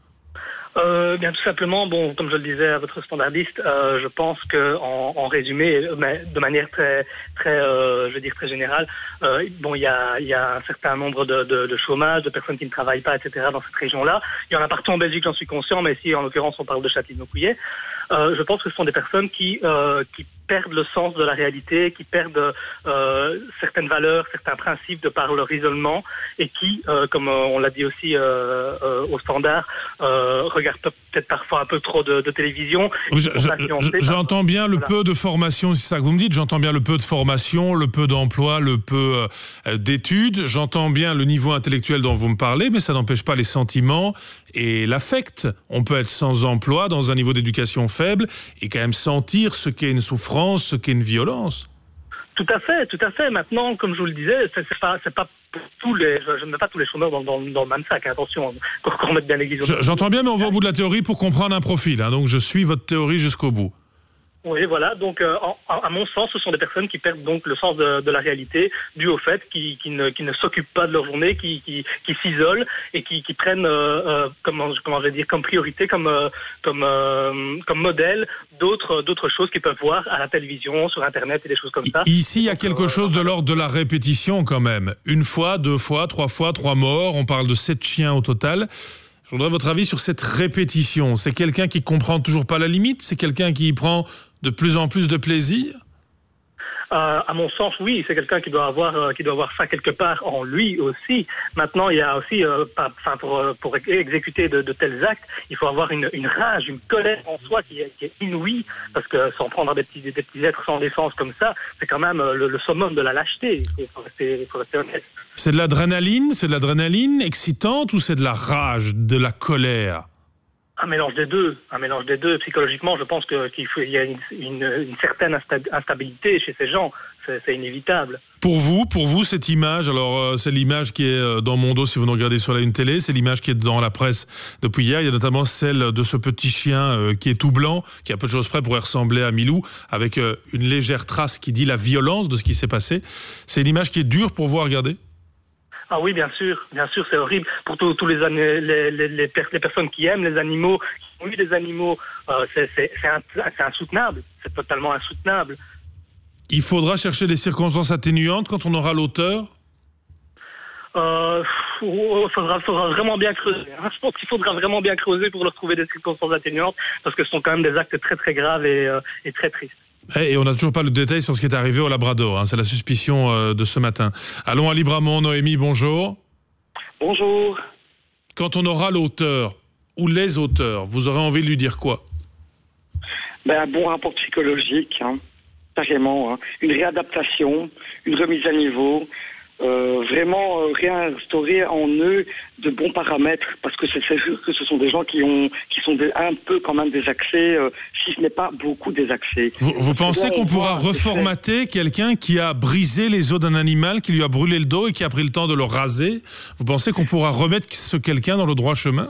Euh, bien tout simplement, bon, comme je le disais à votre standardiste, euh, je pense que en, en résumé, mais de manière très, très, euh, je veux dire très générale, euh, bon, il y a, il y a un certain nombre de, de, de chômage, de personnes qui ne travaillent pas, et cetera. Dans cette région-là. Il y en a partout en Belgique, j'en suis conscient, mais ici, en l'occurrence, on parle de Châtelineau-Couillet. Euh, je pense que ce sont des personnes qui, euh, qui perdent le sens de la réalité, qui perdent euh, certaines valeurs, certains principes de par leur isolement, et qui, euh, comme on l'a dit aussi euh, euh, au standard, euh, regardent peut-être parfois un peu trop de, de télévision. Je, je, je, j'entends bien le voilà. peu de formation, c'est ça que vous me dites, j'entends bien le peu de formation, le peu d'emploi, le peu euh, d'études, j'entends bien le niveau intellectuel dont vous me parlez, mais ça n'empêche pas les sentiments et l'affect. On peut être sans emploi, dans un niveau d'éducation faible, et quand même sentir ce qu'est une souffrance, ce qu'est une violence. Tout à fait, tout à fait. Maintenant, comme je vous le disais, c'est, c'est pas, c'est pas pour tous les, je, je ne mets pas tous les chômeurs dans, dans, dans le même sac. Attention, qu'on remette bien l'église. Je, j'entends bien, mais on va au bout de la théorie pour comprendre un profil. Hein, donc, je suis votre théorie jusqu'au bout. Oui, voilà. Donc, euh, en, à mon sens, ce sont des personnes qui perdent donc le sens de, de la réalité, dû au fait qu'ils qui ne, qui ne s'occupent pas de leur journée, qui, qui, qui s'isolent et qui, qui prennent, euh, euh, comment, comment je vais dire, comme priorité, comme, euh, comme, euh, comme modèle d'autres, d'autres choses qu'ils peuvent voir à la télévision, sur Internet et des choses comme ça. Ici, il y a quelque euh, chose de l'ordre de la répétition quand même. Une fois, deux fois, trois fois, trois morts. On parle de sept chiens au total. Je voudrais votre avis sur cette répétition. C'est quelqu'un qui comprend toujours pas la limite? C'est quelqu'un qui y prend de plus en plus de plaisir? Euh, à mon sens, oui, c'est quelqu'un qui doit avoir euh, qui doit avoir ça quelque part en lui aussi. Maintenant, il y a aussi, euh, pas, enfin, pour pour exécuter de, de tels actes, il faut avoir une, une rage, une colère en soi qui est, qui est inouïe, parce que s'en prendre à des petits des petits êtres sans défense comme ça, c'est quand même le, le summum de la lâcheté. Il faut rester, il faut rester honnête. C'est de l'adrénaline, c'est de l'adrénaline excitante ou c'est de la rage, de la colère? Un mélange des deux, un mélange des deux. Psychologiquement, je pense que, qu'il faut, il y a une, une, une certaine instabilité chez ces gens. C'est, c'est inévitable. Pour vous, pour vous, cette image, alors euh, c'est l'image qui est dans mon dos si vous nous regardez sur la une télé, c'est l'image qui est dans la presse depuis hier. Il y a notamment celle de ce petit chien euh, qui est tout blanc, qui a peu de choses près pourrait ressembler à Milou, avec euh, une légère trace qui dit la violence de ce qui s'est passé. C'est une image qui est dure pour vous à regarder? Ah oui, bien sûr, bien sûr, c'est horrible pour tous, tous les, les, les, les, les personnes qui aiment les animaux, qui ont eu des animaux, euh, c'est, c'est, c'est, un, c'est insoutenable, c'est totalement insoutenable. Il faudra chercher des circonstances atténuantes quand on aura l'auteur? Euh, il faudra, faudra vraiment bien creuser. Hein. Je pense qu'il faudra vraiment bien creuser pour leur trouver des circonstances atténuantes, parce que ce sont quand même des actes très très graves et, euh, et très tristes. Et on n'a toujours pas le détail sur ce qui est arrivé au Labrador, hein. C'est la suspicion euh, de ce matin. Allons à Libramont. Noémie, bonjour. Bonjour. Quand on aura l'auteur, ou les auteurs, vous aurez envie de lui dire quoi? Ben, un bon rapport psychologique, hein, carrément. Hein. Une réadaptation, une remise à niveau, euh, vraiment euh, réinstaurer en eux de bons paramètres, parce que c'est, c'est sûr que ce sont des gens qui ont, qui sont des, un peu quand même désaxés, euh, si ce n'est pas beaucoup désaxés. Vous, vous pensez qu'on pourra reformater quelqu'un qui a brisé les os d'un animal, qui lui a brûlé le dos et qui a pris le temps de le raser? Vous pensez qu'on pourra remettre ce quelqu'un dans le droit chemin?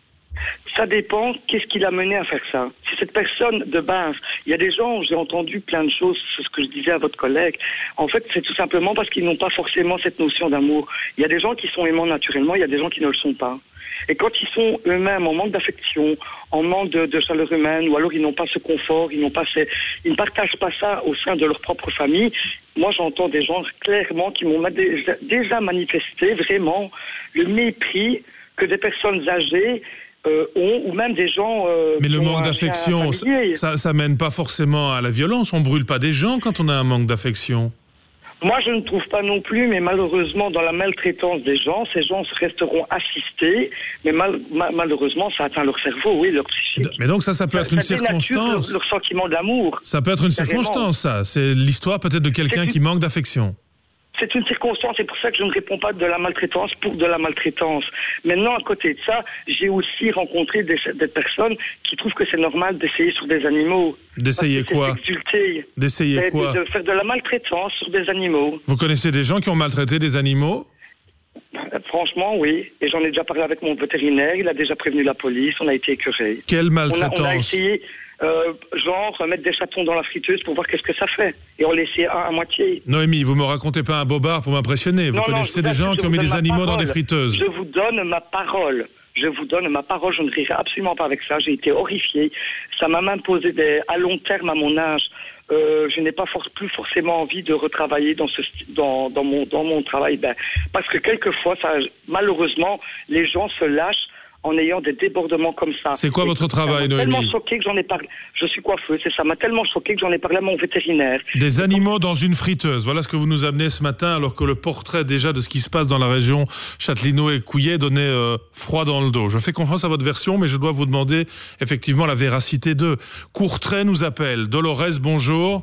Ça dépend, qu'est-ce qui l'a mené à faire ça. Si cette personne de base, il y a des gens, j'ai entendu plein de choses, c'est ce que je disais à votre collègue, en fait c'est tout simplement parce qu'ils n'ont pas forcément cette notion d'amour. Il y a des gens qui sont aimants naturellement, il y a des gens qui ne le sont pas. Et quand ils sont eux-mêmes en manque d'affection, en manque de, de chaleur humaine, ou alors ils n'ont pas ce confort, ils n'ont pas ces, ils ne partagent pas ça au sein de leur propre famille, moi j'entends des gens clairement qui m'ont déjà, déjà manifesté vraiment le mépris que des personnes âgées Euh, ont, ou même des gens... Euh, Mais le manque d'affection, ça, ça mène pas forcément à la violence. On brûle pas des gens quand on a un manque d'affection. Moi, je ne trouve pas non plus, mais malheureusement, dans la maltraitance des gens, ces gens resteront assistés, mais mal, mal, malheureusement, ça atteint leur cerveau, oui, leur psychique. Mais donc ça, ça peut ça, être une ça circonstance... Leur, leur sentiment d'amour. Ça peut être une carrément. circonstance, ça. C'est l'histoire peut-être de quelqu'un qui manque d'affection. C'est une circonstance, c'est pour ça que je ne réponds pas de la maltraitance pour de la maltraitance. Maintenant, à côté de ça, j'ai aussi rencontré des, des personnes qui trouvent que c'est normal d'essayer sur des animaux. D'essayer quoi D'essayer de, quoi de, de faire de la maltraitance sur des animaux. Vous connaissez des gens qui ont maltraité des animaux ? Franchement, oui. Et j'en ai déjà parlé avec mon vétérinaire, il a déjà prévenu la police, on a été écœurés. Quelle maltraitance ? On a, on a essayé... Euh, genre mettre des chatons dans la friteuse pour voir qu'est-ce que ça fait. Et on laissait un à moitié. Noémie, vous me racontez pas un bobard pour m'impressionner. Vous non, connaissez non, des gens qui ont mis des animaux parole. dans des friteuses. Je vous donne ma parole. Je vous donne ma parole. Je ne rirai absolument pas avec ça. J'ai été horrifié. Ça m'a même posé des... à long terme à mon âge. Euh, je n'ai pas for- plus forcément envie de retravailler dans, ce, dans, dans, mon, dans mon travail. Ben, parce que quelquefois, ça, malheureusement, les gens se lâchent en ayant des débordements comme ça. C'est quoi et votre travail, Noémie ? Ça m'a tellement choqué que j'en ai parlé. Je suis coiffeuse, et ça m'a tellement choqué que j'en ai parlé à mon vétérinaire. Des animaux dans une friteuse. Voilà ce que vous nous amenez ce matin, alors que le portrait déjà de ce qui se passe dans la région Châtellerault et Couillet donnait euh, froid dans le dos. Je fais confiance à votre version, mais je dois vous demander effectivement la véracité d'eux. Courtrai nous appelle. Dolores, bonjour.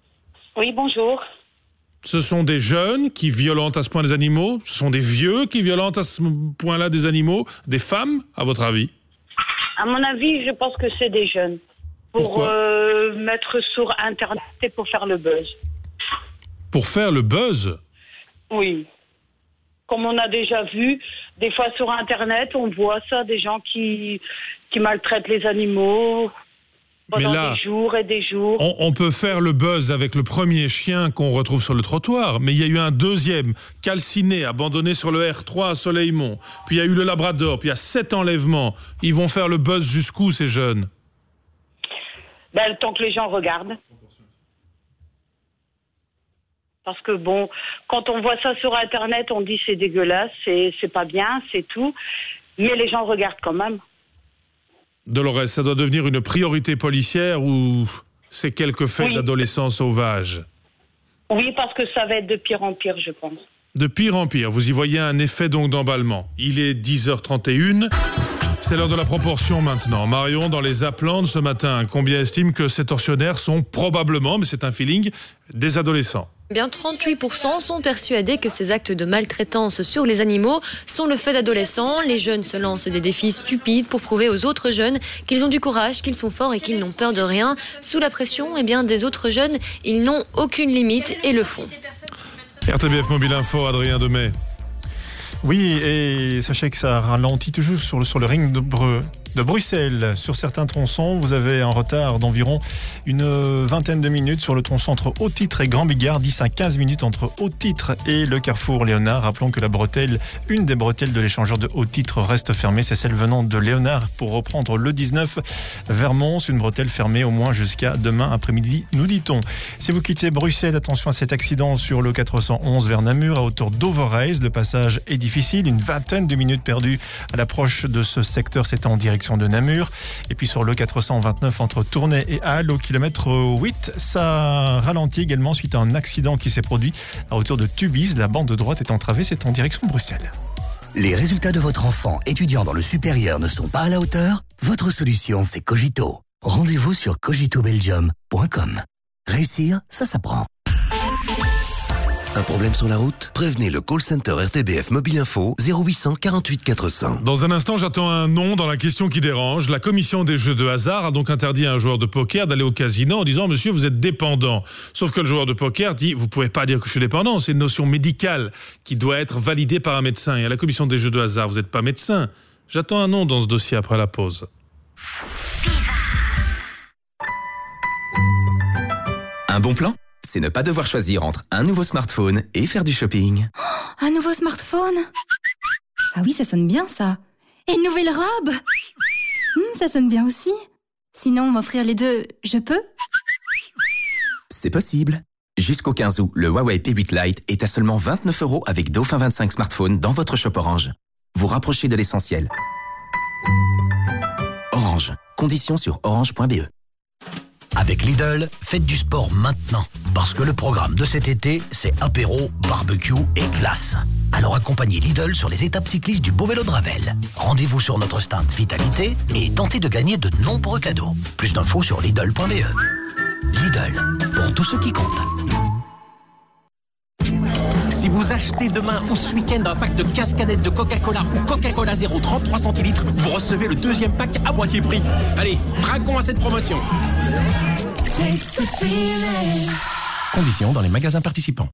Oui, bonjour. Ce sont des jeunes qui violentent à ce point des animaux? Ce sont des vieux qui violentent à ce point-là des animaux? Des femmes, à votre avis? À mon avis, je pense que c'est des jeunes. Pour euh, mettre sur Internet et pour faire le buzz. Pour faire le buzz? Oui. Comme on a déjà vu, des fois sur Internet, on voit ça, des gens qui, qui maltraitent les animaux... Pendant mais là, des jours et des jours. On, on peut faire le buzz avec le premier chien qu'on retrouve sur le trottoir, mais il y a eu un deuxième, calciné, abandonné sur le R trois à Soleilmont. Puis il y a eu le Labrador, puis il y a sept enlèvements. Ils vont faire le buzz jusqu'où, ces jeunes? Ben, le temps que les gens regardent. Parce que bon, quand on voit ça sur Internet, on dit c'est dégueulasse, c'est, c'est pas bien, c'est tout. Mais les gens regardent quand même. Dolores, ça doit devenir une priorité policière ou c'est quelques faits oui. d'adolescents sauvages? Oui, parce que ça va être de pire en pire, je pense. De pire en pire. Vous y voyez un effet donc d'emballement. Il est dix heures trente et une. C'est l'heure de la proportion maintenant. Marion, dans les appelants de ce matin, combien estime que ces tortionnaires sont probablement, mais c'est un feeling, des adolescents? Bien, trente-huit pour cent sont persuadés que ces actes de maltraitance sur les animaux sont le fait d'adolescents. Les jeunes se lancent des défis stupides pour prouver aux autres jeunes qu'ils ont du courage, qu'ils sont forts et qu'ils n'ont peur de rien. Sous la pression eh bien, des autres jeunes, ils n'ont aucune limite et le font. R T B F Mobile Info, Adrien Demey. Oui, et sachez que ça ralentit toujours sur le, sur le ring de, Bre, de Bruxelles. Sur certains tronçons, vous avez un retard d'environ une vingtaine de minutes sur le tronçon entre Haut-Titre et Grand-Bigard, dix à quinze minutes entre Haut-Titre et le carrefour Léonard. Rappelons que la bretelle, une des bretelles de l'échangeur de Haut-Titre reste fermée, c'est celle venant de Léonard pour reprendre le dix-neuf vers Mons, une bretelle fermée au moins jusqu'à demain après-midi, nous dit-on. Si vous quittez Bruxelles, attention à cet accident sur le quatre cent onze vers Namur à hauteur d'Overreis. Le passage est difficile, une vingtaine de minutes perdues à l'approche de ce secteur, c'est en direction de Namur. Et puis sur le quatre cent vingt-neuf entre Tournai et Halle au kilomètre huit, ça ralentit également suite à un accident qui s'est produit à hauteur de Tubize. La bande de droite est entravée, c'est en direction de Bruxelles. Les résultats de votre enfant étudiant dans le supérieur ne sont pas à la hauteur? Votre solution, c'est Cogito. Rendez-vous sur cogito belgium point com. Réussir, ça s'apprend. Un problème sur la route? Prévenez le call center R T B F Mobile Info zéro huit cent quarante-huit quatre cents. Dans un instant, j'attends un nom dans la question qui dérange. La commission des jeux de hasard a donc interdit à un joueur de poker d'aller au casino en disant « Monsieur, vous êtes dépendant ». Sauf que le joueur de poker dit « Vous pouvez pas dire que je suis dépendant, c'est une notion médicale qui doit être validée par un médecin. » Et à la commission des jeux de hasard, vous n'êtes pas médecin. J'attends un nom dans ce dossier après la pause. Un bon plan, c'est ne pas devoir choisir entre un nouveau smartphone et faire du shopping. Oh, un nouveau smartphone? Ah oui, ça sonne bien ça. Et une nouvelle robe? Hum, ça sonne bien aussi. Sinon, m'offrir les deux, je peux? C'est possible. Jusqu'au quinze août, le Huawei P huit Lite est à seulement vingt-neuf euros avec Dauphin vingt-cinq smartphones dans votre shop Orange. Vous rapprochez de l'essentiel. Orange. Conditions sur orange point b e. Avec Lidl, faites du sport maintenant. Parce que le programme de cet été, c'est apéro, barbecue et glace. Alors accompagnez Lidl sur les étapes cyclistes du Beau Vélo de Ravel. Rendez-vous sur notre stand Vitalité et tentez de gagner de nombreux cadeaux. Plus d'infos sur lidl point b e. Lidl, pour tous ceux qui comptent. Si vous achetez demain ou ce week-end un pack de quinze canettes de Coca-Cola ou Coca-Cola zéro trente-trois centilitres, vous recevez le deuxième pack à moitié prix. Allez, craquons à cette promotion. Conditions dans les magasins participants.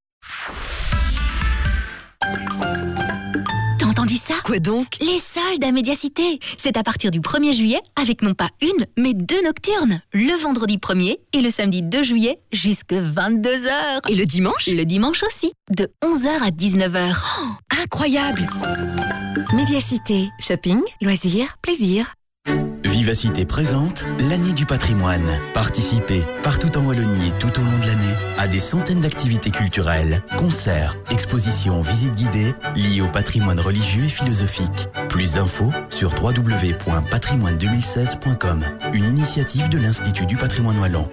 T'as entendu ça? Quoi donc? Les soldes à Médiacité. C'est à partir du premier juillet avec non pas une, mais deux nocturnes. Le vendredi premier et le samedi deux juillet jusqu'à vingt-deux heures. Et le dimanche? Le dimanche aussi, de onze heures à dix-neuf heures. Oh, incroyable! Médiacité, shopping, loisirs, plaisir. Vivacité présente l'année du patrimoine. Participez partout en Wallonie et tout au long de l'année à des centaines d'activités culturelles, concerts, expositions, visites guidées liées au patrimoine religieux et philosophique. Plus d'infos sur w w w point patrimoine deux mille seize point com, une initiative de l'Institut du patrimoine wallon.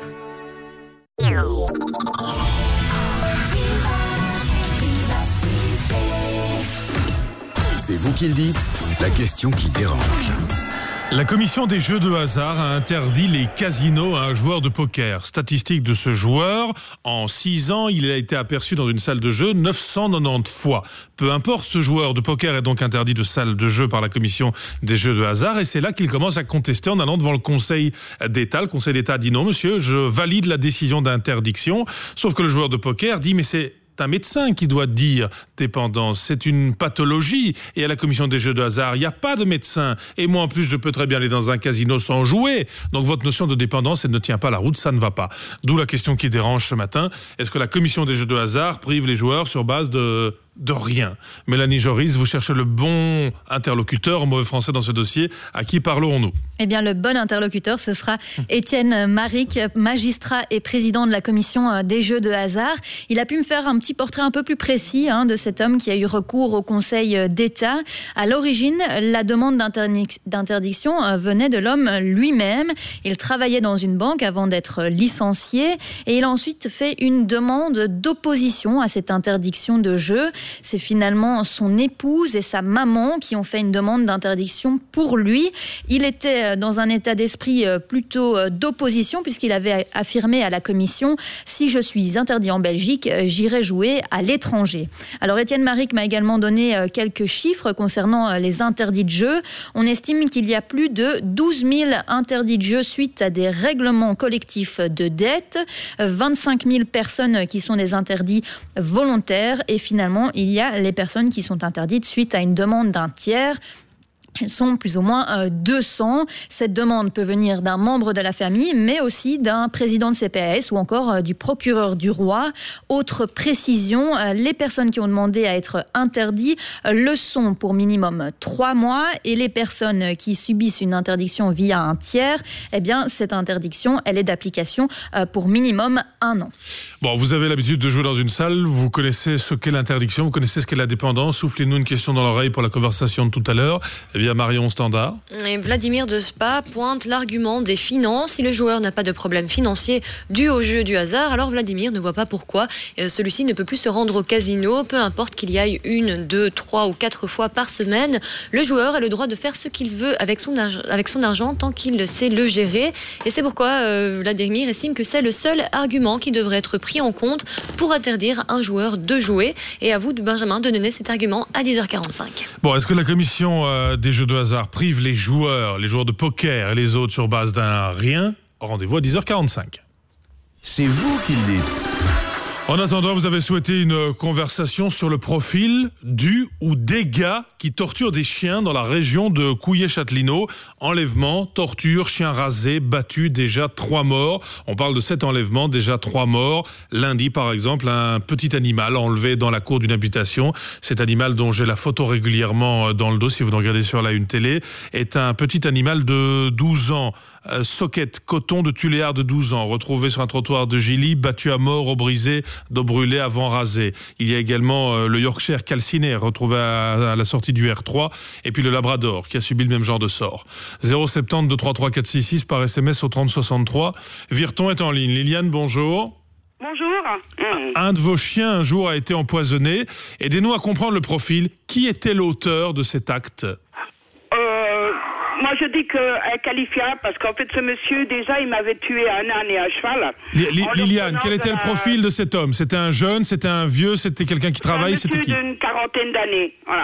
C'est vous qui le dites, la question qui dérange. La commission des jeux de hasard a interdit les casinos à un joueur de poker. Statistique de ce joueur, en six ans, il a été aperçu dans une salle de jeu neuf cent quatre-vingt-dix fois. Peu importe, ce joueur de poker est donc interdit de salle de jeu par la commission des jeux de hasard et c'est là qu'il commence à contester en allant devant le Conseil d'État. Le Conseil d'État dit non, monsieur, je valide la décision d'interdiction. Sauf que le joueur de poker dit mais c'est un médecin qui doit dire dépendance, c'est une pathologie et à la commission des jeux de hasard, il n'y a pas de médecin et moi en plus je peux très bien aller dans un casino sans jouer, donc votre notion de dépendance elle ne tient pas la route, ça ne va pas. D'où la question qui dérange ce matin, est-ce que la commission des jeux de hasard prive les joueurs sur base de de rien? Mélanie Joris, vous cherchez le bon interlocuteur en mauvais français dans ce dossier, à qui parlons-nous? Eh bien, le bon interlocuteur, ce sera Étienne Maric, magistrat et président de la commission des jeux de hasard. Il a pu me faire un petit portrait un peu plus précis hein, de cet homme qui a eu recours au Conseil d'État. À l'origine, la demande d'interdiction venait de l'homme lui-même. Il travaillait dans une banque avant d'être licencié et il a ensuite fait une demande d'opposition à cette interdiction de jeu. C'est finalement son épouse et sa maman qui ont fait une demande d'interdiction pour lui. Il était dans un état d'esprit plutôt d'opposition puisqu'il avait affirmé à la commission « Si je suis interdit en Belgique, j'irai jouer à l'étranger ». Alors Étienne Maric m'a également donné quelques chiffres concernant les interdits de jeu. On estime qu'il y a plus de douze mille interdits de jeu suite à des règlements collectifs de dette, vingt-cinq mille personnes qui sont des interdits volontaires et finalement il y a les personnes qui sont interdites suite à une demande d'un tiers. Elles sont plus ou moins euh, deux cents. Cette demande peut venir d'un membre de la famille, mais aussi d'un président de C P A S ou encore euh, du procureur du roi. Autre précision, euh, les personnes qui ont demandé à être interdites euh, le sont pour minimum trois mois et les personnes qui subissent une interdiction via un tiers, eh bien, cette interdiction, elle est d'application euh, pour minimum un an. Bon, vous avez l'habitude de jouer dans une salle, vous connaissez ce qu'est l'interdiction, vous connaissez ce qu'est la dépendance. Soufflez-nous une question dans l'oreille pour la conversation de tout à l'heure. Eh via Marion Standard. Et Vladimir de Spa pointe l'argument des finances. Si le joueur n'a pas de problème financier dû au jeu du hasard, alors Vladimir ne voit pas pourquoi celui-ci ne peut plus se rendre au casino, peu importe qu'il y aille une, deux, trois ou quatre fois par semaine. Le joueur a le droit de faire ce qu'il veut avec son, arg- avec son argent tant qu'il sait le gérer. Et c'est pourquoi euh, Vladimir estime que c'est le seul argument qui devrait être pris en compte pour interdire un joueur de jouer. Et à vous, Benjamin, de donner cet argument à dix heures quarante-cinq. Bon, est-ce que la commission euh, des jeux de hasard prive les joueurs, les joueurs de poker et les autres sur base d'un rien? Rendez-vous à dix heures quarante-cinq. C'est vous qui le dites. En attendant, vous avez souhaité une conversation sur le profil du ou des gars qui torturent des chiens dans la région de Couillet-Châtelineau. Enlèvement, torture, chien rasé, battu, déjà trois morts. On parle de sept enlèvements, déjà trois morts. Lundi, par exemple, un petit animal enlevé dans la cour d'une habitation. Cet animal dont j'ai la photo régulièrement dans le dos, si vous nous regardez sur la une télé, est un petit animal de douze ans. Euh, socket, coton de Tuléar de douze ans, retrouvé sur un trottoir de Gilly, battu à mort, eau brisée, dos brûlée, avant rasé. Il y a également euh, le Yorkshire calciné, retrouvé à, à la sortie du R trois, et puis le Labrador, qui a subi le même genre de sort. zéro sept zéro deux trois trois quatre six six par S M S au trente soixante-trois. Virton est en ligne. Liliane, bonjour. Bonjour. Mmh. Un de vos chiens, un jour, a été empoisonné. Aidez-nous à comprendre le profil. Qui était l'auteur de cet acte ? Moi, je dis que qualifiable, parce qu'en fait, ce monsieur, déjà, il m'avait tué un âne et un cheval. Li- Liliane, quel était le profil de cet homme? C'était un jeune, c'était un vieux, c'était quelqu'un qui travaille, c'était qui? D'une quarantaine d'années, voilà.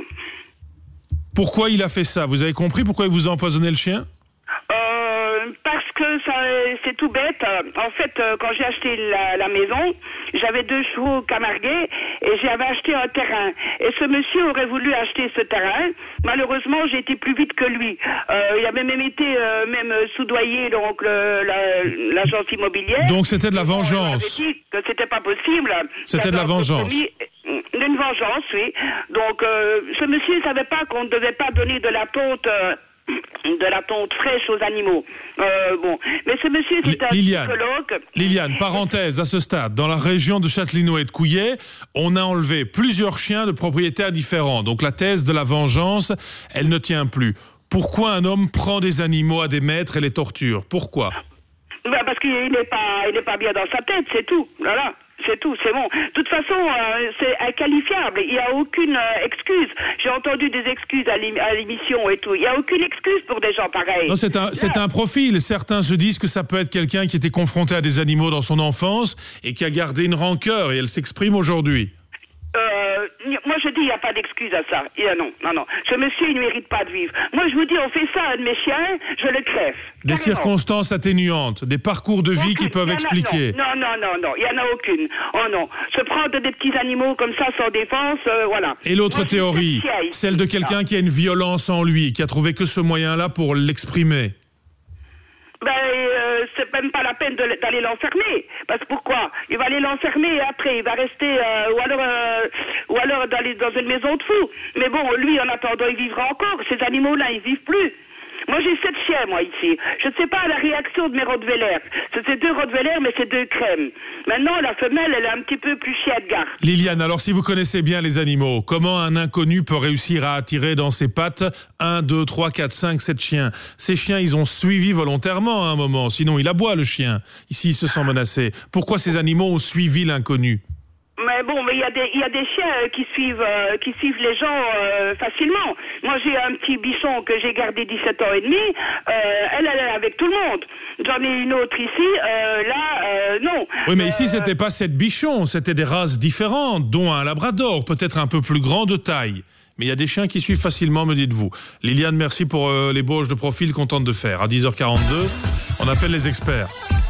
Pourquoi il a fait ça? Vous avez compris pourquoi il vous a empoisonné le chien? Euh, parce que ça, c'est tout bête. En fait, quand j'ai acheté la, la maison, j'avais deux chevaux camarguais et j'avais acheté un terrain. Et ce monsieur aurait voulu acheter ce terrain. Malheureusement, j'ai été plus vite que lui. Euh, il avait même été euh, même soudoyé donc le, la, l'agence immobilière. Donc c'était de la vengeance. On avait dit que c'était pas possible. C'était de la vengeance. D'une vengeance, oui. Donc euh, ce monsieur ne savait pas qu'on ne devait pas donner de la tonte. Euh, de la tonte fraîche aux animaux. Euh, bon, mais ce monsieur, c'est un Liliane, psychologue. Liliane, parenthèse, à ce stade, dans la région de Châtelineau et de Couillet, on a enlevé plusieurs chiens de propriétaires différents. Donc la thèse de la vengeance, elle ne tient plus. Pourquoi un homme prend des animaux à des maîtres et les torture? Pourquoi? Ben parce qu'il n'est pas, il n'est pas bien dans sa tête, c'est tout. Voilà. C'est tout, c'est bon. De toute façon, euh, c'est inqualifiable. Il n'y a aucune euh, excuse. J'ai entendu des excuses à, l'ém- à l'émission et tout. Il n'y a aucune excuse pour des gens pareils. Non, c'est un, c'est un profil. Certains se disent que ça peut être quelqu'un qui était confronté à des animaux dans son enfance et qui a gardé une rancœur et elle s'exprime aujourd'hui. Euh, moi, je dis, il n'y a pas d'excuse à ça. Il y a, non, non, non. Ce monsieur, il ne mérite pas de vivre. Moi, je vous dis, on fait ça à un de mes chiens, je le crève. Des Carrément. Circonstances atténuantes, des parcours de vie Aucune. qui peuvent Il y en a- expliquer. Non, non, non, non, il n'y en a aucune. Oh non. Se prendre des petits animaux comme ça sans défense, euh, voilà. Et l'autre Moi, je suis théorie, cette chienne. celle de quelqu'un qui a une violence en lui, qui a trouvé que ce moyen-là pour l'exprimer. Ben, euh, c'est même pas la peine de- d'aller l'enfermer. Parce que pourquoi? Il va aller l'enfermer et après, il va rester, euh, ou alors, euh, ou alors d'aller dans une maison de fous. Mais bon, lui, en attendant, il vivra encore. Ces animaux-là, ils vivent plus. Moi, j'ai sept chiens, moi, ici. Je ne sais pas la réaction de mes Rottweilers. C'est deux Rottweilers, mais c'est deux crèmes. Maintenant, la femelle, elle est un petit peu plus chien de garde. Liliane, alors si vous connaissez bien les animaux, comment un inconnu peut réussir à attirer dans ses pattes un, deux, trois, quatre, cinq, sept chiens? Ces chiens, ils ont suivi volontairement à un moment, sinon il aboie le chien, ici il se sent menacé. Pourquoi ces animaux ont suivi l'inconnu? Mais bon, mais il y a des, il y a des chiens euh, qui suivent, euh, qui suivent les gens euh, facilement. Moi, j'ai un petit bichon que j'ai gardé dix-sept ans et demi. Euh, elle, elle est avec tout le monde. J'en ai une autre ici. Euh, là, euh, non. Oui, mais ici c'était pas sept bichons, c'était des races différentes, dont un labrador, peut-être un peu plus grand de taille. Mais il y a des chiens qui suivent facilement, me dites-vous. Liliane, merci pour euh, l'ébauche de profil qu'on tente de faire. À dix heures quarante-deux, on appelle les experts.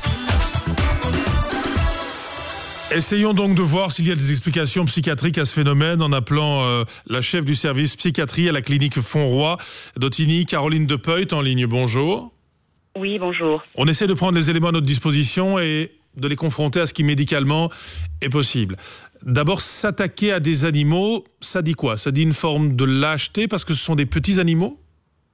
Essayons donc de voir s'il y a des explications psychiatriques à ce phénomène en appelant euh, la chef du service psychiatrie à la clinique Fonroy d'Ottigny, Caroline Depeut, en ligne. Bonjour. Oui, bonjour. On essaie de prendre les éléments à notre disposition et de les confronter à ce qui médicalement est possible. D'abord, s'attaquer à des animaux, ça dit quoi? Ça dit une forme de lâcheté parce que ce sont des petits animaux?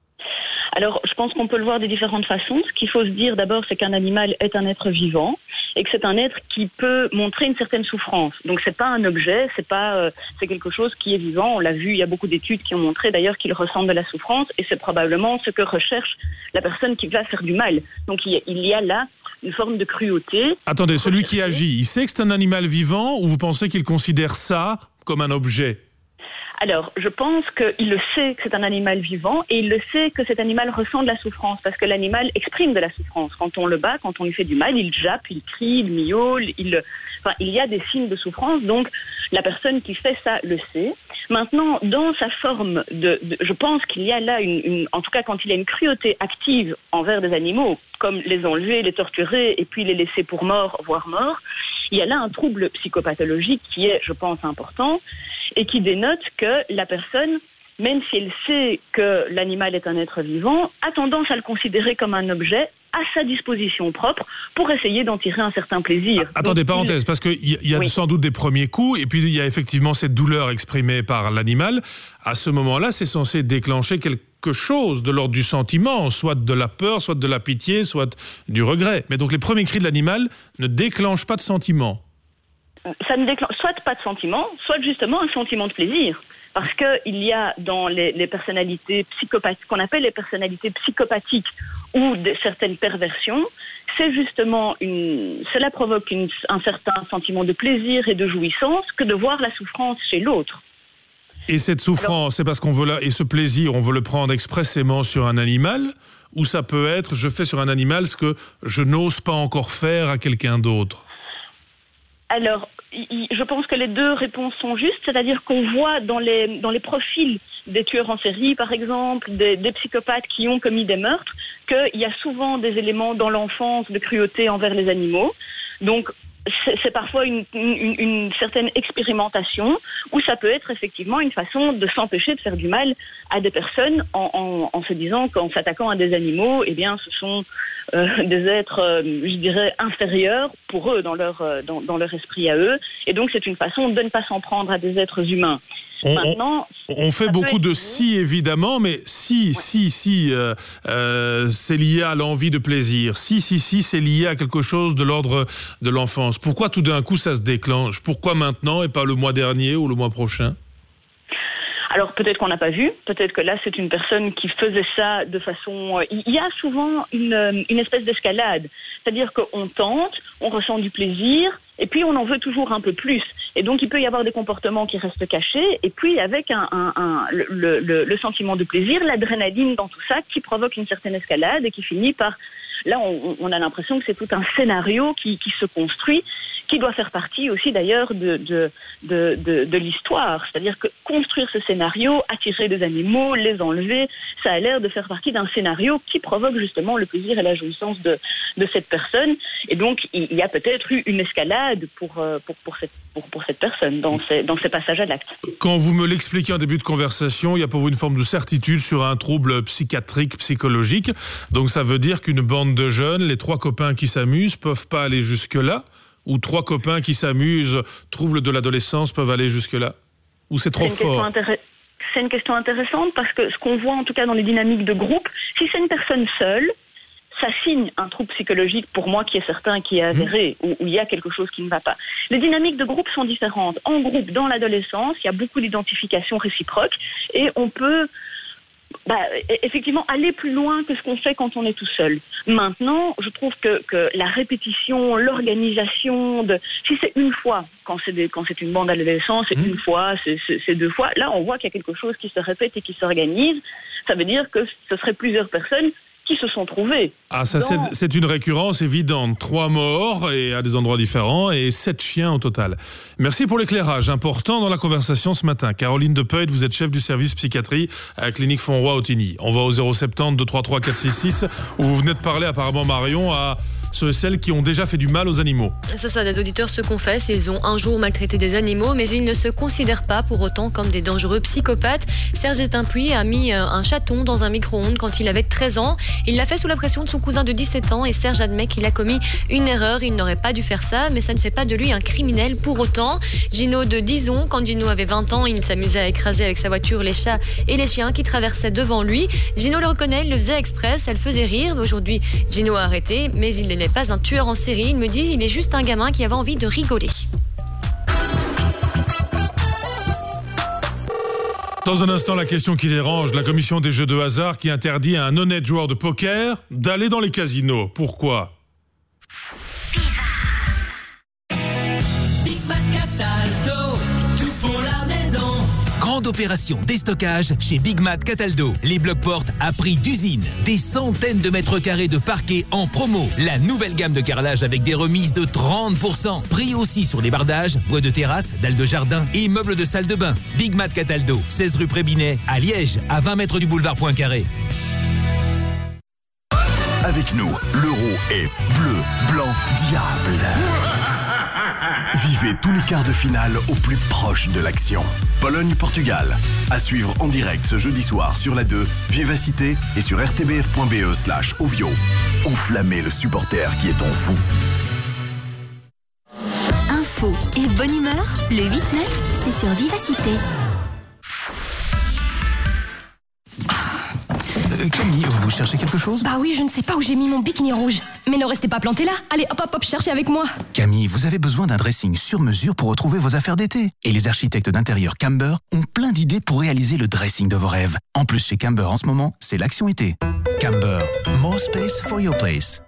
Alors, je pense qu'on peut le voir de différentes façons. Ce qu'il faut se dire d'abord, c'est qu'un animal est un être vivant et que c'est un être qui peut montrer une certaine souffrance. Donc c'est pas un objet, c'est pas, euh, c'est quelque chose qui est vivant. On l'a vu, il y a beaucoup d'études qui ont montré d'ailleurs qu'il ressent de la souffrance, et c'est probablement ce que recherche la personne qui va faire du mal. Donc il y a, il y a là une forme de cruauté. Attendez, celui qui agit, il sait que c'est un animal vivant, ou vous pensez qu'il considère ça comme un objet ? Alors, je pense qu'il le sait que c'est un animal vivant, et il le sait que cet animal ressent de la souffrance, parce que l'animal exprime de la souffrance. Quand on le bat, quand on lui fait du mal, il jappe, il crie, il miaule, il... Enfin, il y a des signes de souffrance, donc la personne qui fait ça le sait. Maintenant, dans sa forme de... de je pense qu'il y a là, une, une, en tout cas quand il y a une cruauté active envers des animaux, comme les enlever, les torturer, et puis les laisser pour morts, voire morts, il y a là un trouble psychopathologique qui est, je pense, important, et qui dénote que la personne, même si elle sait que l'animal est un être vivant, a tendance à le considérer comme un objet à sa disposition propre pour essayer d'en tirer un certain plaisir. Ah, attendez, Donc, parenthèse, il... parce qu'il y, y a oui. sans doute des premiers coups, et puis il y a effectivement cette douleur exprimée par l'animal. À ce moment-là, c'est censé déclencher quelque chose de l'ordre du sentiment, soit de la peur, soit de la pitié, soit du regret. Mais donc les premiers cris de l'animal ne déclenchent pas de sentiment. Ça ne déclenche soit pas de sentiment, soit justement un sentiment de plaisir. Parce qu'il y a dans les, les personnalités psychopathiques, qu'on appelle les personnalités psychopathiques ou de, certaines perversions, c'est justement une, cela provoque une, un certain sentiment de plaisir et de jouissance que de voir la souffrance chez l'autre. Et cette souffrance, Alors, c'est parce qu'on veut la, et ce plaisir, on veut le prendre expressément sur un animal, ou ça peut être, je fais sur un animal ce que je n'ose pas encore faire à quelqu'un d'autre? Alors, je pense que les deux réponses sont justes, c'est-à-dire qu'on voit dans les, dans les profils des tueurs en série, par exemple, des, des psychopathes qui ont commis des meurtres, qu'il y a souvent des éléments dans l'enfance de cruauté envers les animaux. Donc, c'est, c'est parfois une, une, une certaine expérimentation, ou ça peut être effectivement une façon de s'empêcher de faire du mal à des personnes en, en, en se disant qu'en s'attaquant à des animaux, eh bien, ce sont euh, des êtres, euh, je dirais, inférieurs pour eux, dans leur, euh, dans, dans leur esprit à eux. Et donc, c'est une façon de ne pas s'en prendre à des êtres humains. On, Maintenant, on, on fait beaucoup de si, évidemment, mais si, ouais. si, si, euh, euh, c'est lié à l'envie de plaisir. Si, si, si, c'est lié à quelque chose de l'ordre de l'enfance. Pourquoi tout d'un coup ça se déclenche? Pourquoi maintenant et pas le mois dernier ou le mois prochain? Alors peut-être qu'on n'a pas vu, peut-être que là c'est une personne qui faisait ça de façon... Il y a souvent une, une espèce d'escalade, c'est-à-dire qu'on tente, on ressent du plaisir, et puis on en veut toujours un peu plus. Et donc il peut y avoir des comportements qui restent cachés, et puis avec un, un, un, le, le, le sentiment de plaisir, l'adrénaline dans tout ça, qui provoque une certaine escalade et qui finit par... Là, on, on a l'impression que c'est tout un scénario qui, qui se construit, qui doit faire partie aussi d'ailleurs de, de, de, de, de l'histoire. C'est-à-dire que construire ce scénario, attirer des animaux, les enlever, ça a l'air de faire partie d'un scénario qui provoque justement le plaisir et la jouissance de, de cette personne. Et donc, il y a peut-être eu une escalade pour, pour, pour, cette, pour, pour cette personne dans ces, dans ces passages à l'acte. Quand vous me l'expliquez en début de conversation, il y a pour vous une forme de certitude sur un trouble psychiatrique, psychologique. Donc ça veut dire qu'une bande de jeunes, les trois copains qui s'amusent, peuvent pas aller jusque-là? Ou trois copains qui s'amusent, troubles de l'adolescence, peuvent aller jusque-là? Ou c'est trop c'est fort? intér... C'est une question intéressante parce que ce qu'on voit en tout cas dans les dynamiques de groupe, si c'est une personne seule, ça signe un trouble psychologique pour moi qui est certain, qui est avéré, mmh. où, où il y a quelque chose qui ne va pas. Les dynamiques de groupe sont différentes. En groupe, dans l'adolescence, il y a beaucoup d'identification réciproque et on peut... Bah, effectivement, aller plus loin que ce qu'on fait quand on est tout seul. Maintenant, je trouve que, que la répétition, l'organisation, de, si c'est une fois, quand c'est, des, quand c'est une bande adolescente, c'est mmh. une fois, c'est, c'est, c'est deux fois, là on voit qu'il y a quelque chose qui se répète et qui s'organise. Ça veut dire que ce seraient plusieurs personnes qui se sont trouvés. Ah, ça, dans... c'est, c'est une récurrence évidente. Trois morts et à des endroits différents et sept chiens au total. Merci pour l'éclairage important dans la conversation ce matin. Caroline Depeut, vous êtes chef du service psychiatrie à la clinique Fonroy-Autigny. On va au zéro sept zéro deux trois trois quatre six six où vous venez de parler apparemment, Marion, à ceux et celles qui ont déjà fait du mal aux animaux. C'est ça, des auditeurs se confessent, ils ont un jour maltraité des animaux, mais ils ne se considèrent pas pour autant comme des dangereux psychopathes. Serge Estimpuis a mis un chaton dans un micro-ondes quand il avait treize ans. Il l'a fait sous la pression de son cousin de dix-sept ans et Serge admet qu'il a commis une erreur. Il n'aurait pas dû faire ça, mais ça ne fait pas de lui un criminel pour autant. Gino de Dizon, quand Gino avait vingt ans, il s'amusait à écraser avec sa voiture les chats et les chiens qui traversaient devant lui. Gino le reconnaît, il le faisait exprès, ça le faisait rire. Aujourd'hui, Gino a arrêté, mais il n'est n'est pas un tueur en série. Il me dit il est juste un gamin qui avait envie de rigoler. Dans un instant, la question qui dérange, la commission des jeux de hasard qui interdit à un honnête joueur de poker d'aller dans les casinos. Pourquoi ? Big Mac Cataldo, tout pour la maison. Grande opération déstockage chez Big Mac Cataldo. Les blocs portes à prix d'usine. Des centaines de mètres carrés de parquet en promo. La nouvelle gamme de carrelage avec des remises de trente pour cent. Prix aussi sur les bardages, bois de terrasse, dalles de jardin et meubles de salle de bain. Big Mac Cataldo, seize rue Prébinet, à Liège, à vingt mètres du boulevard Poincaré. Avec nous, l'euro est bleu, blanc, diable. Vivez tous les quarts de finale au plus proche de l'action. Pologne-Portugal. À suivre en direct ce jeudi soir sur la deux, Vivacité et sur rtbf.be slash Ovio. Enflammez le supporter qui est en vous. Info et bonne humeur, le huit neuf, c'est sur Vivacité. Euh, Camille, vous cherchez quelque chose ? Bah oui, je ne sais pas où j'ai mis mon bikini rouge. Mais ne restez pas planté là. Allez, hop, hop, hop, cherchez avec moi. Camille, vous avez besoin d'un dressing sur mesure pour retrouver vos affaires d'été. Et les architectes d'intérieur Camber ont plein d'idées pour réaliser le dressing de vos rêves. En plus, chez Camber en ce moment, c'est l'action été. Camber, more space for your place.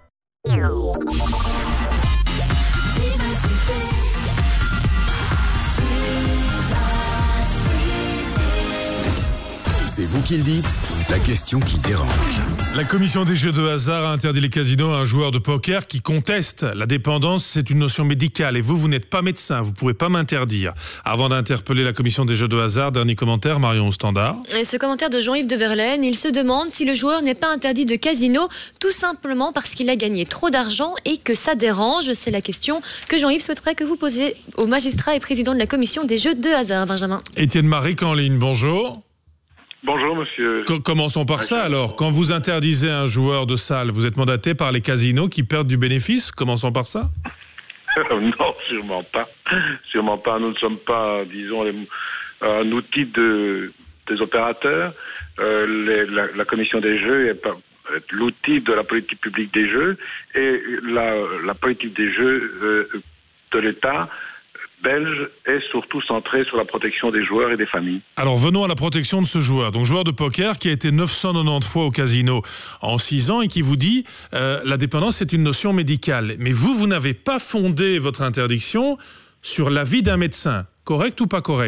C'est vous qui le dites, la question qui dérange. La commission des jeux de hasard a interdit les casinos à un joueur de poker qui conteste. La dépendance, c'est une notion médicale et vous, vous n'êtes pas médecin, vous ne pouvez pas m'interdire. Avant d'interpeller la commission des jeux de hasard, dernier commentaire, Marion au standard. Et ce commentaire de Jean-Yves de Verlaine, il se demande si le joueur n'est pas interdit de casino, tout simplement parce qu'il a gagné trop d'argent et que ça dérange. C'est la question que Jean-Yves souhaiterait que vous posiez au magistrat et président de la commission des jeux de hasard, Benjamin. Étienne Maric en ligne, bonjour. Bonjour monsieur. Co- commençons par ça alors. Quand vous interdisez un joueur de salle, vous êtes mandaté par les casinos qui perdent du bénéfice. Commençons par ça. Non, sûrement pas. Sûrement pas. Nous ne sommes pas, disons, les, un outil de, des opérateurs. Euh, les, la, la commission des jeux est, pas, est l'outil de la politique publique des jeux et la, la politique des jeux euh, de l'État belge est surtout centrée sur la protection des joueurs et des familles. Alors venons à la protection de ce joueur. Donc joueur de poker qui a été neuf cent quatre-vingt-dix fois au casino en six ans et qui vous dit euh, la dépendance c'est une notion médicale. Mais vous, vous n'avez pas fondé votre interdiction sur l'avis d'un médecin. Correct ou pas correct ?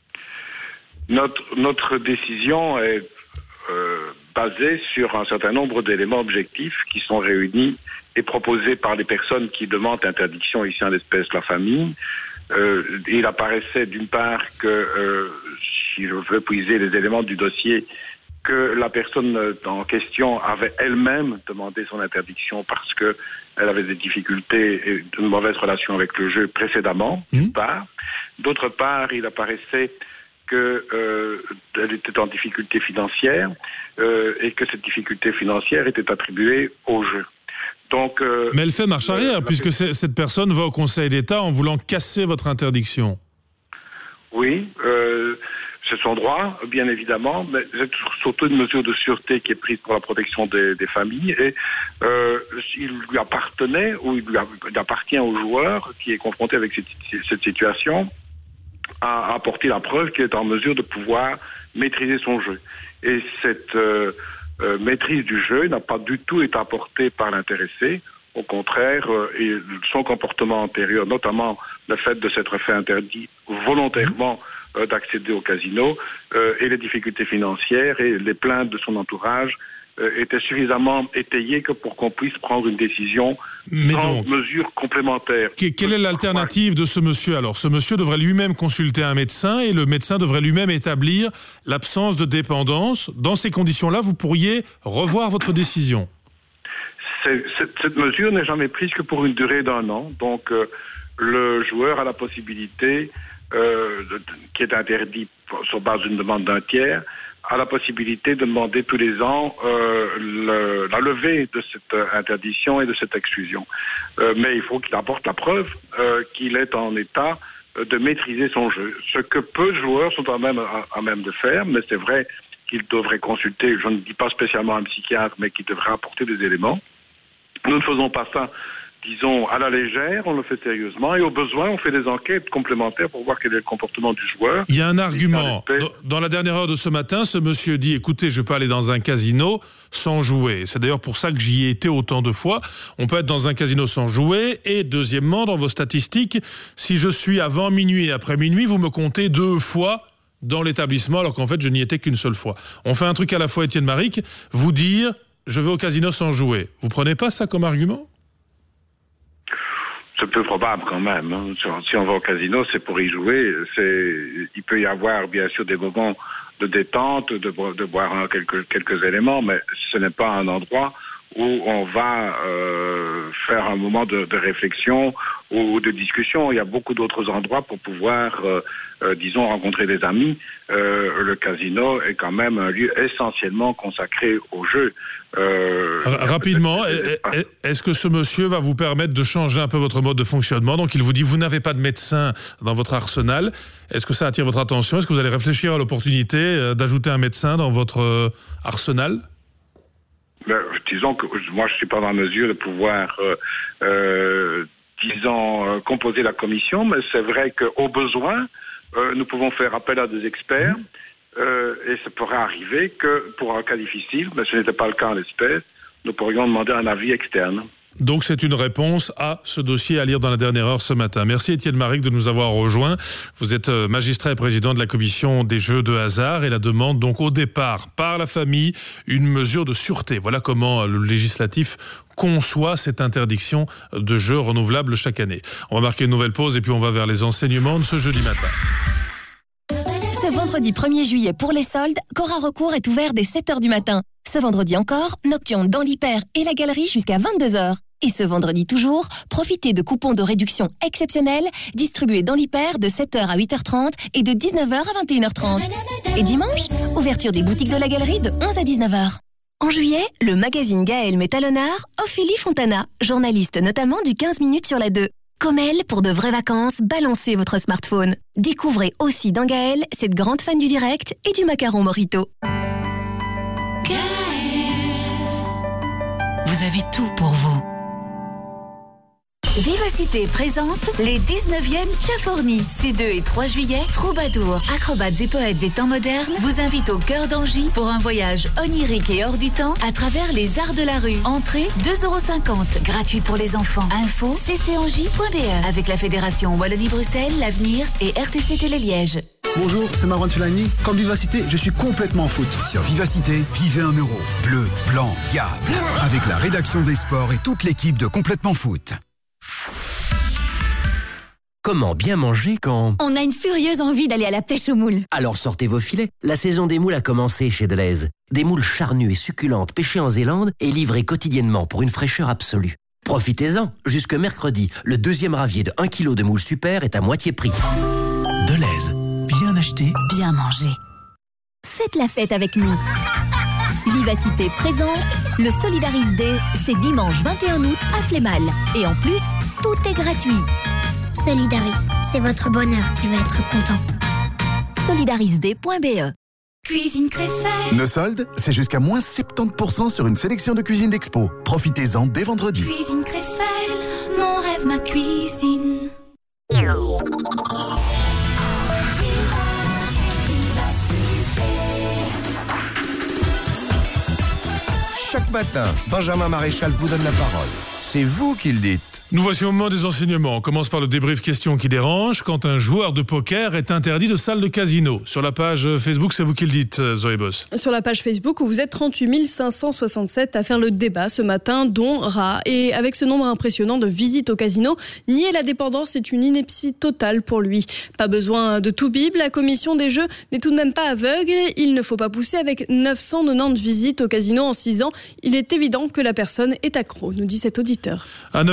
Notre, notre décision est euh, basée sur un certain nombre d'éléments objectifs qui sont réunis et proposés par les personnes qui demandent interdiction ici en l'espèce la famille. Euh, il apparaissait d'une part que, euh, si je veux puiser les éléments du dossier, que la personne en question avait elle-même demandé son interdiction parce que elle avait des difficultés et de mauvaises relations avec le jeu précédemment, mmh. d'une part. D'autre part, il apparaissait que euh, elle était en difficulté financière euh, et que cette difficulté financière était attribuée au jeu. Donc, euh, mais elle fait marche arrière, euh, puisque c- cette personne va au Conseil d'État en voulant casser votre interdiction. Oui, euh, c'est son droit, bien évidemment, mais c'est surtout une mesure de sûreté qui est prise pour la protection des, des familles. Et euh, il lui appartenait, ou il, lui a, il appartient au joueur qui est confronté avec cette, cette situation, à apporter la preuve qu'il est en mesure de pouvoir maîtriser son jeu. Et cette... Euh, Euh, maîtrise du jeu n'a pas du tout été apportée par l'intéressé. Au contraire, euh, et son comportement antérieur, notamment le fait de s'être fait interdit volontairement euh, d'accéder au casino euh, et les difficultés financières et les plaintes de son entourage euh, étaient suffisamment étayées que pour qu'on puisse prendre une décision Mais sans donc, mesure complémentaire. Que, quelle est l'alternative de ce monsieur alors ? Ce monsieur devrait lui-même consulter un médecin et le médecin devrait lui-même établir l'absence de dépendance. Dans ces conditions-là, vous pourriez revoir votre décision. C'est, cette, cette mesure n'est jamais prise que pour une durée d'un an. Donc, euh, le joueur a la possibilité, euh, de, qui est interdit sur base d'une demande d'un tiers, a la possibilité de demander tous les ans euh, le, la levée de cette interdiction et de cette exclusion. Euh, mais il faut qu'il apporte la preuve euh, qu'il est en état de maîtriser son jeu. Ce que peu de joueurs sont à même, à, à même de faire, mais c'est vrai qu'il devrait consulter, je ne dis pas spécialement un psychiatre, mais qu'il devrait apporter des éléments. Nous ne faisons pas ça, disons, à la légère, on le fait sérieusement et au besoin, on fait des enquêtes complémentaires pour voir quel est le comportement du joueur. Il y a un argument. Dans, dans la dernière heure de ce matin, ce monsieur dit, écoutez, je peux aller dans un casino sans jouer. C'est d'ailleurs pour ça que j'y ai été autant de fois. On peut être dans un casino sans jouer. Et deuxièmement, dans vos statistiques, si je suis avant minuit et après minuit, vous me comptez deux fois dans l'établissement, alors qu'en fait, je n'y étais qu'une seule fois. On fait un truc à la fois, Étienne Maric, vous dire, je vais au casino sans jouer. Vous prenez pas ça comme argument ? C'est peu probable quand même. Hein. Si on va au casino, c'est pour y jouer. C'est, il peut y avoir bien sûr des moments de détente, de, bo- de boire hein, quelques, quelques éléments, mais ce n'est pas un endroit où on va euh, faire un moment de, de réflexion ou de discussion. Il y a beaucoup d'autres endroits pour pouvoir, euh, euh, disons, rencontrer des amis. Euh, le casino est quand même un lieu essentiellement consacré au jeu. Euh, Rapidement, est-ce que ce monsieur va vous permettre de changer un peu votre mode de fonctionnement ? Donc il vous dit, vous n'avez pas de médecin dans votre arsenal. Est-ce que ça attire votre attention ? Est-ce que vous allez réfléchir à l'opportunité d'ajouter un médecin dans votre arsenal ? Ben, disons que moi je suis pas dans la mesure de pouvoir, euh, euh, disons, euh, composer la commission, mais c'est vrai qu'au besoin, euh, nous pouvons faire appel à des experts, euh, et ça pourrait arriver que pour un cas difficile, mais ce n'était pas le cas en l'espèce, nous pourrions demander un avis externe. Donc c'est une réponse à ce dossier à lire dans la dernière heure ce matin. Merci Étienne Maric de nous avoir rejoints. Vous êtes magistrat et président de la commission des jeux de hasard et la demande donc au départ par la famille une mesure de sûreté. Voilà comment le législatif conçoit cette interdiction de jeux renouvelables chaque année. On va marquer une nouvelle pause et puis on va vers les enseignements de ce jeudi matin. Ce vendredi premier juillet pour les soldes, Cora Recours est ouvert dès sept heures du matin. Ce vendredi encore, Nocturne dans l'Hyper et la Galerie jusqu'à vingt-deux heures. Et ce vendredi toujours, profitez de coupons de réduction exceptionnels distribués dans l'Hyper de sept heures à huit heures trente et de dix-neuf heures à vingt et une heures trente. Et dimanche, ouverture des boutiques de la Galerie de onze à dix-neuf heures. En juillet, le magazine Gaël met à l'honneur Ophélie Fontana, journaliste notamment du quinze minutes sur la deux. Comme elle, pour de vraies vacances, balancez votre smartphone. Découvrez aussi dans Gaël cette grande fan du direct et du macaron Morito. Vous avez tout pour vous. Vivacité présente les dix-neuvièmes Tchaforni. Ces deux et trois juillet, troubadours, acrobates et poètes des temps modernes vous invitent au cœur d'Angy pour un voyage onirique et hors du temps à travers les arts de la rue. Entrée deux euros cinquante, gratuit pour les enfants. Info c c angy point b e avec la Fédération Wallonie-Bruxelles, l'Avenir et R T C Télé-Liège. Bonjour, c'est Marwan Fulani. Comme Vivacité, je suis complètement foot. Sur Vivacité, vivez un euro. Bleu, blanc, diable. Avec la rédaction des sports et toute l'équipe de Complètement Foot. Comment bien manger quand... On a une furieuse envie d'aller à la pêche aux moules. Alors sortez vos filets. La saison des moules a commencé chez Deleuze. Des moules charnues et succulentes pêchées en Zélande et livrées quotidiennement pour une fraîcheur absolue. Profitez-en. Jusque mercredi, le deuxième ravier de un kilo de moules super est à moitié prix. Deleuze. Bien acheté, bien mangé. Faites la fête avec nous. Vivacité présente le Solidaris Day, c'est dimanche vingt et un août à Flémal. Et en plus, tout est gratuit. Solidaris, c'est votre bonheur qui va être content. solidarisday point b e. Cuisine Créfelle. Nos soldes, c'est jusqu'à moins soixante-dix pour cent sur une sélection de cuisine d'expo. Profitez-en dès vendredi. Cuisine Créfelle, mon rêve, ma cuisine. Chaque matin, Benjamin Maréchal vous donne la parole. C'est vous qui le dites. Nous voici au moment des enseignements. On commence par le débrief question qui dérange. Quand un joueur de poker est interdit de salle de casino. Sur la page Facebook, c'est vous qui le dites, Zoé Boss. Sur la page Facebook, où vous êtes trente-huit mille cinq cent soixante-sept à faire le débat ce matin, dont Ra. Et avec ce nombre impressionnant de visites au casino, nier la dépendance est une ineptie totale pour lui. Pas besoin de tout bible, la commission des jeux n'est tout de même pas aveugle. Il ne faut pas pousser avec neuf cent quatre-vingt-dix visites au casino en six ans. Il est évident que la personne est accro, nous dit cet auditeur. À neuf heures, trois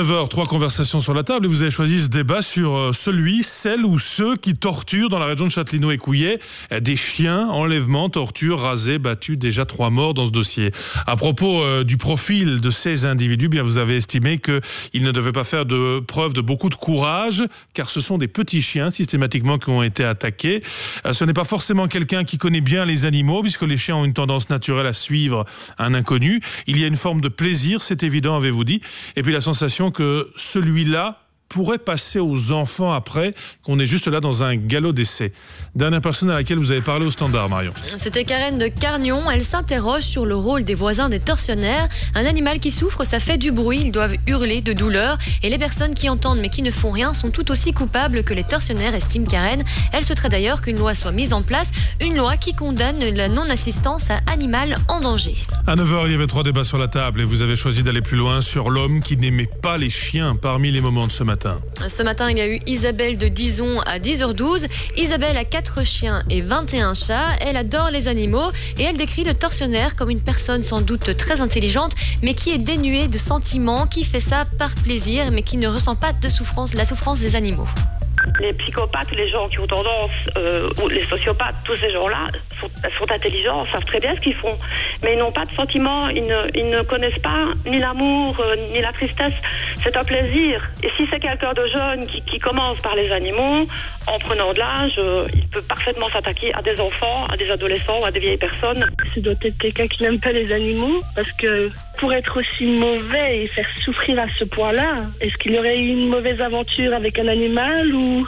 conversations sur la table et vous avez choisi ce débat sur celui, celle ou ceux qui torturent dans la région de Châtellerault et Couillet des chiens, enlèvement, torture, rasés, battus, déjà trois morts dans ce dossier. À propos euh, du profil de ces individus, bien vous avez estimé qu'ils ne devaient pas faire de preuve de beaucoup de courage car ce sont des petits chiens systématiquement qui ont été attaqués. Euh, ce n'est pas forcément quelqu'un qui connaît bien les animaux puisque les chiens ont une tendance naturelle à suivre un inconnu. Il y a une forme de plaisir, c'est évident, avez-vous dit. Et puis la sensation que celui-là pourrait passer aux enfants après, qu'on est juste là dans un galop d'essai. Dernière personne à laquelle vous avez parlé au standard, Marion. C'était Karen de Carnion. Elle s'interroge sur le rôle des voisins des tortionnaires. Un animal qui souffre, ça fait du bruit. Ils doivent hurler de douleur. Et les personnes qui entendent mais qui ne font rien sont tout aussi coupables que les tortionnaires, estime Karen. Elle souhaiterait d'ailleurs qu'une loi soit mise en place. Une loi qui condamne la non-assistance à animal en danger. À neuf heures, il y avait trois débats sur la table et vous avez choisi d'aller plus loin sur l'homme qui n'aimait pas les chiens parmi les moments de ce matin. Ce matin, il y a eu Isabelle de Dizon à dix heures douze. Isabelle a quatre chiens et vingt et un chats. Elle adore les animaux et elle décrit le tortionnaire comme une personne sans doute très intelligente, mais qui est dénuée de sentiments, qui fait ça par plaisir, mais qui ne ressent pas de souffrance, la souffrance des animaux. Les psychopathes, les gens qui ont tendance, euh, ou les sociopathes, tous ces gens-là sont, sont intelligents, savent très bien ce qu'ils font, mais ils n'ont pas de sentiments, ils ne, ils ne connaissent pas ni l'amour, euh, ni la tristesse. C'est un plaisir. Et si c'est quelqu'un de jeune qui, qui commence par les animaux, en prenant de l'âge, euh, il peut parfaitement s'attaquer à des enfants, à des adolescents, à des vieilles personnes. Ce doit être quelqu'un qui n'aime pas les animaux, parce que pour être aussi mauvais et faire souffrir à ce point-là, est-ce qu'il y aurait eu une mauvaise aventure avec un animal ou...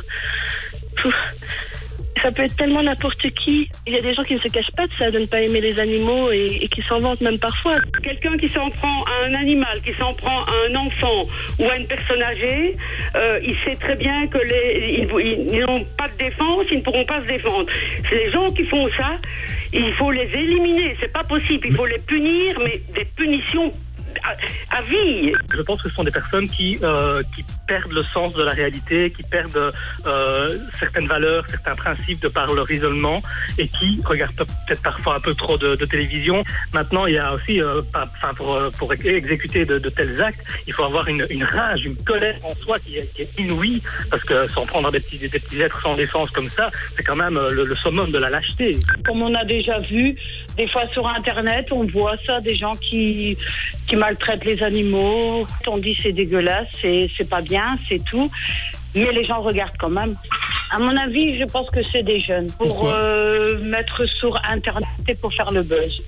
Ça peut être tellement n'importe qui. Il y a des gens qui ne se cachent pas de ça, de ne pas aimer les animaux et, et qui s'en vantent même parfois. Quelqu'un qui s'en prend à un animal, qui s'en prend à un enfant ou à une personne âgée, euh, il sait très bien que les, ils, ils n'ont pas de défense, ils ne pourront pas se défendre. C'est les gens qui font ça, il faut les éliminer, c'est pas possible. Il faut les punir, mais des punitions À, à vie. Je pense que ce sont des personnes qui, euh, qui perdent le sens de la réalité, qui perdent euh, certaines valeurs, certains principes de par leur isolement et qui regardent peut-être parfois un peu trop de, de télévision. Maintenant, il y a aussi, euh, pas, enfin, pour, pour exécuter de, de tels actes, il faut avoir une, une rage, une colère en soi qui est, qui est inouïe, parce que s'en prendre à des petits, des petits êtres sans défense comme ça, c'est quand même le, le summum de la lâcheté. Comme on a déjà vu, des fois sur Internet, on voit ça, des gens qui, qui maltraitent les animaux. On dit c'est dégueulasse, c'est, c'est pas bien, c'est tout. Mais les gens regardent quand même. À mon avis, je pense que c'est des jeunes. Pour euh, mettre sur Internet et pour faire le buzz.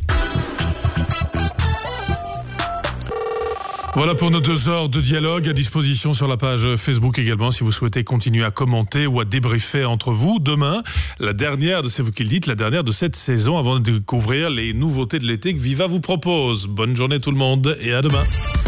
Voilà pour nos deux heures de dialogue à disposition sur la page Facebook également si vous souhaitez continuer à commenter ou à débriefer entre vous. Demain, la dernière de C'est vous qui le dites, la dernière de cette saison avant de découvrir les nouveautés de l'été que Viva vous propose. Bonne journée tout le monde et à demain.